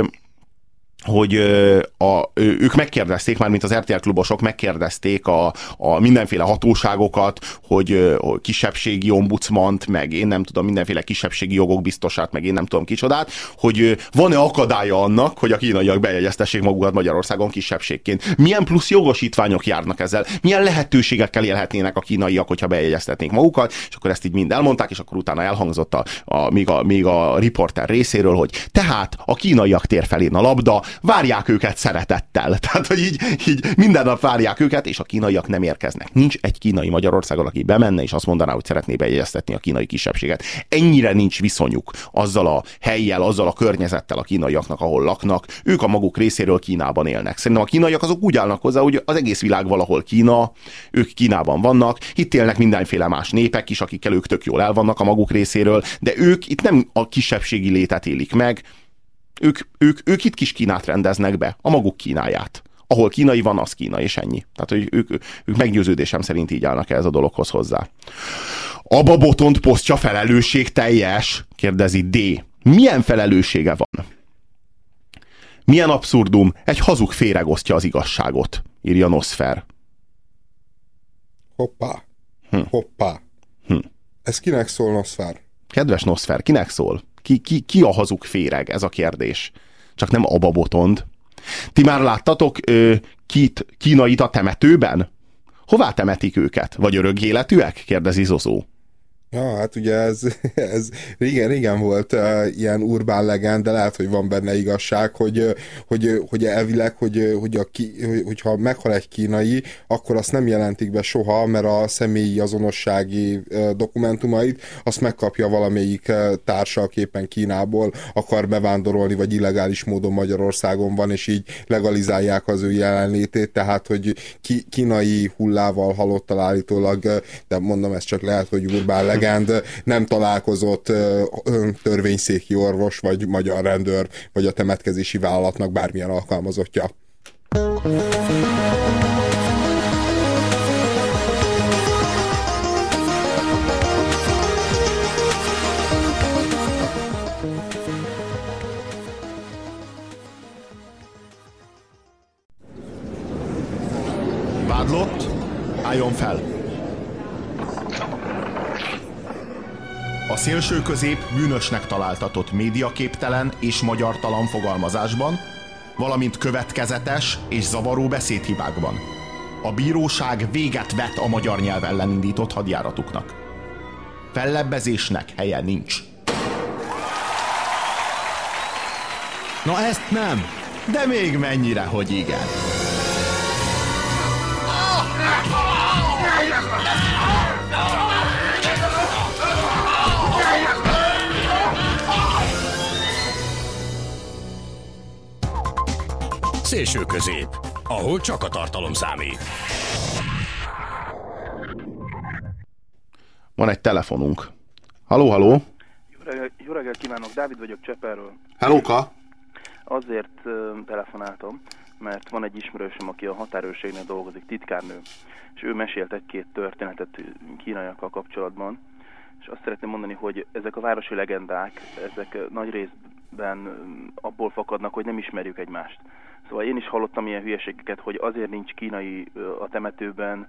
hogy a, ők megkérdezték, már mint az er té el Klubosok megkérdezték a, a mindenféle hatóságokat, hogy a kisebbségi ombudsmant, meg én nem tudom, mindenféle kisebbségi jogok biztosát, meg én nem tudom kicsodát, hogy van-e akadálya annak, hogy a kínaiak bejegyeztessék magukat Magyarországon kisebbségként. Milyen plusz jogosítványok járnak ezzel? Milyen lehetőségekkel élhetnének a kínaiak, hogyha bejegyeztetnék magukat? És akkor ezt így mind elmondták, és akkor utána elhangzott a, a, még, a, még a riporter részéről, hogy tehát a kínaiak tér felén a labda, várják őket szeretettel. Tehát, hogy így, így minden nap várják őket, és a kínaiak nem érkeznek. Nincs egy kínai Magyarországon, aki bemenne, és azt mondaná, hogy szeretné bejegyeztetni a kínai kisebbséget. Ennyire nincs viszonyuk azzal a helyjel, azzal a környezettel a kínaiaknak, ahol laknak. Ők a maguk részéről Kínában élnek. Szerintem a kínaiak azok úgy állnak hozzá, hogy az egész világ valahol Kína, ők Kínában vannak, itt élnek mindenféle más népek is, akikkel ők tök jól el vannak a maguk részéről, de ők itt nem a kisebbségi létet élik meg, ők, ők, ők itt kis Kínát rendeznek be, a maguk Kínáját. Ahol kínai van, az Kína, és ennyi. Tehát, hogy ők, ők meggyőződésem szerint így állnak ez a dologhoz hozzá. Abba Botont posztja felelősség teljes? Kérdezi D. Milyen felelőssége van? Milyen abszurdum, egy hazug féregosztja az igazságot, írja Nosfer. Hoppá. Hm. Hoppá. Hm. Ez kinek szól, Nosfer? Kedves Nosfer, kinek szól? Ki, ki, ki a hazug féreg? Ez a kérdés. Csak nem Abba Botond. Ti már láttatok ö, kit, kínait a temetőben? Hová temetik őket? Vagy örök életűek? Kérdezi Zozó. Ja, hát ugye ez, ez régen, régen volt uh, ilyen urbán legend, de lehet, hogy van benne igazság, hogy, hogy, hogy elvileg, hogy, hogy a ki, hogyha meghal egy kínai, akkor azt nem jelentik be soha, mert a személyi azonossági uh, dokumentumait azt megkapja valamelyik uh, társa, aki éppen Kínából akar bevándorolni, vagy illegális módon Magyarországon van, és így legalizálják az ő jelenlétét, tehát, hogy ki, kínai hullával halottal állítólag, de mondom, ez csak lehet, hogy urbán legend, nem találkozott törvényszéki orvos, vagy magyar rendőr, vagy a temetkezési vállalatnak bármilyen alkalmazottja. Vádlott, álljon fel! A szélső közép bűnösnek találtatott médiaképtelen és magyartalan fogalmazásban, valamint következetes és zavaró beszédhibákban. A bíróság véget vet a magyar nyelv ellen indított hadjáratuknak. Fellebbezésnek helye nincs. Na ezt nem, de még mennyire, hogy igen. Szélső közép, ahol csak a tartalom számít. Van egy telefonunk. Halló, halló! Jó reggelt, jó reggelt kívánok, Dávid vagyok Csepelről. Hellóka! Azért uh, telefonáltam, mert van egy ismerősöm, aki a határőrségnél dolgozik, titkárnő, és ő mesélt egy-két történetet kínaiakkal kapcsolatban, és azt szeretném mondani, hogy ezek a városi legendák, ezek nagy részben abból fakadnak, hogy nem ismerjük egymást. Szóval én is hallottam ilyen hülyeségeket, hogy azért nincs kínai a temetőben,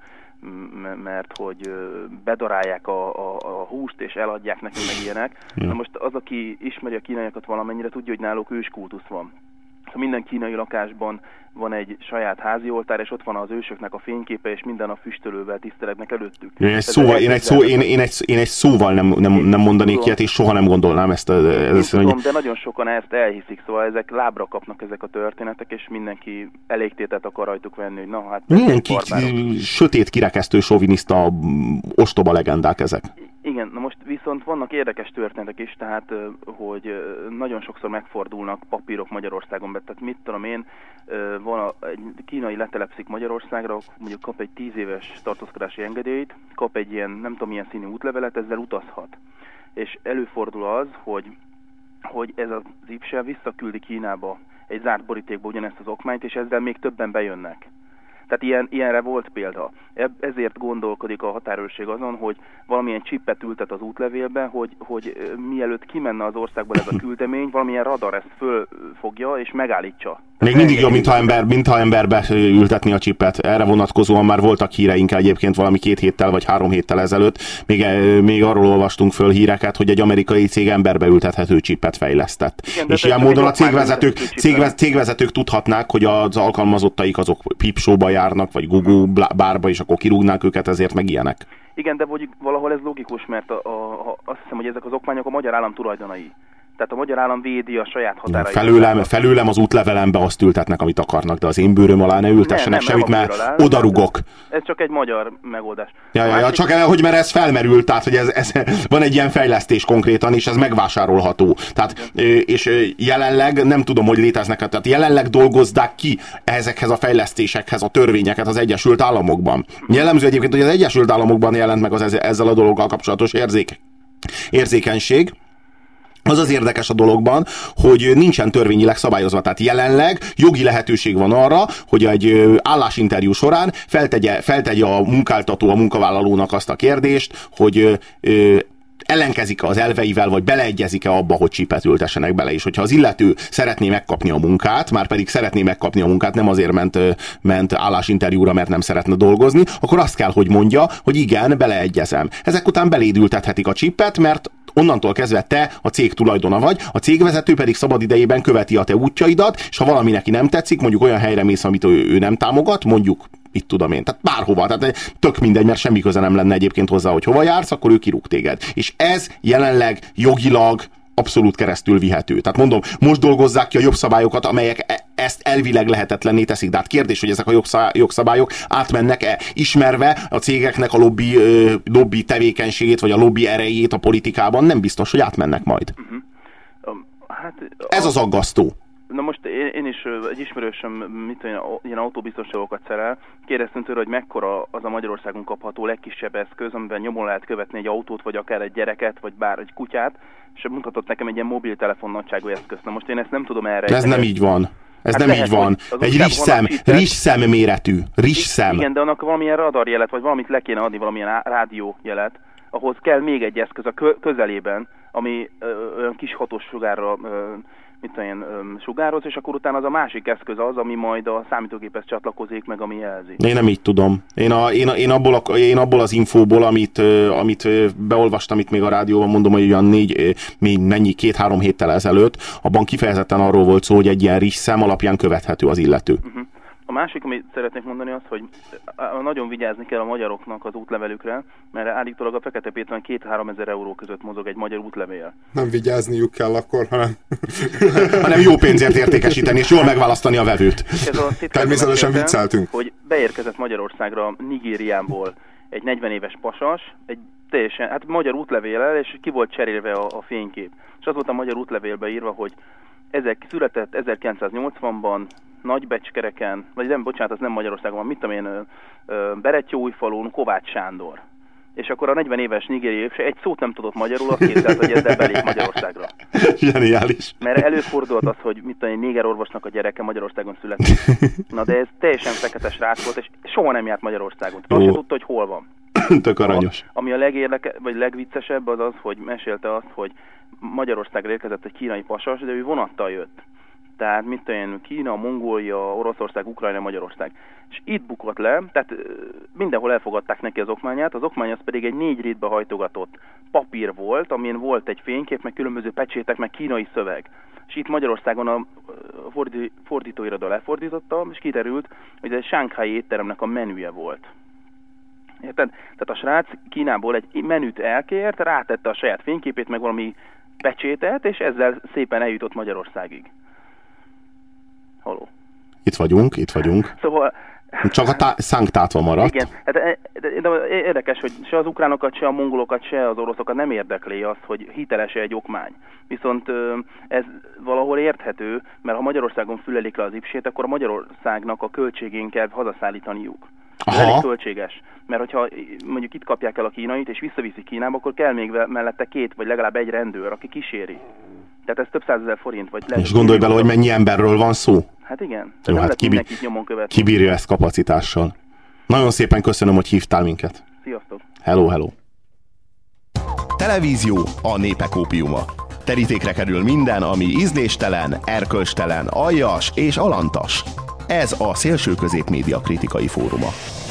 mert hogy bedarálják a, a, a húst és eladják nekünk meg ilyenek. Na most az, aki ismeri a kínaiakat valamennyire, tudja, hogy náluk őskultusz van. Szóval minden kínai lakásban van egy saját házi oltár, és ott van az ősöknek a fényképe, és minden a füstölővel tiszteletnek előttük. Én egy szóval, én egy szó, én, én egy, én egy szóval nem, nem, nem mondanék tudom, ilyet, és soha nem gondolnám ezt. ezt, ezt tudom, de nagyon sokan ezt elhiszik, szóval ezek lábra kapnak ezek a történetek, és mindenki elégtétet akar rajtuk venni, hogy na hát... Mindenki sötét, kirekesztő, soviniszta, ostoba legendák ezek. Igen, na most viszont vannak érdekes történetek is, tehát hogy nagyon sokszor megfordulnak papírok Magyarországon, tehát mit tudom én, van a, egy kínai letelepszik Magyarországra, mondjuk kap egy tíz éves tartózkodási engedélyt, kap egy ilyen nem tudom milyen színű útlevelet, ezzel utazhat. És előfordul az, hogy, hogy ez az ipse visszaküldi Kínába egy zárt borítékba ugyanezt az okmányt, és ezzel még többen bejönnek. Tehát ilyen, ilyenre volt példa. Ezért gondolkodik a határőrség azon, hogy valamilyen csippet ültet az útlevélbe, hogy, hogy mielőtt kimenne az országból ez a küldemény, valamilyen radar ezt fölfogja és megállítsa. Még mindig jobb, mintha, ember, mintha emberbe ültetni a csippet. Erre vonatkozóan már voltak híreink egyébként valami két héttel vagy három héttel ezelőtt. Még, még arról olvastunk föl híreket, hogy egy amerikai cég emberbe ültethető csippet fejlesztett. Igen, és ilyen módon a cégvezetők, cégvez, cégvezetők tudhatnák, hogy az alkalmazottaik azok Pipsóba járnak, vagy Google bárba, és akkor kirúgnák őket, ezért meg ilyenek. Igen, de valahol ez logikus, mert a, a, a, azt hiszem, hogy ezek az okmányok a magyar állam tulajdonai. Tehát a magyar állam védi a saját határait. Felőlem, felőlem az útlevelembe azt ültetnek, amit akarnak, de az én bőröm alá ne ültessenek nem, semmit, mert alá, odarugok. Ez csak egy magyar megoldás. Ja, ja, ja, csak el, hogy mert ez felmerült, tehát hogy ez, ez, van egy ilyen fejlesztés konkrétan, és ez megvásárolható. Tehát, és jelenleg nem tudom, hogy léteznek, tehát jelenleg dolgozzák ki ezekhez a fejlesztésekhez a törvényeket az Egyesült Államokban. Jellemző egyébként, hogy az Egyesült Államokban jelent meg az ezzel a dologgal kapcsolatos érzék, érzékenység. Az az érdekes a dologban, hogy nincsen törvényileg szabályozva. Tehát jelenleg jogi lehetőség van arra, hogy egy állásinterjú során feltegye, feltegye a munkáltató a munkavállalónak azt a kérdést, hogy ö, ellenkezik-e az elveivel, vagy beleegyezik-e abba, hogy csipet ültessenek bele. És hogyha az illető szeretné megkapni a munkát, már pedig szeretné megkapni a munkát, nem azért ment, ment állásinterjúra, mert nem szeretne dolgozni, akkor azt kell, hogy mondja, hogy igen, beleegyezem. Ezek után beléd ültethetik a csipet, mert onnantól kezdve te a cég tulajdona vagy, a cégvezető pedig szabad idejében követi a te útjaidat, és ha valami neki nem tetszik, mondjuk olyan helyre mész, amit ő, ő nem támogat, mondjuk, mit tudom én, tehát bárhova, tehát tök mindegy, mert semmi köze nem lenne egyébként hozzá, hogy hova jársz, akkor ő kirúg téged. És ez jelenleg jogilag abszolút keresztül vihető. Tehát mondom, most dolgozzák ki a jogszabályokat, amelyek ezt elvileg lehetetlenné teszik. De hát kérdés, hogy ezek a jogszabályok átmennek-e, ismerve a cégeknek a lobby, lobby tevékenységét, vagy a lobby erejét a politikában, nem biztos, hogy átmennek majd. Uh-huh. Um, hát, Ez az aggasztó. Na most én, én is, egy ismerősöm, mit tudom, ilyen autóbiztonságokat szerel, kérdeztem tőle, hogy mekkora az a Magyarországon kapható legkisebb eszköz, amiben nyomon lehet követni egy autót, vagy akár egy gyereket, vagy bár egy kutyát, és mutatott nekem egy ilyen mobiltelefon nagyságú eszközt. Na most én ezt nem tudom erre. Ez nem így van. Ez hát nem lehet, így van. Egy rizsszem, rizsszem méretű. Rizsszem. Igen, de annak valamilyen radarjelet, vagy valamit le kéne adni, valamilyen rádiójelet. Ahhoz kell még egy eszköz a közelében, ami olyan kis hatós sugárra mit tudom én, sugároz, és akkor utána az a másik eszköz az, ami majd a számítógéphez csatlakozik, meg ami jelzi. Én nem így tudom. Én, a, én, én, abból, a, én abból az infóból, amit, amit beolvastam itt még a rádióban, mondom, hogy olyan négy, még mennyi, két-három héttel ezelőtt, abban kifejezetten arról volt szó, hogy egy ilyen rizsszem alapján követhető az illető. Uh-huh. A másik, amit szeretnék mondani, az, hogy nagyon vigyázni kell a magyaroknak az útlevelükre, mert állítólag a Fekete Péteren két-három ezer euró között mozog egy magyar útlevél. Nem vigyázniuk kell akkor, hanem... hanem jó pénzért értékesíteni, és jól megválasztani a vevőt. Természetesen vicceltünk. Hogy beérkezett Magyarországra Nigériából egy negyven éves pasas, egy teljesen, hát magyar útlevéllel, és ki volt cserélve a, a fénykép. És az volt a magyar útlevélbe írva, hogy ezek született ezerkilencszáznyolcvanban, Nagybecskereken, vagy nem, bocsánat, az nem Magyarországon van, mit tudom én, Berettyóújfalun, Kovács Sándor. És akkor a negyven éves nigériai se egy szót nem tudott magyarul, azt képzelt, hogy ezzel belép Magyarországra. Geniális. Mert előfordult az, hogy mit tudom én, négerorvosnak a gyereke Magyarországon született. Na de ez teljesen fekete srác volt, és soha nem járt Magyarországon. Azt sem tudta, hogy hol van. Tök aranyos. A, ami a legérdeke, vagy legviccesebb az az, hogy mesélte azt, hogy Magyarországra érkezett egy kínai pasas, de ő vonattal jött. Tehát mit tudom én, Kína, Mongólia, Oroszország, Ukrajna, Magyarország. És itt bukott le, tehát mindenhol elfogadták neki az okmányát, az okmány az pedig egy négy rétbe hajtogatott papír volt, amin volt egy fénykép, meg különböző pecsétek, meg kínai szöveg. És itt Magyarországon a fordi, fordítóiroda lefordította, és kiderült, hogy ez egy sánghái étteremnek a menüje volt. Érted? Tehát a srác Kínából egy menüt elkért, rátette a saját fényképét, meg valami pecsétet, és ezzel szépen eljutott Magyarországig. Haló. Itt vagyunk, itt vagyunk. Szóval... Csak a tá- szánktátva maradt. Igen, hát, de, de, de érdekes, hogy se az ukránokat, se a mongolokat, se az oroszokat nem érdekli az, hogy hiteles-e egy okmány. Viszont ez valahol érthető, mert ha Magyarországon fülelik le az ipsét, akkor a Magyarországnak a költségén kell hazaszállítaniuk. Ez elég költséges, mert hogyha mondjuk itt kapják el a kínait, és visszaviszik Kínába, akkor kell még mellette két, vagy legalább egy rendőr, aki kíséri. Tehát ez több százezer forint. Vagy és gondolj bele, hogy mennyi emberről van szó? Hát igen. Jó, hát kibí- kibírja ezt kapacitással. Nagyon szépen köszönöm, hogy hívtál minket. Sziasztok. Hello, hello. Televízió a népek ópiuma. Terítékre kerül minden, ami ízléstelen, erkölcstelen, aljas és alantas. Ez a Szélső Középmédia kritikai fóruma.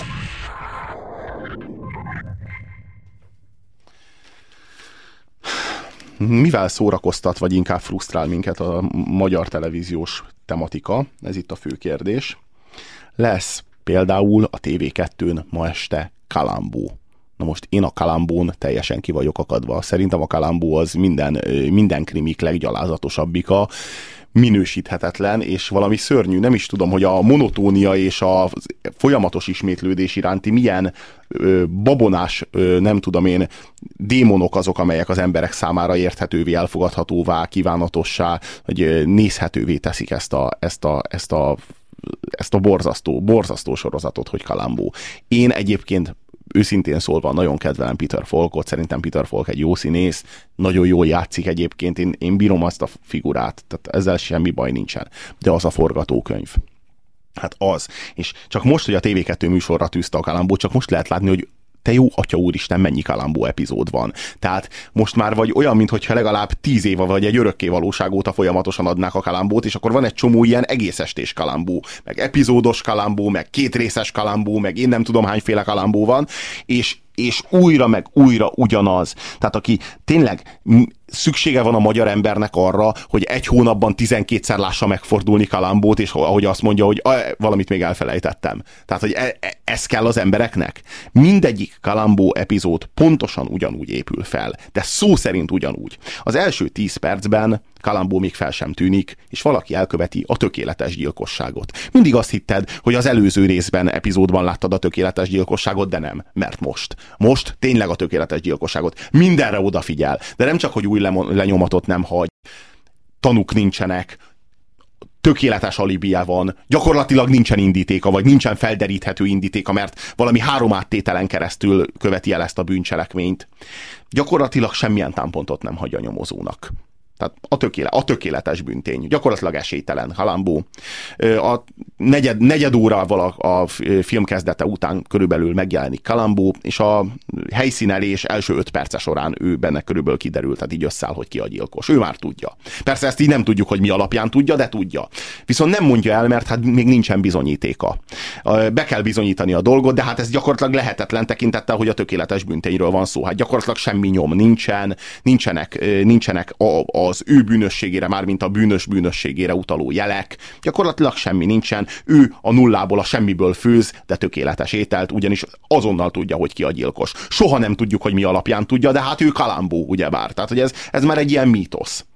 Mivel szórakoztat, vagy inkább frusztrál minket a magyar televíziós tematika? Ez itt a fő kérdés. Lesz például a té vé kettőn ma este Kalambó Na most én a Columbo-n teljesen ki vagyok akadva. Szerintem a Columbo az minden, minden krimik leggyalázatosabbika, minősíthetetlen, és valami szörnyű. Nem is tudom, hogy a monotónia és a folyamatos ismétlődés iránti milyen ö, babonás, ö, nem tudom én, démonok azok, amelyek az emberek számára érthetővé, elfogadhatóvá, kívánatossá, hogy nézhetővé teszik ezt a, ezt a, ezt a, ezt a borzasztó, borzasztó sorozatot, hogy Columbo. Én egyébként őszintén szólva nagyon kedvelem Peter Falkot, szerintem Peter Falk egy jó színész, nagyon jól játszik egyébként, én, én bírom azt a figurát, tehát ezzel semmi baj nincsen. De az a forgatókönyv. Hát az. És csak most, hogy a té vé kettő műsorra tűzte a Columbo, csak most lehet látni, hogy te jó atya úristen, mennyi Columbo epizód van. Tehát most már vagy olyan, mintha legalább tíz éve vagy egy örökké valóság óta folyamatosan adnák a Columbót, és akkor van egy csomó ilyen egész estés Columbo, meg epizódos Columbo, meg kétrészes Columbo, meg én nem tudom hányféle Columbo van, és és újra meg újra ugyanaz. Tehát aki tényleg szüksége van a magyar embernek arra, hogy egy hónapban tizenkétszer lássa megfordulni Columbo't, és ahogy azt mondja, hogy valamit még elfelejtettem. Tehát, hogy e- e- ez kell az embereknek. Mindegyik Columbo epizód pontosan ugyanúgy épül fel, de szó szerint ugyanúgy. Az első tíz percben Columbo még fel sem tűnik, és valaki elköveti a tökéletes gyilkosságot. Mindig azt hitted, hogy az előző részben, epizódban láttad a tökéletes gyilkosságot, de nem, mert most. Most tényleg a tökéletes gyilkosságot. Mindenre odafigyel, de nem csak, hogy új lenyomatot nem hagy, tanúk nincsenek, tökéletes alibija van, gyakorlatilag nincsen indítéka, vagy nincsen felderíthető indítéka, mert valami három áttételen keresztül követi el ezt a bűncselekményt. Gyakorlatilag semmilyen támpontot nem hagy a nyomozónak. Tehát a, tökéle, a tökéletes bűntény. Gyakorlatilag esélytelen. Columbo. A negyed, negyed órával a, a film kezdete után körülbelül megjelenik Columbo, és a helyszínelés első öt perce során ő benne körülbelül kiderült, tehát így összeáll, hogy ki a gyilkos. Ő már tudja. Persze ezt így nem tudjuk, hogy mi alapján tudja, de tudja. Viszont nem mondja el, mert hát még nincsen bizonyítéka. Be kell bizonyítani a dolgot, de hát ez gyakorlatilag lehetetlen tekintettel, hogy a tökéletes bűntényről van szó. Hát gyakorlatilag semmi nyom nincsen, nincsenek, nincsenek a, a az ő bűnösségére, mármint a bűnös bűnösségére utaló jelek. Gyakorlatilag semmi nincsen. Ő a nullából, a semmiből főz, de tökéletes ételt, ugyanis azonnal tudja, hogy ki a gyilkos. Soha nem tudjuk, hogy mi alapján tudja, de hát ő Columbo, ugyebár. Tehát, hogy ez, ez már egy ilyen mítosz.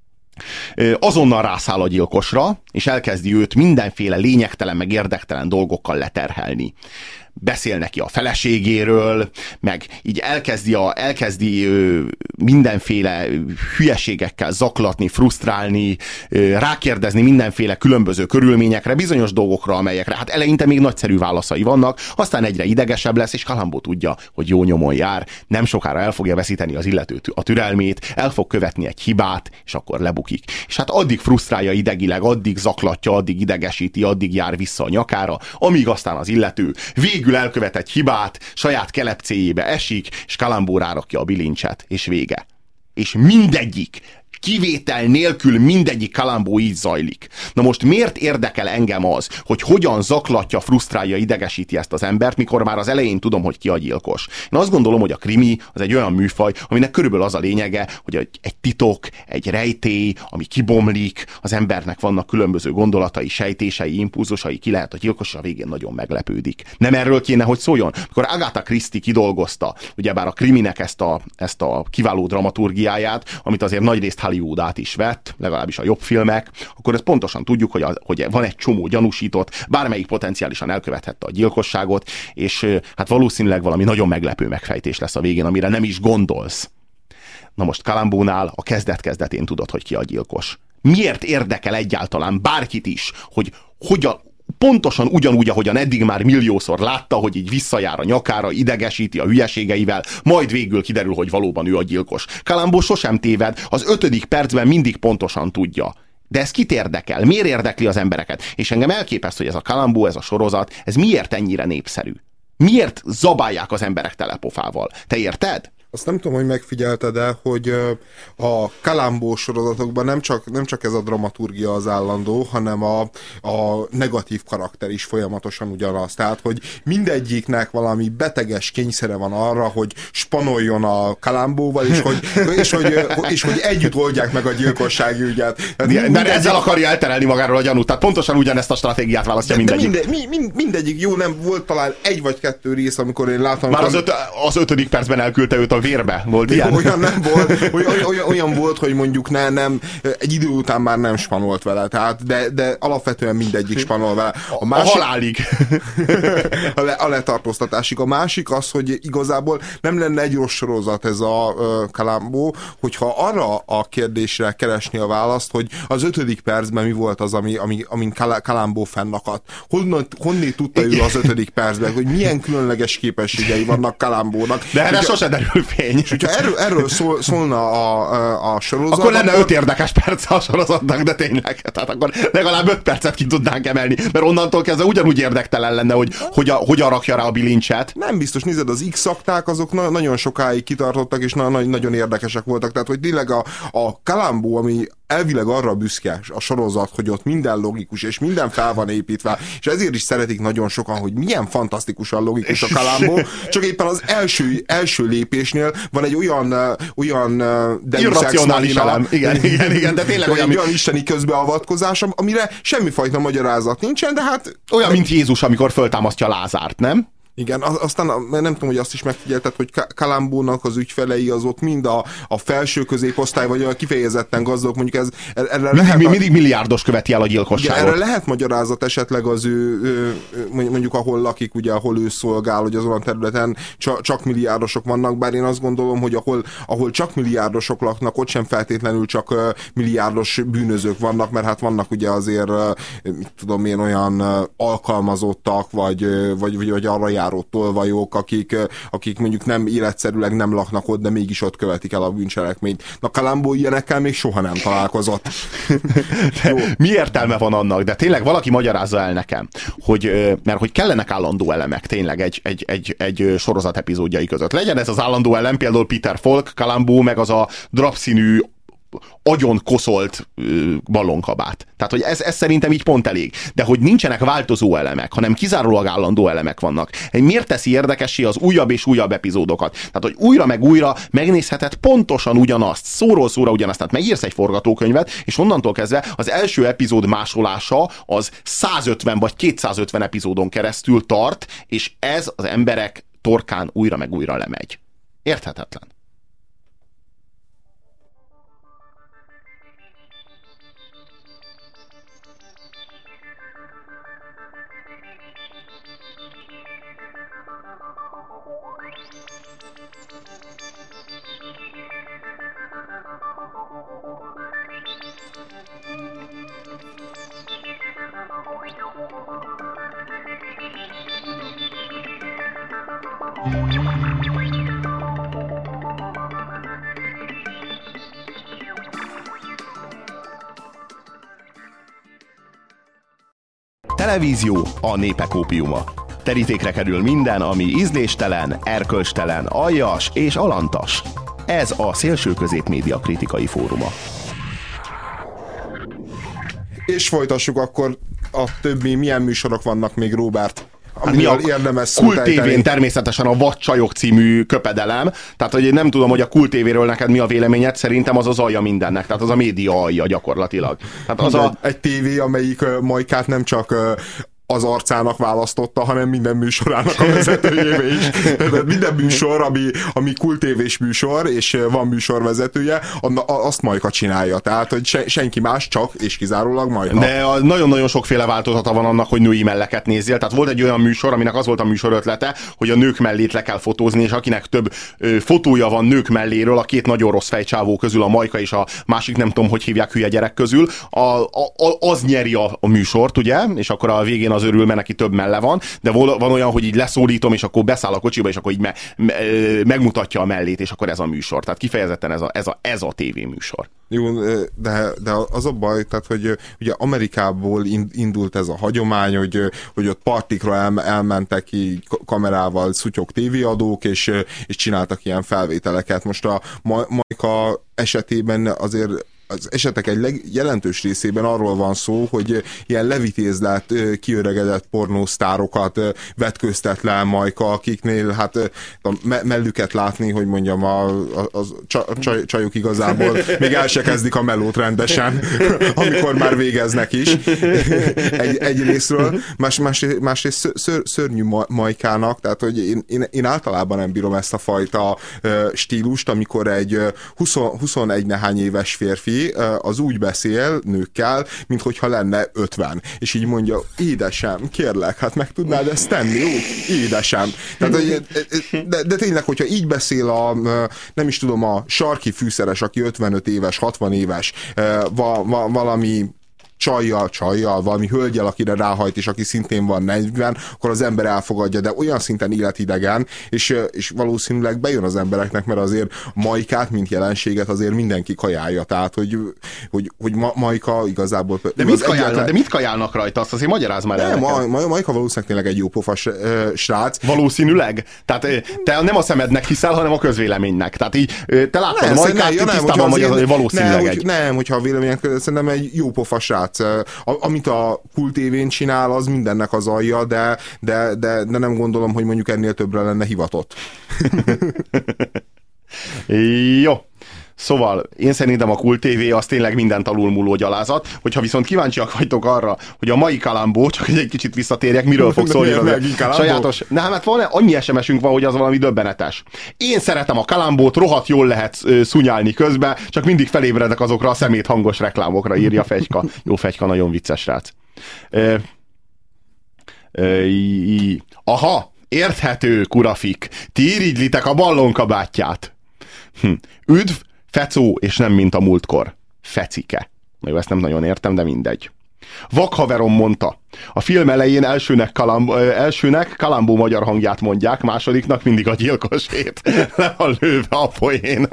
Azonnal rászáll a gyilkosra, és elkezdi őt mindenféle lényegtelen, meg érdektelen dolgokkal leterhelni. Beszél neki a feleségéről, meg így elkezdi, a, elkezdi ö, mindenféle hülyeségekkel zaklatni, frusztrálni, ö, rákérdezni mindenféle különböző körülményekre, bizonyos dolgokra, amelyekre hát eleinte még nagyszerű válaszai vannak, aztán egyre idegesebb lesz, és Columbo tudja, hogy jó nyomon jár, nem sokára el fogja veszíteni az illető a türelmét, el fog követni egy hibát, és akkor lebukik. És hát addig frusztrálja idegileg, addig zaklatja, addig idegesíti, addig jár vissza a nyakára, amíg aztán az illető végül elkövet egy hibát, saját kelepcéjébe esik, és Columbo rárakja a bilincset, és vége. És mindegyik, kivétel nélkül mindegyik Columbo így zajlik. Na most miért érdekel engem az, hogy hogyan zaklatja, frusztrálja, idegesíti ezt az embert, mikor már az elején tudom, hogy ki a gyilkos? Én azt gondolom, hogy a krimi az egy olyan műfaj, aminek körülbelül az a lényege, hogy egy titok, egy rejtély, ami kibomlik, az embernek vannak különböző gondolatai, sejtései, impulzusai, ki lehet a gyilkos, és a végén nagyon meglepődik. Nem erről kéne, hogy szóljon? Mikor Agatha Christie kidolgozta, ugyebár a kriminek ezt a, ezt a kiváló dramaturgiáját, amit azért nagyrészt Hollywood át is vett, legalábbis a jobb filmek, akkor ezt pontosan tudjuk, hogy, a, hogy van egy csomó gyanúsított, bármelyik potenciálisan elkövethette a gyilkosságot, és hát valószínűleg valami nagyon meglepő megfejtés lesz a végén, amire nem is gondolsz. Na most Columbónál a kezdet-kezdetén tudod, hogy ki a gyilkos. Miért érdekel egyáltalán bárkit is, hogy hogyan, pontosan ugyanúgy, ahogyan eddig már milliószor látta, hogy így visszajár a nyakára, idegesíti a hülyeségeivel, majd végül kiderül, hogy valóban ő a gyilkos. Columbo sosem téved, az ötödik percben mindig pontosan tudja. De ez kit érdekel? Miért érdekli az embereket? És engem elképeszt, hogy ez a Columbo, ez a sorozat, ez miért ennyire népszerű? Miért zabálják az emberek telepofával? Te érted? Azt nem tudom, hogy megfigyelted-e, hogy a Columbo sorozatokban nem csak, nem csak ez a dramaturgia az állandó, hanem a, a negatív karakter is folyamatosan ugyanaz. Tehát, hogy mindegyiknek valami beteges kényszere van arra, hogy spanoljon a Columbóval, és hogy, és, hogy, és hogy együtt oldják meg a gyilkossági ügyet. De, mindegyik... Mert ezzel akarja elterelni magáról a gyanút. Tehát pontosan ugyanezt a stratégiát választja de, mindegyik. De minde, mind, mindegyik jó, nem volt talán egy vagy kettő rész, amikor én láttam... Már az, öt, az ötödik percben elküldte őt a vérbe. Volt ilyen? Olyan nem volt, olyan, olyan, olyan volt, hogy mondjuk ne, nem, egy idő után már nem spanolt vele, tehát, de, de alapvetően mindegyik spanol vele. A, másik, a halálig. a, le, a letartóztatásig. A másik az, hogy igazából nem lenne egy rossz sorozat ez a uh, Columbo, hogyha arra a kérdésre keresni a választ, hogy az ötödik percben mi volt az, ami, ami, amin Columbo fennakadt. Honnan, honnét tudta ő az ötödik percben, hogy milyen különleges képességei vannak Columbónak. De erre sose derül fény. És hogyha erről, erről szól, szólna a, a, a sorozat... Akkor lenne öt érdekes perc a sorozatnak, de tényleg. Tehát akkor legalább öt percet ki tudnánk emelni, mert onnantól kezdve ugyanúgy érdektelen lenne, hogy hogyan, hogyan rakja rá a bilincset. Nem biztos, nézed, az X-akták azok na- nagyon sokáig kitartottak, és na- na- nagyon érdekesek voltak. Tehát, hogy tényleg a, a Columbo, ami elvileg arra büszke a sorozat, hogy ott minden logikus, és minden fel van építve, és ezért is szeretik nagyon sokan, hogy milyen fantasztikusan logikus a Columbo, csak éppen az első, első lépésnél van egy olyan, olyan irracionális elem. Igen, igen, igen, de tényleg olyan, olyan isteni közbeavatkozás, amire semmifajta magyarázat nincsen, de hát... Olyan, mint Jézus, amikor föltámasztja Lázárt, nem? Igen, aztán nem tudom, hogy azt is megfigyelted, hogy Columbónak az ügyfelei az ott mind a, a felső középosztály, vagy a kifejezetten gazdagok, mondjuk ez... Erre mindig, lehet, mindig milliárdos követi el a gyilkosságot. Igen, erre lehet magyarázat esetleg az ő, mondjuk ahol lakik, ugye, ahol ő szolgál, hogy azon a területen csak, csak milliárdosok vannak, bár én azt gondolom, hogy ahol, ahol csak milliárdosok laknak, ott sem feltétlenül csak milliárdos bűnözők vannak, mert hát vannak ugye azért, mit tudom én, olyan alkalmazottak, vagy, vagy, vagy arra jár tolvajok, akik, akik mondjuk nem életszerűleg nem laknak ott, de mégis ott követik el a bűncselekményt. Na, Columbo ilyenekkel még soha nem találkozott. Mi értelme van annak? De tényleg valaki magyarázza el nekem, hogy, mert hogy kellenek állandó elemek tényleg egy, egy, egy, egy sorozat epizódjai között. Legyen ez az állandó elem, például Peter Falk, Columbo, meg az a drapszínű agyon koszolt ballonkabát. Tehát, hogy ez, ez szerintem így pont elég. De hogy nincsenek változó elemek, hanem kizárólag állandó elemek vannak. Miért teszi érdekessé az újabb és újabb epizódokat? Tehát, hogy újra meg újra megnézheted pontosan ugyanazt, szóról szóra ugyanazt. Tehát megírsz egy forgatókönyvet, és onnantól kezdve az első epizód másolása az százötven vagy kétszázötven epizódon keresztül tart, és ez az emberek torkán újra meg újra lemegy. Érthetetlen. Televízió a népek ópiuma. Terítékre kerül minden, ami ízléstelen, erkölcstelen, aljas és alantas. Ez a Szélső Közép Média Kritikai Fóruma. És folytassuk akkor a többi, milyen műsorok vannak még, Róbert? Hát mi a Kult té vén természetesen a Vadcsajok című köpedelem. Tehát, hogy én nem tudom, hogy a Kult té véről neked mi a véleményed, szerintem az az alja mindennek. Tehát az a média alja gyakorlatilag. Tehát az a... a... Egy tévé, amelyik uh, Majkát nem csak uh, az arcának választotta, hanem minden műsorának a vezetőjévé is. Tehát minden műsor, ami, ami Kult té vés műsor, és van műsorvezetője, azt Majka csinálja. Tehát, hogy se, senki más, csak és kizárólag Majka. De nagyon-nagyon sokféle változata van annak, hogy női melleket nézzél. Tehát volt egy olyan műsor, aminek az volt a műsor ötlete, hogy a nők mellét le kell fotózni, és akinek több ö, fotója van nők melléről, a két nagyon rossz fejcsávó közül, a Majka és a másik nem tudom, hogy hívják, hülye gyerek közül, a, a, az nyeri a, a műsort, ugye? És akkor a végén az örül, mert neki több melle van, de van olyan, hogy így leszólítom, és akkor beszáll a kocsiba, és akkor így me, me, megmutatja a mellét, és akkor ez a műsor. Tehát kifejezetten ez a, ez a, ez a tévéműsor. Jó, de, de az a baj, tehát, hogy ugye Amerikából indult ez a hagyomány, hogy, hogy ott partikra el, elmentek így kamerával szutyok tévéadók, és, és csináltak ilyen felvételeket. Most a Majka esetében azért az esetek egy leg, jelentős részében arról van szó, hogy ilyen levitézlet, kiöregedett pornósztárokat vetköztet le Majka, akiknél hát a mellüket látni, hogy mondjam, a, a, a csaj, csajok igazából még el se kezdik a melót rendesen, amikor már végeznek is. Egy, egy részről. Más, más, másrészt ször, szörnyű Majkának, tehát hogy én, én, én általában nem bírom ezt a fajta stílust, amikor egy huszonegy nehány éves férfi az úgy beszél nőkkel, mint hogyha lenne ötven. És így mondja, édesem, kérlek, hát meg tudnád ezt tenni, jó? Édesem. Tehát, de, de tényleg, hogyha így beszél a, nem is tudom, a sarki fűszeres, aki ötvenöt éves, hatvan éves, va, va, valami csajjal, csajjal, valami hölgyel, akire ráhajt, és aki szintén van negyven, akkor az ember elfogadja, de olyan szinten életidegen, és, és valószínűleg bejön az embereknek, mert azért Majkát, mint jelenséget azért mindenki kajálja, tehát, hogy, hogy, hogy ma, Majka igazából... De mit, kajálnak, egyetlen... de mit kajálnak rajta? Azt azért magyarázd már el nekem. Ma, ma, Majka valószínűleg tényleg egy jó pofa srác. Valószínűleg? Tehát te nem a szemednek hiszel, hanem a közvéleménynek. Tehát így te láttad nem, Majkát, nem, tisztában vagy az, hogy valószínűleg nem, egy... Hogy, nem, hogyha a vélemények, szerintem egy jó pofa srác. Amit a Kult té vén csinál, az mindennek az alja, de, de, de, de nem gondolom, hogy mondjuk ennél többre lenne hivatott. Jó. Szóval én szerintem a Kult té vé az tényleg mindent alulmúló gyalázat. Hogyha viszont kíváncsiak vagytok arra, hogy a mai Kalambó, csak egy kicsit visszatérjek, miről fog szólni a sajátos... Na hát van, annyi es em esünk van, hogy az valami döbbenetes. Én szeretem a Kalambót, rohadt jól lehet szunyálni közben, csak mindig felébredek azokra a szemét hangos reklámokra, írja Fegyka. Jó, Fegyka, nagyon vicces srác. Ö, ö, aha, érthető, kurafik. Ti irigylitek a ballonkabátját. Hm. Üdv, Fecó, és nem mint a múltkor. Fecike. Na jó, ezt nem nagyon értem, de mindegy. Vakhaverom mondta, a film elején elsőnek, Kalamb, elsőnek Kalambó magyar hangját mondják, másodiknak mindig a gyilkosét. Le van lőve a poén.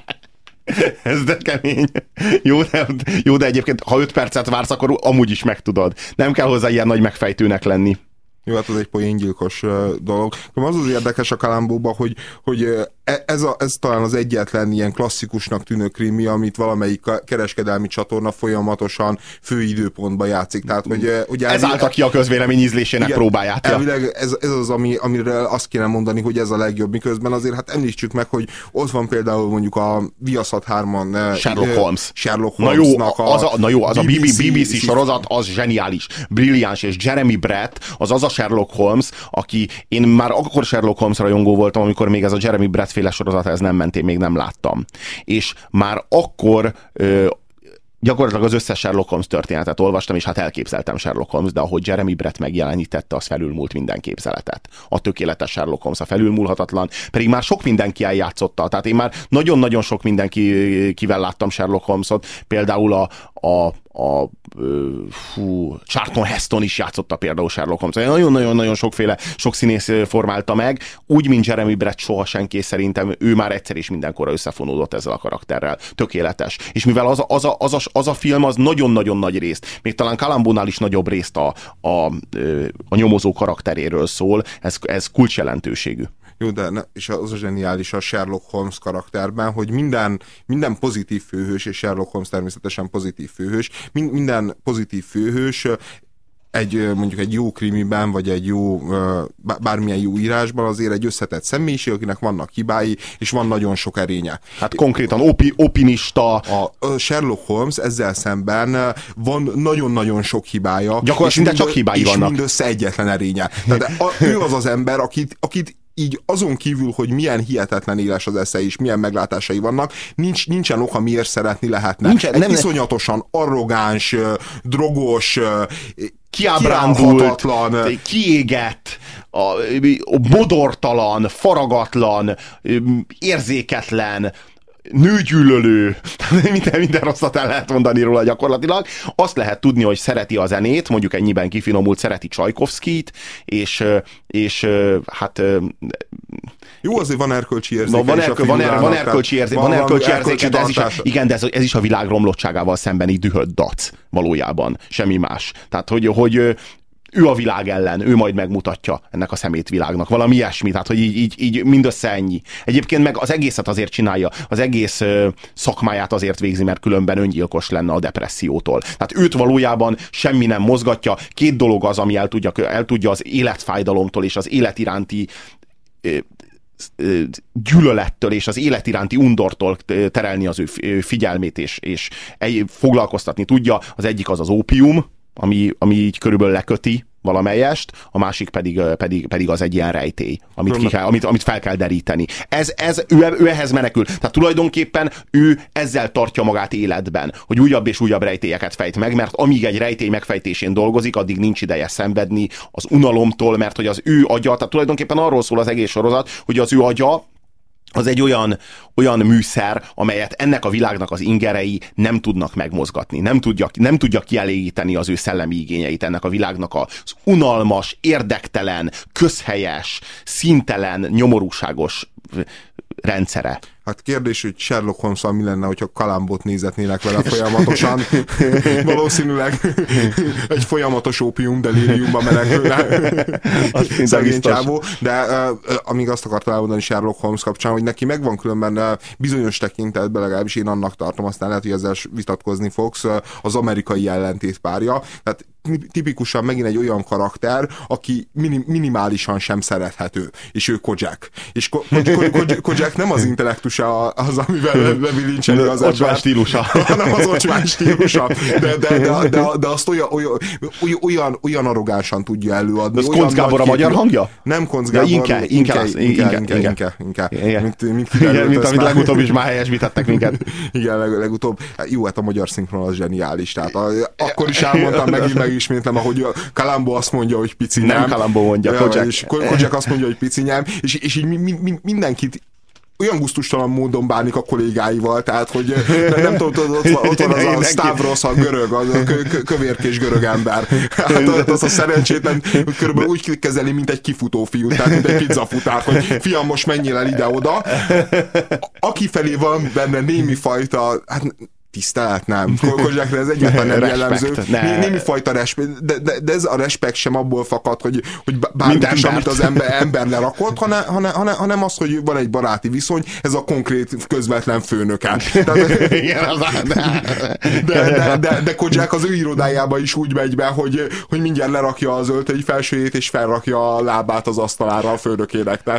Ez de kemény. Jó de, jó, de egyébként, ha öt percet vársz, akkor amúgy is megtudod. Nem kell hozzá ilyen nagy megfejtőnek lenni. Jó, hát az egy poéngyilkos dolog. Az az érdekes a Kalambóban, hogy, hogy ez, a, ez talán az egyetlen ilyen klasszikusnak tűnő krimi, amit valamelyik kereskedelmi csatorna folyamatosan fő időpontban játszik. Tehát, hogy, hogy elvileg, ez állta ki a közvélemény ízlésének igen, próbáját. Elvileg ez, ez az, ami, amire azt kéne mondani, hogy ez a legjobb, miközben azért hát említsük meg, hogy ott van például mondjuk a Viaszat hárman Sherlock Holmes. Sherlock na jó, az a, na jó, az bé bé cé, a bé bé cé sorozat, az zseniális, brilliáns, és Jeremy Brett, az az a Sherlock Holmes, aki én már akkor Sherlock Holmes rajongó voltam, amikor még ez a Jeremy Brett féle sorozat, ez nem ment, én még nem láttam. És már akkor ö, gyakorlatilag az összes Sherlock Holmes történetet olvastam, és hát elképzeltem Sherlock Holmes, de ahogy Jeremy Brett megjelenítette, az felülmúlt minden képzeletet. A tökéletes Sherlock Holmes, a felülmúlhatatlan, pedig már sok mindenki eljátszotta. Tehát én már nagyon-nagyon sok mindenkivel láttam Sherlock Holmesot, például a, a, a fú, Charlton Heston is játszotta például Sherlock Holmes. Nagyon-nagyon-nagyon sokféle, sok színész formálta meg, úgy, mint Jeremy Brett soha senki, szerintem ő már egyszer is mindenkorra összefonódott ezzel a karakterrel. Tökéletes. És mivel az a, az a, az a, az a film az nagyon-nagyon nagy részt, még talán Kalambónál is nagyobb részt a, a, a nyomozó karakteréről szól, ez, ez kulcsjelentőségű. Jó, de ne, és az a zseniális a Sherlock Holmes karakterben, hogy minden, minden pozitív főhős, és Sherlock Holmes természetesen pozitív főhős, mind, minden pozitív főhős egy, mondjuk egy jó krimiben, vagy egy jó, bármilyen jó írásban azért egy összetett személyiség, akinek vannak hibái, és van nagyon sok erénye. Hát konkrétan opi, opinista. A Sherlock Holmes ezzel szemben van nagyon-nagyon sok hibája. Gyakorlatilag csak hibái és vannak. És mindössze egyetlen erénye. Tehát a, ő az az ember, akit, akit így azon kívül, hogy milyen hihetetlen éles az esze és milyen meglátásai vannak, nincs, nincsen oka, miért szeretni lehetne. Nincsen, egy nem, iszonyatosan arrogáns, drogos, kiábrándult, kiégett, a, a bodortalan, faragatlan, érzéketlen, nőgyűlölő, minden, minden rosszat el lehet mondani róla gyakorlatilag. Azt lehet tudni, hogy szereti a zenét, mondjuk ennyiben kifinomult, szereti Csajkovszkit, és, és hát... Jó, azért van erkölcsi érzéke. No, van, erkö, van, er, van erkölcsi érzéke, van erkölcsi érzéke, de ez is, igen, de ez, ez is a világ romlottságával szembeni dühött dac valójában, semmi más. Tehát, hogy, hogy ő a világ ellen, ő majd megmutatja ennek a szemétvilágnak. Valami ilyesmi, tehát hogy így, így, így mindössze ennyi. Egyébként meg az egészet azért csinálja, az egész ö, szakmáját azért végzi, mert különben öngyilkos lenne a depressziótól. Tehát őt valójában semmi nem mozgatja. Két dolog az, ami el tudja, el tudja az életfájdalomtól és az élet iránti ö, gyűlölettől és az élet iránti undortól terelni az ő figyelmét, és, és foglalkoztatni tudja. Az egyik az az ópium, ami, ami így körülbelül leköti valamelyest, a másik pedig, pedig, pedig az egy ilyen rejtély, amit, ki kell, amit, amit fel kell deríteni. Ez, ez, ő, ő ehhez menekül. Tehát tulajdonképpen ő ezzel tartja magát életben, hogy újabb és újabb rejtélyeket fejt meg, mert amíg egy rejtély megfejtésén dolgozik, addig nincs ideje szenvedni az unalomtól, mert hogy az ő agya, tehát tulajdonképpen arról szól az egész sorozat, hogy az ő agya az egy olyan, olyan műszer, amelyet ennek a világnak az ingerei nem tudnak megmozgatni. Nem tudja, nem tudja kielégíteni az ő szellemi igényeit ennek a világnak az unalmas, érdektelen, közhelyes, színtelen, nyomorúságos rendszere. Hát kérdés, hogy Sherlock Holmes-al mi lenne, hogyha Kalambót nézetnének vele folyamatosan. Valószínűleg egy folyamatos ópium delíriumba menekülne szegény csávó. De uh, amíg azt akartam elmondani Sherlock Holmes kapcsán, hogy neki megvan különben uh, bizonyos tekintetben, legalábbis én annak tartom, aztán lehet, hogy ezzel vitatkozni fogsz, uh, az amerikai ellentétpárja. Tehát tipikusan megint egy olyan karakter, aki minim, minimálisan sem szerethető. És ő Kojak. És Ko- Ko- Ko- Kojak nem az intellektusa az, amivel levilincseli az embert. Ocsmány stílusa. Hanem az ocsmány stílusa. De, de, de, de, de azt olyan, olyan, olyan, olyan arrogánsan tudja előadni. De az Koncz Gábor a magyar hangja? Nem Koncz Gábor. Ja, inke, inke, inke, inke, inke, inke, inke. inke. Mint, mint, igen, mint amit legutóbb is már helyesbítettek minket. Igen, leg, legutóbb. Jó, hát a magyar szinkron az zseniális. Tehát a, akkor is elmondtam, megint megismétlem, ahogy Kalambó azt mondja, hogy pici nem. Nem Kalambó mondja, Kojak. És Kojak azt mondja, hogy pici nem. És, és így mi, mi, mindenkit olyan gusztustalan módon bánik a kollégáival, tehát, hogy nem, nem tudom, ott, ott van az a Stavros, a görög, a kövérkés görög ember. Hát az a szerencsétlen körülbelül úgy kezeli, mint egy kifutó fiú, tehát mint egy pizzafutár, hogy fiam, most menjél el ide-oda. Aki felé van benne némi fajta, hát tisztelet, nem. Kozsákra ez egyáltalán nem jellemző. Ne. Némi fajta respekt, de, de, de ez a respekt sem abból fakad, hogy, hogy bármit is, amit az ember, ember lerakott, hanem, hanem, hanem, hanem az, hogy van egy baráti viszony, ez a konkrét közvetlen főnöke. Tehát, de, de, de, de Kojak az ő irodájába is úgy megy be, hogy, hogy mindjárt lerakja az öltöny felsőjét, és felrakja a lábát az asztalára a főnökének. Tehát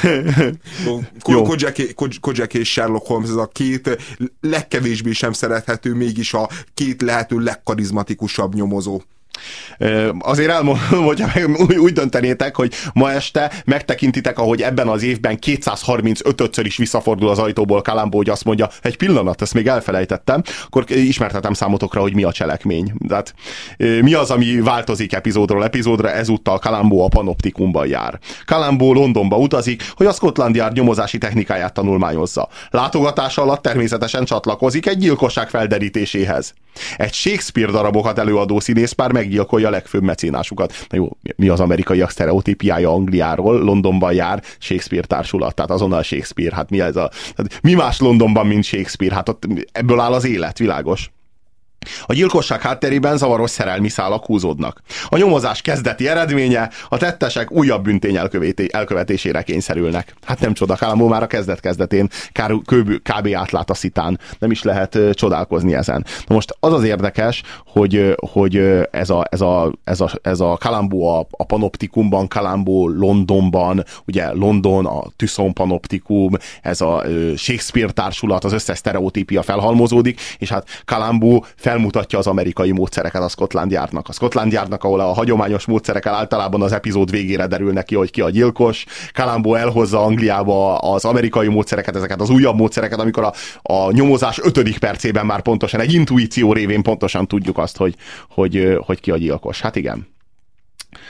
Kojak és Sherlock Holmes, ez a két legkevésbé sem szerethető, mégis a két lehető legkarizmatikusabb nyomozó. Azért elmondom, hogyha úgy döntenétek, hogy ma este megtekintitek, ahogy ebben az évben kétszázharmincötödször is visszafordul az ajtóból Kalambó, hogy azt mondja, egy pillanat, ezt még elfelejtettem, akkor ismertetem számotokra, hogy mi a cselekmény. Tehát mi az, ami változik epizódról epizódra, ezúttal Kalambó a panoptikumban jár. Kalambó Londonba utazik, hogy a Scotland Yard nyomozási technikáját tanulmányozza. Látogatása alatt természetesen csatlakozik egy gyilkosság felderítéséhez. Egy Shakespeare darabokat előadó színészpár meggyilkolja a legfőbb mecénásukat. Na jó, mi az amerikaiak sztereotípiája Angliáról? Londonban jár Shakespeare társulat, tehát azonnal Shakespeare. Hát mi ez a... Mi más Londonban, mint Shakespeare? Hát ott ebből áll az élet, világos. A gyilkosság hátterében zavaros szerelmi szálak húzódnak. A nyomozás kezdeti eredménye, a tettesek újabb bűntény elkövetésére kényszerülnek. Hát nem csoda, Kalambó már a kezdet-kezdetén kb. Átlát a szitán. Nem is lehet uh, csodálkozni ezen. Na most az az érdekes, hogy, hogy ez a, ez a, ez a, ez a Kalambó a, a panoptikumban, Kalambó Londonban, ugye London, a Tüsszon panoptikum, ez a uh, Shakespeare társulat, az összes sztereotípia felhalmozódik, és hát Kalambó felmutatja az amerikai módszereket a Scotland Yardnak. A Scotland Yardnak, ahol a hagyományos módszerekkel általában az epizód végére derül ki, hogy ki a gyilkos. Kalambó elhozza Angliába az amerikai módszereket, ezeket az újabb módszereket, amikor a, a nyomozás ötödik percében már pontosan, egy intuíció révén pontosan tudjuk azt, hogy, hogy, hogy ki a gyilkos. Hát igen.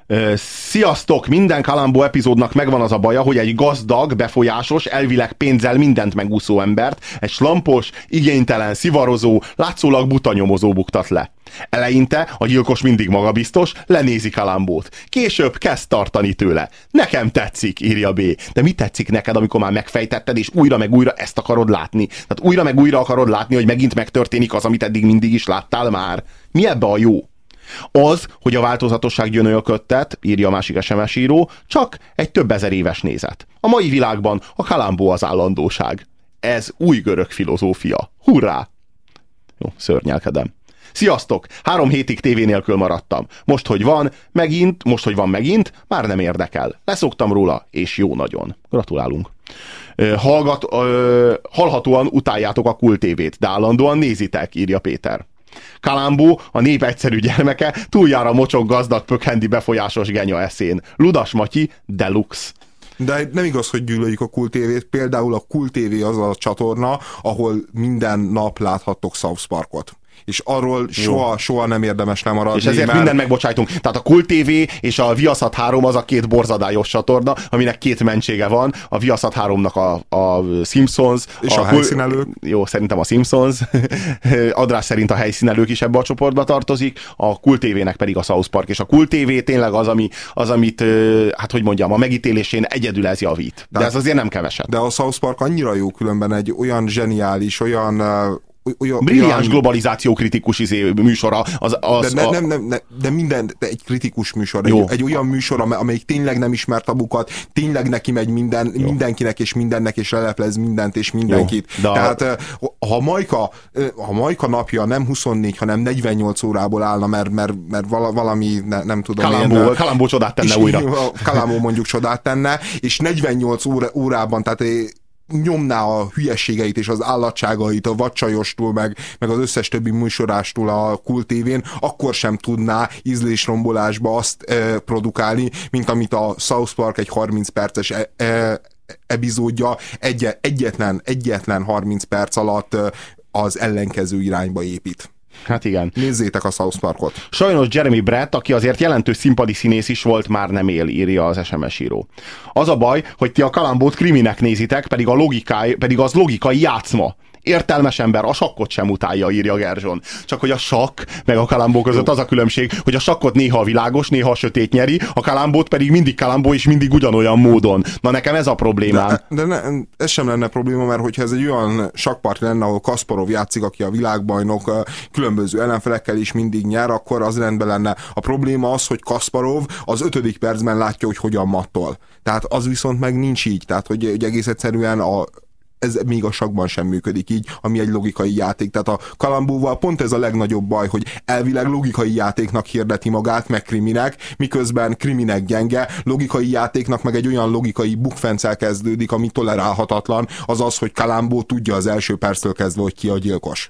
Sziasztok! Minden Kalambó epizódnak megvan az a baja, hogy egy gazdag, befolyásos, elvileg pénzzel mindent megúszó embert egy slampos, igénytelen, szivarozó, látszólag buta nyomozó buktat le. Eleinte a gyilkos mindig magabiztos, lenézi Kalambót. Később kezd tartani tőle. Nekem tetszik, írja B. De mi tetszik neked, amikor már megfejtetted, és újra meg újra ezt akarod látni? Tehát újra meg újra akarod látni, hogy megint megtörténik az, amit eddig mindig is láttál már? Mi ebbe a jó? Az, hogy a változatosság gyönyörködtet, írja a másik es em es író, csak egy több ezer éves nézet. A mai világban a Kalambó az állandóság. Ez új görög filozófia. Hurrá! Jó, szörnyelkedem. Sziasztok! Három hétig tévé nélkül maradtam. Most, hogy van, megint, most, hogy van megint, már nem érdekel. Leszoktam róla, és jó nagyon. Gratulálunk. Hallgat, ö, hallhatóan utáljátok a Kult té vét, de állandóan nézitek, írja Péter. Kalambó, a nép egyszerű gyermeke, túljár a mocsok gazdag pökhendi befolyásos genya eszén. Ludas Matyi, deluxe. De nem igaz, hogy gyűlöljük a Kult té vét. Például a Kult té vé az a csatorna, ahol minden nap láthattok South Parkot. És arról soha, soha nem érdemes lemaradni. És ezért mert... mindent megbocsájtunk. Tehát a Kult té vé és a Viaszat három az a két borzadályos csatorna, aminek két mentsége van. A Viaszat háromnak a, a Simpsons. És a, a helyszínelők. Jó, szerintem a Simpsons. Adrás szerint a helyszínelők is ebbe a csoportba tartozik. A Kult té vének pedig a South Park. És a Kult té vé tényleg az, ami, az amit, hát hogy mondjam, a megítélésén egyedül ez javít. De, de ez azért nem keveset. De a South Park annyira jó különben, egy olyan zseniális, olyan... Olyan, brilliáns olyan... globalizáció kritikus izé, műsora. Az, az, de, ne, a... nem, nem, nem, de minden, de egy kritikus műsor, egy, egy olyan műsor, amelyik tényleg nem ismer tabukat, tényleg neki megy minden, mindenkinek és mindennek, és leleplez mindent és mindenkit. Jó, de... Tehát ha Majka, ha Majka napja nem huszonnégy, hanem negyvennyolc órából állna, mert, mert, mert valami, ne, nem tudom Kalambó, én... Kalambó csodát tenne újra. Kalambó mondjuk csodát tenne, és negyvennyolc óra, órában, tehát nyomná a hülyeségeit és az állatságait a Vadcsajostól, meg, meg az összes többi műsorástól a Kult té vén, akkor sem tudná ízlésrombolásba azt e, produkálni, mint amit a South Park egy harminc perces e, e, epizódja egy, egyetlen, egyetlen harminc perc alatt az ellenkező irányba épít. Hát igen. Nézzétek a South Parkot. Sajnos Jeremy Brett, aki azért jelentős színpadi színész is volt, már nem él, írja az es em es író. Az a baj, hogy ti a Kalambót kriminek nézitek, pedig, a logikai, pedig az logikai játszma. Értelmes ember a sakkot sem utálja, írja Gerzson. Csak hogy a sakk meg a Kalambó között az a különbség, hogy a sakkot néha a világos, néha a sötét nyeri, a Kalambót pedig mindig Kalambó és mindig ugyanolyan módon. Na nekem ez a problémám. De, de ne, ez sem lenne probléma, mert hogyha ez egy olyan sakkparti lenne, ahol Kasparov játszik, aki a világbajnok, különböző ellenfelekkel is mindig nyer, akkor az rendben lenne. A probléma az, hogy Kasparov az ötödik percben látja, hogy hogyan mattol. Tehát az viszont meg nincs így. Tehát, hogy, hogy egész egyszerűen a ez még a sakkban sem működik így, ami egy logikai játék. Tehát a Kalambóval pont ez a legnagyobb baj, hogy elvileg logikai játéknak hirdeti magát, meg kriminek, miközben kriminek gyenge, logikai játéknak meg egy olyan logikai bukfencel kezdődik, ami tolerálhatatlan, az az, hogy Kalambó tudja az első perctől kezdve, hogy ki a gyilkos.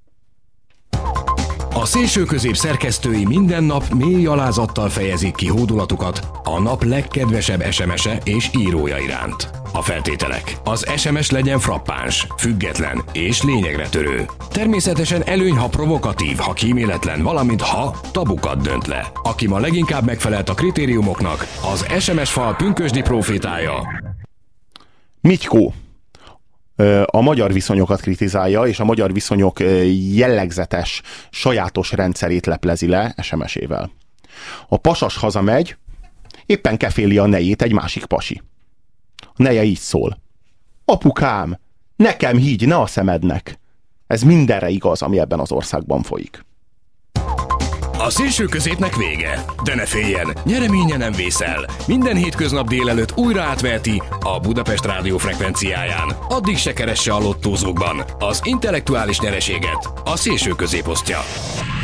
A szélsőközép szerkesztői minden nap mély alázattal fejezik ki hódulatukat a nap legkedvesebb es em es-e és írója iránt. A feltételek. Az es em es legyen frappáns, független és lényegre törő. Természetesen előny, ha provokatív, ha kíméletlen, valamint ha tabukat dönt le. Aki ma leginkább megfelelt a kritériumoknak, az es em es fal pünkösdi profétája. Mitykó a magyar viszonyokat kritizálja, és a magyar viszonyok jellegzetes, sajátos rendszerét leplezi le es em es-ével. A pasas hazamegy, éppen keféli a nejét egy másik pasi. A neje így szól. Apukám, nekem higgy, ne a szemednek. Ez mindenre igaz, ami ebben az országban folyik. A szélső középnek vége, de ne féljen, nyereménye nem vészel. Minden hétköznap délelőtt újra átveheti a Budapest rádió frekvenciáján. Addig se keresse a lottózókban az intellektuális nyereséget, a szélső közép osztja.